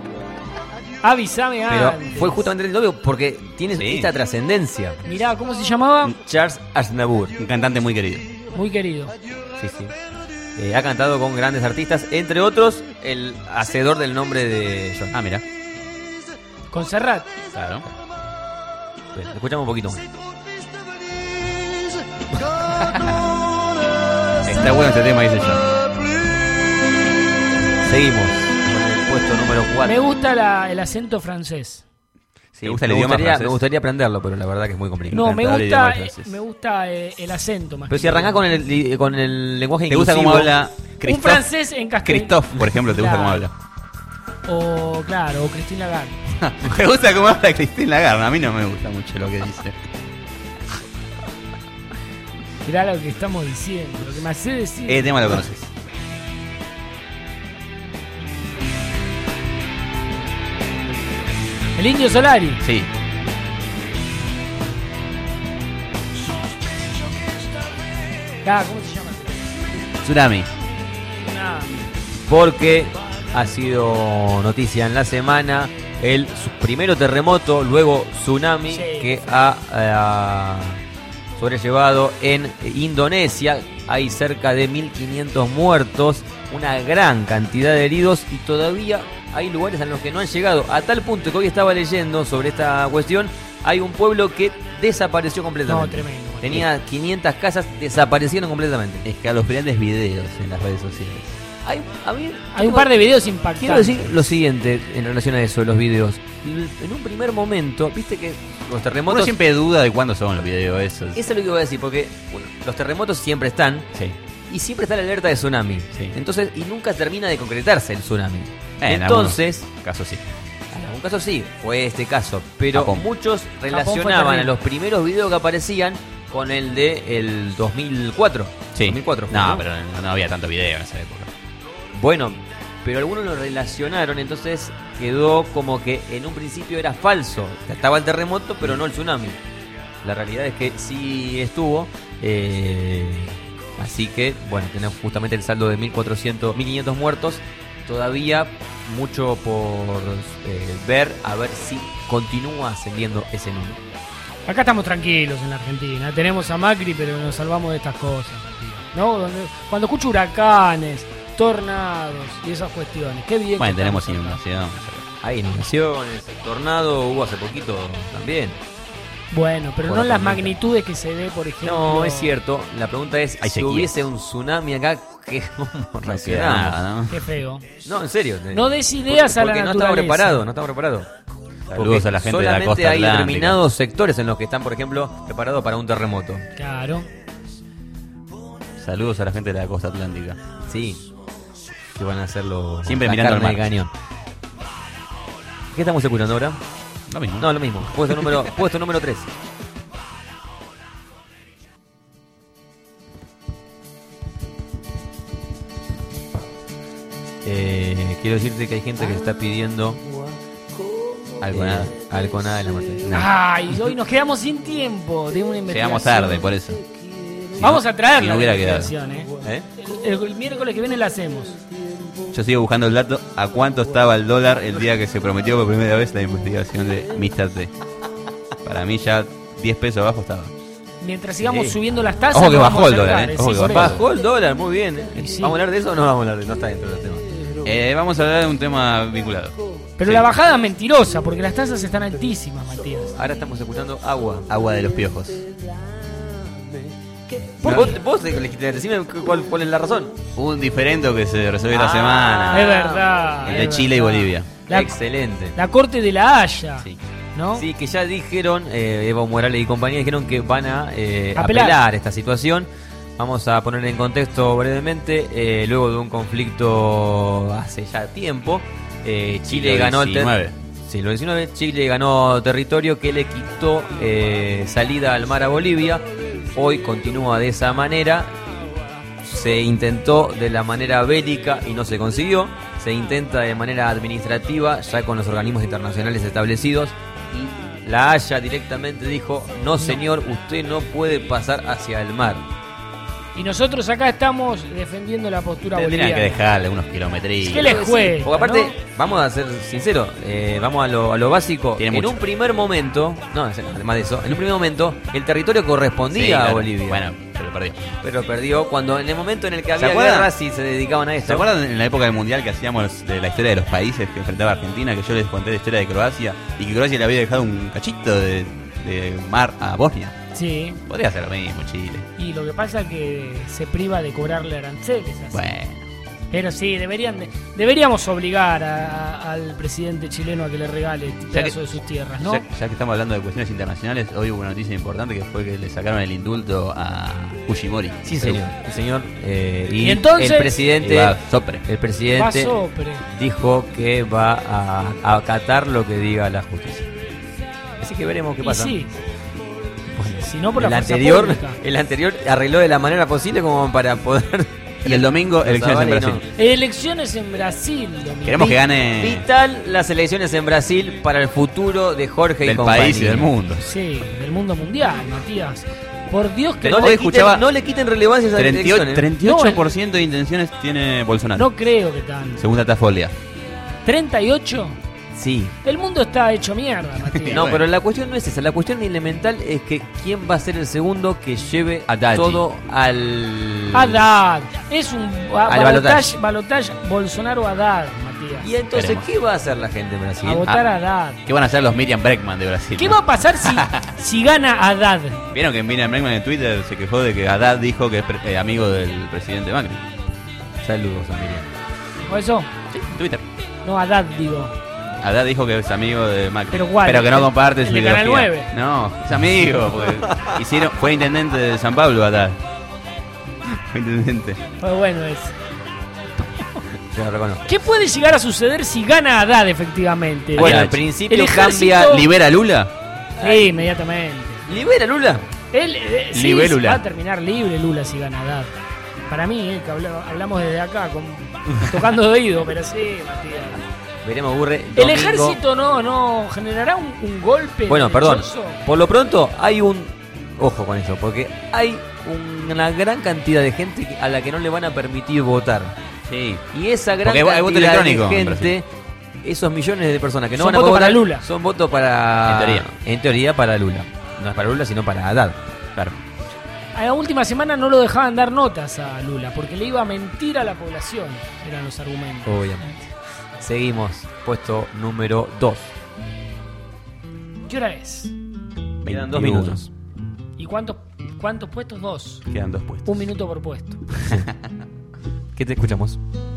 Avísame pero antes. fue justamente el novio porque tiene Sí. esta trascendencia. Mirá, ¿cómo se llamaba? Charles Aznavour. Un cantante muy querido. Muy querido. Sí, sí. Eh, ha cantado con grandes artistas, entre otros, el hacedor del nombre de John. Ah, mira. Con Serrat. Claro. Bien, escuchamos un poquito más. Está bueno este tema, dice yo. Seguimos con el puesto número Me cuatro. gusta la- el acento francés. Sí, ¿Te gusta el me, idioma gustaría, francés? me gustaría aprenderlo, pero la verdad que es muy complicado. No, me encantador idioma gusta, el eh, francés. me gusta eh, el acento más. Pero que si arrancás todo. con el, con el lenguaje ¿Te gusta cómo inclusivo, habla Un Christophe? francés en castellano. Christophe, por ejemplo, ¿te gusta cómo habla? O, claro, o Cristina Lagarde. Me gusta cómo habla Christine Lagarde. A mí no me gusta mucho lo que dice. Mirá lo que estamos diciendo, lo que me hace decir. Ese tema lo conoces. El Indio Solari. Sí. Ah, ¿cómo se llama? Tsunami. Una- porque ha sido noticia en la semana el su- primero terremoto, luego tsunami Sí. que ha eh, sobrellevado en Indonesia. Hay cerca de mil quinientos muertos, una gran cantidad de heridos y todavía hay lugares en los que no han llegado. A tal punto que hoy estaba leyendo sobre esta cuestión, hay un pueblo que desapareció completamente. No, tremendo. Tenía quinientas casas, desaparecieron completamente. Escalofriantes videos en las redes sociales. Hay, a mí, Hay un par de videos impactantes. Quiero decir lo siguiente en relación a eso, de los videos. En un primer momento, viste que los terremotos... Uno siempre duda de cuándo son los videos esos. Eso es lo que voy a decir, porque bueno, los terremotos siempre están. Sí. Y siempre está la alerta de tsunami. Sí. Entonces, y nunca termina de concretarse el tsunami. Eh, en Entonces... algunos casos sí. En algún caso sí, fue este caso. Pero Japón. muchos relacionaban a los primeros videos que aparecían con el de el dos mil cuatro. Sí. dos mil cuatro fue, no, ¿no? pero no, no había tanto video en esa época. Bueno, pero algunos lo relacionaron, entonces quedó como que en un principio era falso. Estaba el terremoto, pero no el tsunami. La realidad es que sí estuvo. Eh, así que, bueno, tenemos justamente el saldo de mil cuatrocientos, mil quinientos muertos. Todavía mucho por eh, ver, a ver si continúa ascendiendo ese número. Acá estamos tranquilos en la Argentina. Tenemos a Macri, pero nos salvamos de estas cosas, ¿no? Donde, cuando escucho huracanes, tornados y esas cuestiones, qué bien. Bueno, que tenemos estamos acá. inundación. Hay inundaciones, tornado hubo hace poquito también. Bueno, pero Por no la las tormenta. magnitudes que se ve, por ejemplo. No, es cierto. La pregunta es, Hay si sequía. hubiese un tsunami acá, ¿qué cómo queda reaccionamos? nada, ¿no? Qué feo. No, en serio. No des ideas a la Porque no estamos naturaleza. preparados, no estamos preparados. Saludos Porque a la gente de la solamente costa hay atlántica. determinados sectores en los que están, por ejemplo, preparados para un terremoto. Claro. Saludos a la gente de la costa atlántica. Sí. Que van a hacerlo Siempre la mirando al carne mar. de cañón. ¿Qué estamos escuchando ahora? Lo mismo. No, lo mismo. Puesto número, puesto número tres. Eh, quiero decirte que hay gente que está pidiendo Alconada. eh, Alconada de la Mercedes. Ay, hoy nos quedamos sin tiempo de una investigación. Llegamos tarde, por eso. Vamos a traer si la no hubiera quedado. investigación, ¿eh? ¿Eh? El, el miércoles que viene la hacemos. Yo sigo buscando el dato. ¿A cuánto estaba el dólar el día que se prometió por primera vez la investigación de míster T? Para mí ya diez pesos abajo estaba. Mientras sigamos Sí. subiendo las tasas. Ojo que nos bajó vamos a el dólar, acercar, ¿eh? Ojo sí, que por bajó. eso. Bajó el dólar, muy bien. ¿eh? Y sí. ¿Vamos a hablar de eso o no vamos a hablar de eso? No está dentro del tema. Eh, vamos a hablar de un tema vinculado. Pero Sí. la bajada es mentirosa, porque las tasas están altísimas, Matías. Ahora estamos escuchando agua. Agua de los piojos. ¿Vos, vos decime cuál, cuál es la razón. Un diferendo que se resolvió esta Ah, semana. Es verdad. El de es Chile y verdad. Bolivia. La, Excelente. la Corte de la Haya. Sí. ¿No? Sí, que ya dijeron, eh, Evo Morales y compañía dijeron que van a eh, Apelar. apelar esta situación. Vamos a poner en contexto brevemente. eh, luego de un conflicto hace ya tiempo, eh, Chile Siglo ganó el ter- diecinueve. siglo diecinueve, Chile ganó territorio que le quitó eh, salida al mar a Bolivia. Hoy continúa de esa manera. Se intentó de la manera bélica y no se consiguió. Se intenta de manera administrativa, ya con los organismos internacionales establecidos. Y la Haya directamente dijo: no señor, usted no puede pasar hacia el mar. Y nosotros acá estamos defendiendo la postura Tendrían boliviana. que dejarle unos kilometrillos. ¿Qué les juega? Porque aparte, ¿no? vamos a ser sinceros, eh, vamos a lo, a lo básico. Tiene En mucho. un primer momento, no, además de eso, en un primer momento, el territorio correspondía Sí, claro. a Bolivia. Bueno, pero perdió. Pero perdió cuando en el momento en el que ¿Se había acuerdan? guerra, sí se dedicaban a esto. ¿Se acuerdan en la época del mundial que hacíamos de la historia de los países que enfrentaba Argentina? Que yo les conté la historia de Croacia y que Croacia le había dejado un cachito de, de mar a Bosnia. Sí. Podría ser lo mismo, Chile. Y lo que pasa es que se priva de cobrarle aranceles. así. Bueno. Pero sí, deberían de- deberíamos obligar a- a- al presidente chileno a que le regale Ya pedazo que- de sus tierras, ¿no? Ya, ya que estamos hablando de cuestiones internacionales, hoy hubo una noticia importante que fue que le sacaron el indulto a Fujimori. Sí, señor. Sí, señor. Eh, y Y entonces- el presidente, Y va Sopre. el presidente Va Sopre. dijo que va a, a acatar lo que diga la justicia. Así que veremos qué Y pasa. sí, Bueno, si no por la el fuerza anterior, pública. el anterior arregló de la manera posible como para poder. Y el domingo, elecciones en Zabala y Brasil. no. Elecciones en Brasil. domingo. Queremos que gane Vital las elecciones en Brasil para el futuro de Jorge y del compañía. país y del mundo. Sí, del mundo mundial, Matías. Por Dios que Que no, no, le Hoy quiten, escuchaba no le quiten relevancia a esas treinta y ocho elecciones. treinta y ocho por ciento de intenciones tiene Bolsonaro. no creo que tanto. Según Datafolia. ¿treinta y ocho? Sí. El mundo está hecho mierda, Matías. No, Bueno. pero la cuestión no es esa. La cuestión elemental es que quién va a ser el segundo que lleve Haddad. todo al. Haddad. Es un ba- Al balotaje, balotaje Bolsonaro-Haddad, Matías. Y entonces, Esperemos. ¿qué va a hacer la gente en Brasil? A votar a Haddad. ¿Qué van a hacer los Miriam Breckman de Brasil? ¿Qué no? va a pasar si, si gana Haddad? Vieron que Miriam Breckman en Twitter se quejó de que Haddad dijo que es pre- eh, amigo del presidente Macri. Saludos a Miriam. ¿O eso? Sí, Twitter. No, Haddad, digo. Haddad dijo que es amigo de Macri. Pero ¿cuál? Pero que no ¿El- comparte el su de ideología. Canal nueve? No, es amigo. Porque hicieron, fue intendente de San Pablo, Haddad. Fue intendente. Fue bueno eso. Yo lo reconozco. ¿Qué puede llegar a suceder si gana Haddad efectivamente? Bueno, Haddad. al principio El ejército- cambia. ¿Libera Lula? Sí, inmediatamente. ¿Libera Lula? Él eh, sí, Libélula. va a terminar libre Lula si gana Haddad. Para mí, eh, que habla- hablamos desde acá, con, tocando de oído, pero sí, Matías. Veremos, Burre. El domingo. ejército no, no generará un, un golpe. Bueno, perdón. derechoso? Por lo pronto hay un... Ojo con eso, porque hay una gran cantidad de gente que- a la que no le van a permitir votar. Sí. Y esa gran Porque hay voto cantidad electrónico de en gente, esos millones de personas que no Son van a votos poder para votar, Lula. son votos para... En teoría. En teoría para Lula. No es para Lula, sino para Haddad. Claro. A la última semana no lo dejaban dar notas a Lula, porque le iba a mentir a la población, eran los argumentos. Obviamente. Seguimos. Puesto número dos. ¿Qué hora es? Quedan dos veintiuno. minutos. ¿Y cuántos, cuántos puestos? Dos. Quedan dos puestos. Un minuto por puesto. ¿Qué te escuchamos?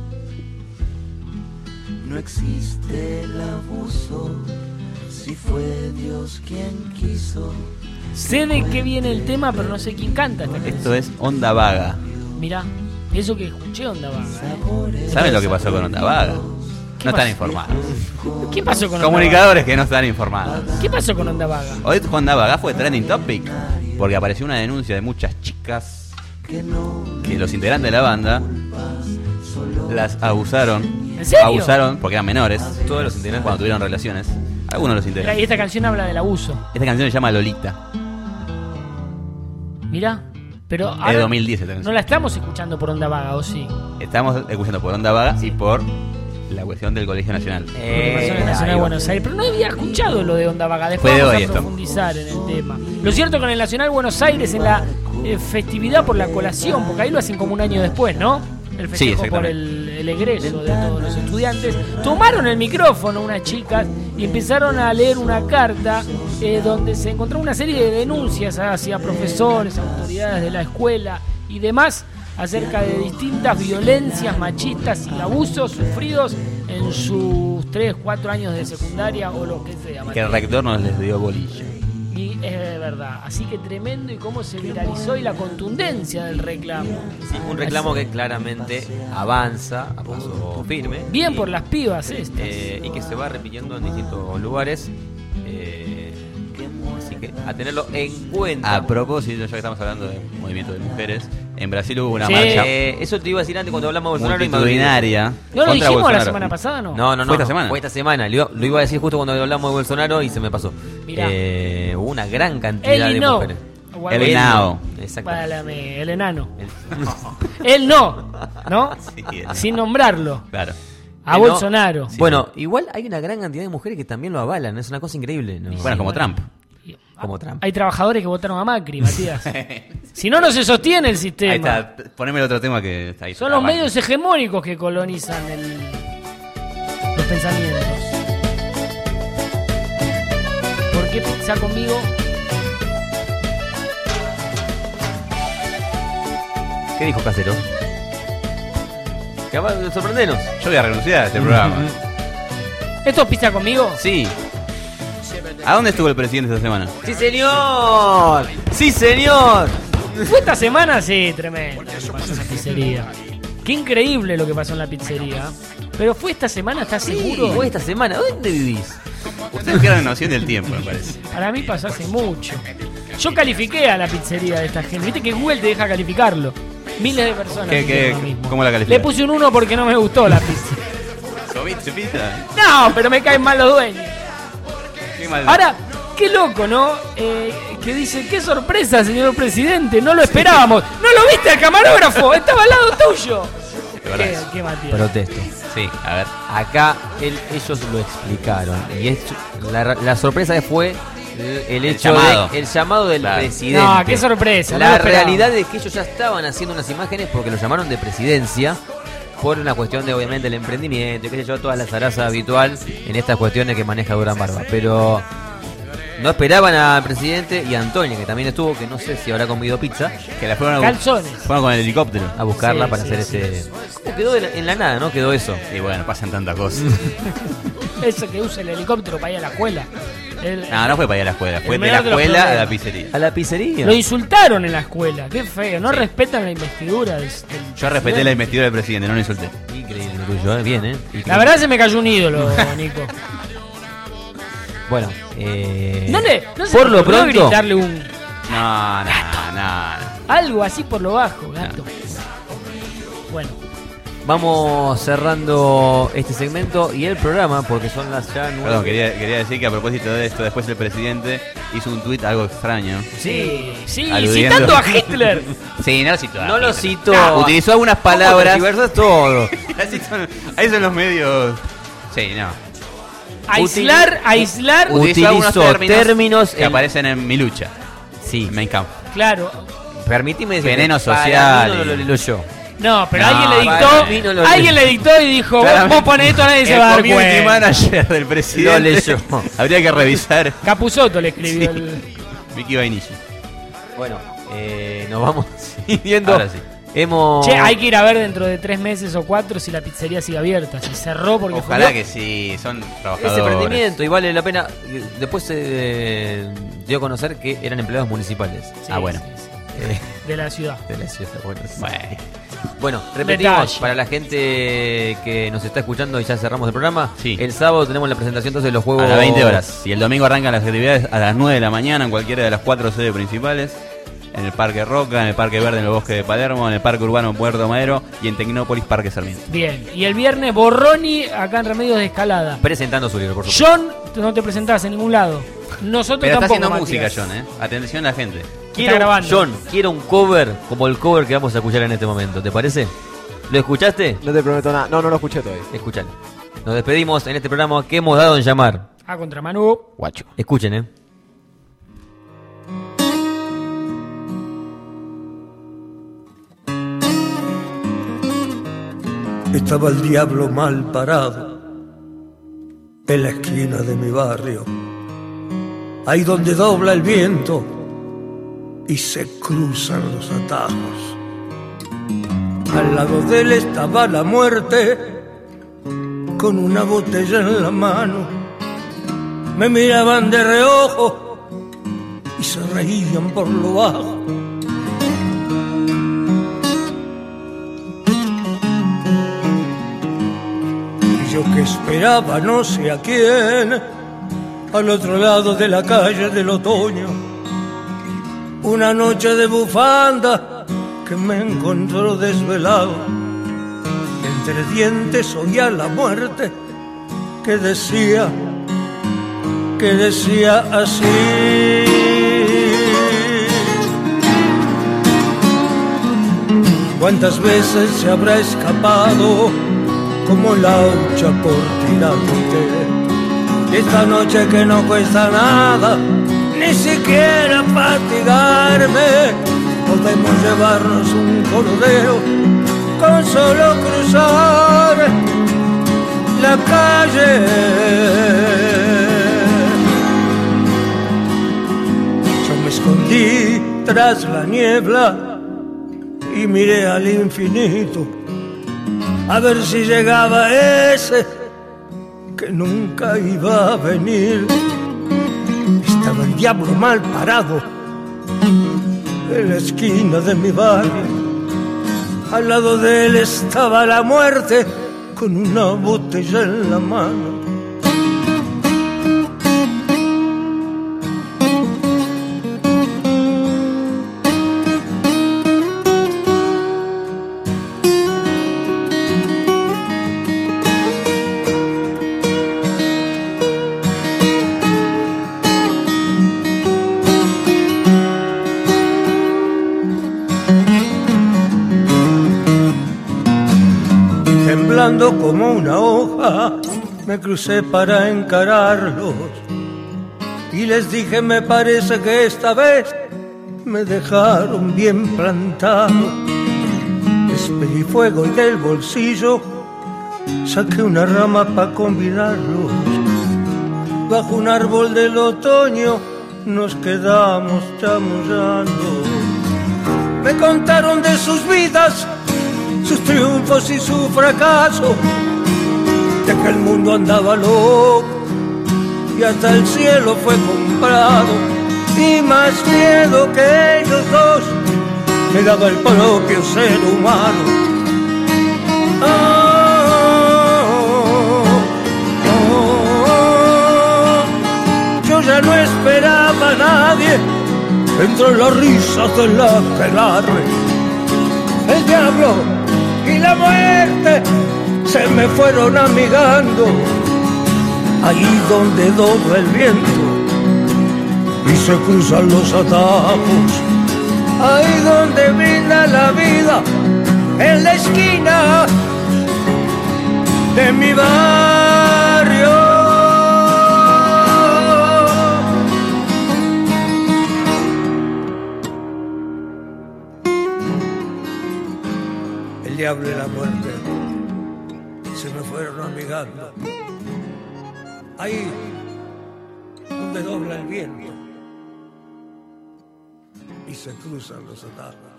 No existe el abuso, si fue Dios quien quiso. Sé de qué viene el tema, pero no sé quién canta esta canción. Esto es Onda Vaga. Mirá, eso que escuché Onda Vaga. ¿eh? ¿Saben lo que pasó con Onda Vaga? No están pasó? informados. ¿Qué pasó con Onda Comunicadores que no están informados. Vaga? ¿Qué pasó con Onda Vaga? Hoy Onda Vaga fue trending topic porque apareció una denuncia de muchas chicas que los integrantes de la banda las abusaron. ¿En serio? Abusaron porque eran menores. Todos los integrantes. Cuando tuvieron relaciones. Algunos de los Mirá, integrantes. y esta canción habla del abuso. Esta canción se llama Lolita. Mirá, pero Es de ahora dos mil diez esta no canción. la estamos escuchando por Onda Vaga, ¿o sí? Estamos escuchando por Onda Vaga y por la cuestión del Colegio Nacional. Porque pasó en el Nacional de Buenos Aires, pero no había escuchado lo de Onda Vaga. Después Fue de vamos hoy a esto. profundizar en el tema. Lo cierto con el Nacional Buenos Aires en la eh, festividad por la colación, porque ahí lo hacen como un año después, ¿no? El Sí, festejo por exactamente. el, el egreso de todos los estudiantes. Tomaron el micrófono unas chicas y empezaron a leer una carta eh, donde se encontró una serie de denuncias hacia profesores, autoridades de la escuela y demás acerca de distintas violencias machistas y abusos sufridos en sus tres, cuatro años de secundaria o lo que sea. Que el rector nos les dio bolilla. Y es verdad, así que tremendo y cómo se viralizó y la contundencia del reclamo. Sí, un reclamo que claramente avanza a paso firme. Bien y, por las pibas estas. eh, y que se va repitiendo en distintos lugares. Eh, así que a tenerlo en cuenta. A propósito, ya que estamos hablando de movimiento de mujeres, en Brasil hubo una Sí, marcha eh, eso te iba a decir antes cuando hablamos de Bolsonaro y me olvidé. multitudinaria. ¿No lo contra dijimos Bolsonaro. la semana pasada, no? No, no, no. ¿Fue esta semana? Fue esta semana. Lo, iba- lo iba a decir justo cuando hablamos de Bolsonaro y se me pasó. Mirá. Eh, hubo una gran cantidad Él y de no. mujeres. O algo El así. Henao. Exactamente. Válame, el enano. El- Él no, ¿no? Sí, el- Sin nombrarlo. Claro. A Eh, no. Bolsonaro. Bueno, igual hay una gran cantidad de mujeres que también lo avalan. Es una cosa increíble. ¿no? Bueno, como Trump. Como Trump. Hay trabajadores que votaron a Macri, Matías. Si no, no se sostiene el sistema. Ahí está. Poneme el otro tema que está ahí. Son los Arranca. medios hegemónicos que colonizan el- los pensamientos. ¿Por qué pizza conmigo? ¿Qué dijo Casero? Que va a sorprendernos. Yo voy a renunciar a este programa. ¿Esto es pizza conmigo? Sí. ¿A dónde estuvo el presidente esta semana? ¡Sí, señor! ¡Sí, señor! ¿Fue esta semana? Sí, tremendo lo que pasó en la pizzería. Qué increíble lo que pasó en la pizzería. Pero fue esta semana, ¿estás seguro? Fue esta semana. ¿Dónde vivís? Ustedes pierden noción del tiempo, me parece. Para mí pasó hace mucho. Yo califiqué a la pizzería de esta gente. Viste que Google te deja calificarlo. Miles de personas. ¿Qué, hicieron qué, lo mismo. ¿Cómo la Le calificas? puse un uno porque no me gustó la pizza. ¿Comiste pizza? No, pero me caen mal los dueños. Qué mal. Ahora, qué loco, ¿no? Eh, que dice, qué sorpresa, señor presidente, no lo esperábamos. ¿No lo viste al camarógrafo? Estaba al lado tuyo. De verdad. Qué, qué Matías. Protesto. Sí, a ver. Acá él- ellos lo explicaron. Y es, la, la sorpresa fue el, el hecho llamado. de, el llamado del Claro. presidente. No, qué sorpresa, no lo La esperaba. realidad es que ellos ya estaban haciendo unas imágenes porque lo llamaron de presidencia. Por una cuestión de, obviamente, el emprendimiento, qué sé yo, toda la zaraza habitual en estas cuestiones que maneja Durán Barba. Pero No esperaban al presidente y a Antonia, que también estuvo, que no sé si habrá comido pizza. Que la fueron a, Calzones. fueron con el helicóptero a buscarla Sí, para sí, hacer sí, ese. sí. ¿Cómo quedó en la nada, no? Quedó eso. Y bueno, pasan tantas cosas. Eso que usa el helicóptero para ir a la escuela. El- No, no fue para ir a la escuela, fue El de la menor de los escuela a la problemas. pizzería. A la pizzería. Lo insultaron en la escuela. Qué feo. No respetan la investidura. del- del- Yo respeté la investidura del presidente, no lo insulté. Increíble lo tuyo, ¿eh? Bien, ¿eh? La verdad se me cayó un ídolo, Nico. Bueno, eh. No le, no se por le lo ocurrió pronto. gritarle un No, no, no. algo así por lo bajo, gato. Bueno, Vamos cerrando este segmento y el programa porque son las ya nueve. Perdón, quería, quería decir que a propósito de esto, después el presidente hizo un tuit algo extraño. sí, sí, Aludiendo- citando a Hitler. Sí, no lo citó. a No lo Hitler. cito. Utilizó algunas ¿Cómo palabras. tergiversas todo? Así son, ahí son los medios. Sí, no. Aislar, aislar. Utilizó algunos Utilizó términos, términos que en- aparecen en mi lucha. Sí. Mein Kampf. Claro. Permitime decir. Veneno para social mí no y- lo leo yo. No, pero No, alguien le para mí dictó. no lo Alguien leo. le dictó y dijo: vos, Claramente, vos ponés esto, nadie se el va a dar community cuenta. manager del presidente. Lo leyó. Habría que revisar. Capusotto le escribió Sí. el. Vicky Vainilla. Bueno, eh, nos vamos siguiendo. Ahora sí. Hemos. Che, hay que ir a ver dentro de tres meses o cuatro si la pizzería sigue abierta. Si cerró porque Ojalá fue- que sí, son trabajadores. Ese emprendimiento y vale la pena. Después se eh, dio a conocer que eran empleados municipales. Sí, Ah, bueno. sí, sí. Eh, De la ciudad. de la ciudad. Bueno, sí. Bueno. Bueno, repetimos Detalle. para la gente que nos está escuchando y ya cerramos el programa. Sí. El sábado tenemos la presentación entonces de los juegos A las veinte horas. Y el domingo arrancan las actividades a las nueve de la mañana en cualquiera de las cuatro sedes principales. En el Parque Roca, en el Parque Verde en el Bosque de Palermo, en el Parque Urbano en Puerto Madero y en Tecnópolis Parque Sarmiento. Bien. Y el viernes Borroni acá en Remedios de Escalada. Presentando su libro, por supuesto. John, tú no te presentás en ningún lado. Nosotros Pero está tampoco. haciendo música, Matías. John, ¿eh? Atención a la gente. Quiero, grabando. John, quiero un cover como el cover que vamos a escuchar en este momento. ¿Te parece? ¿Lo escuchaste? No te prometo nada. No, no lo escuché todavía. Escuchalo. Nos despedimos en este programa que hemos dado en llamar. A contra Manu. Guacho. Escuchen, eh. Estaba el diablo mal parado en la esquina de mi barrio, ahí donde dobla el viento y se cruzan los atajos. Al lado de él estaba la muerte con una botella en la mano. Me miraban de reojo y se reían por lo bajo. Yo que esperaba no sé a quién, al otro lado de la calle del otoño, una noche de bufanda que me encontró desvelado. Entre dientes oía la muerte que decía, que decía así. ¿Cuántas veces se habrá escapado como laucha por tirante? Esta noche que no cuesta nada, ni siquiera fatigarme, podemos llevarnos un cordero con solo cruzar la calle. Yo me escondí tras la niebla y miré al infinito a ver si llegaba ese que nunca iba a venir. Estaba el diablo mal parado en la esquina de mi barrio. Al lado de él estaba la muerte con una botella en la mano. Temblando como una hoja, me crucé para encararlos y les dije, me parece que esta vez me dejaron bien plantado. Despedí fuego y del bolsillo saqué una rama para convidarlos. bajo un árbol del otoño nos quedamos chamullando. Me contaron de sus vidas, sus triunfos y su fracaso, de que el mundo andaba loco y hasta el cielo fue comprado, y más miedo que ellos dos me daba el propio ser humano. Oh, oh, oh, yo ya no esperaba a nadie entre las risas de la aquelarre. El diablo y la muerte se me fueron amigando, ahí donde dobla el viento y se cruzan los atajos, ahí donde brinda la vida, en la esquina de mi barrio. El diablo y la muerte se me fueron amigando, ahí donde dobla el viento y se cruzan los atajos.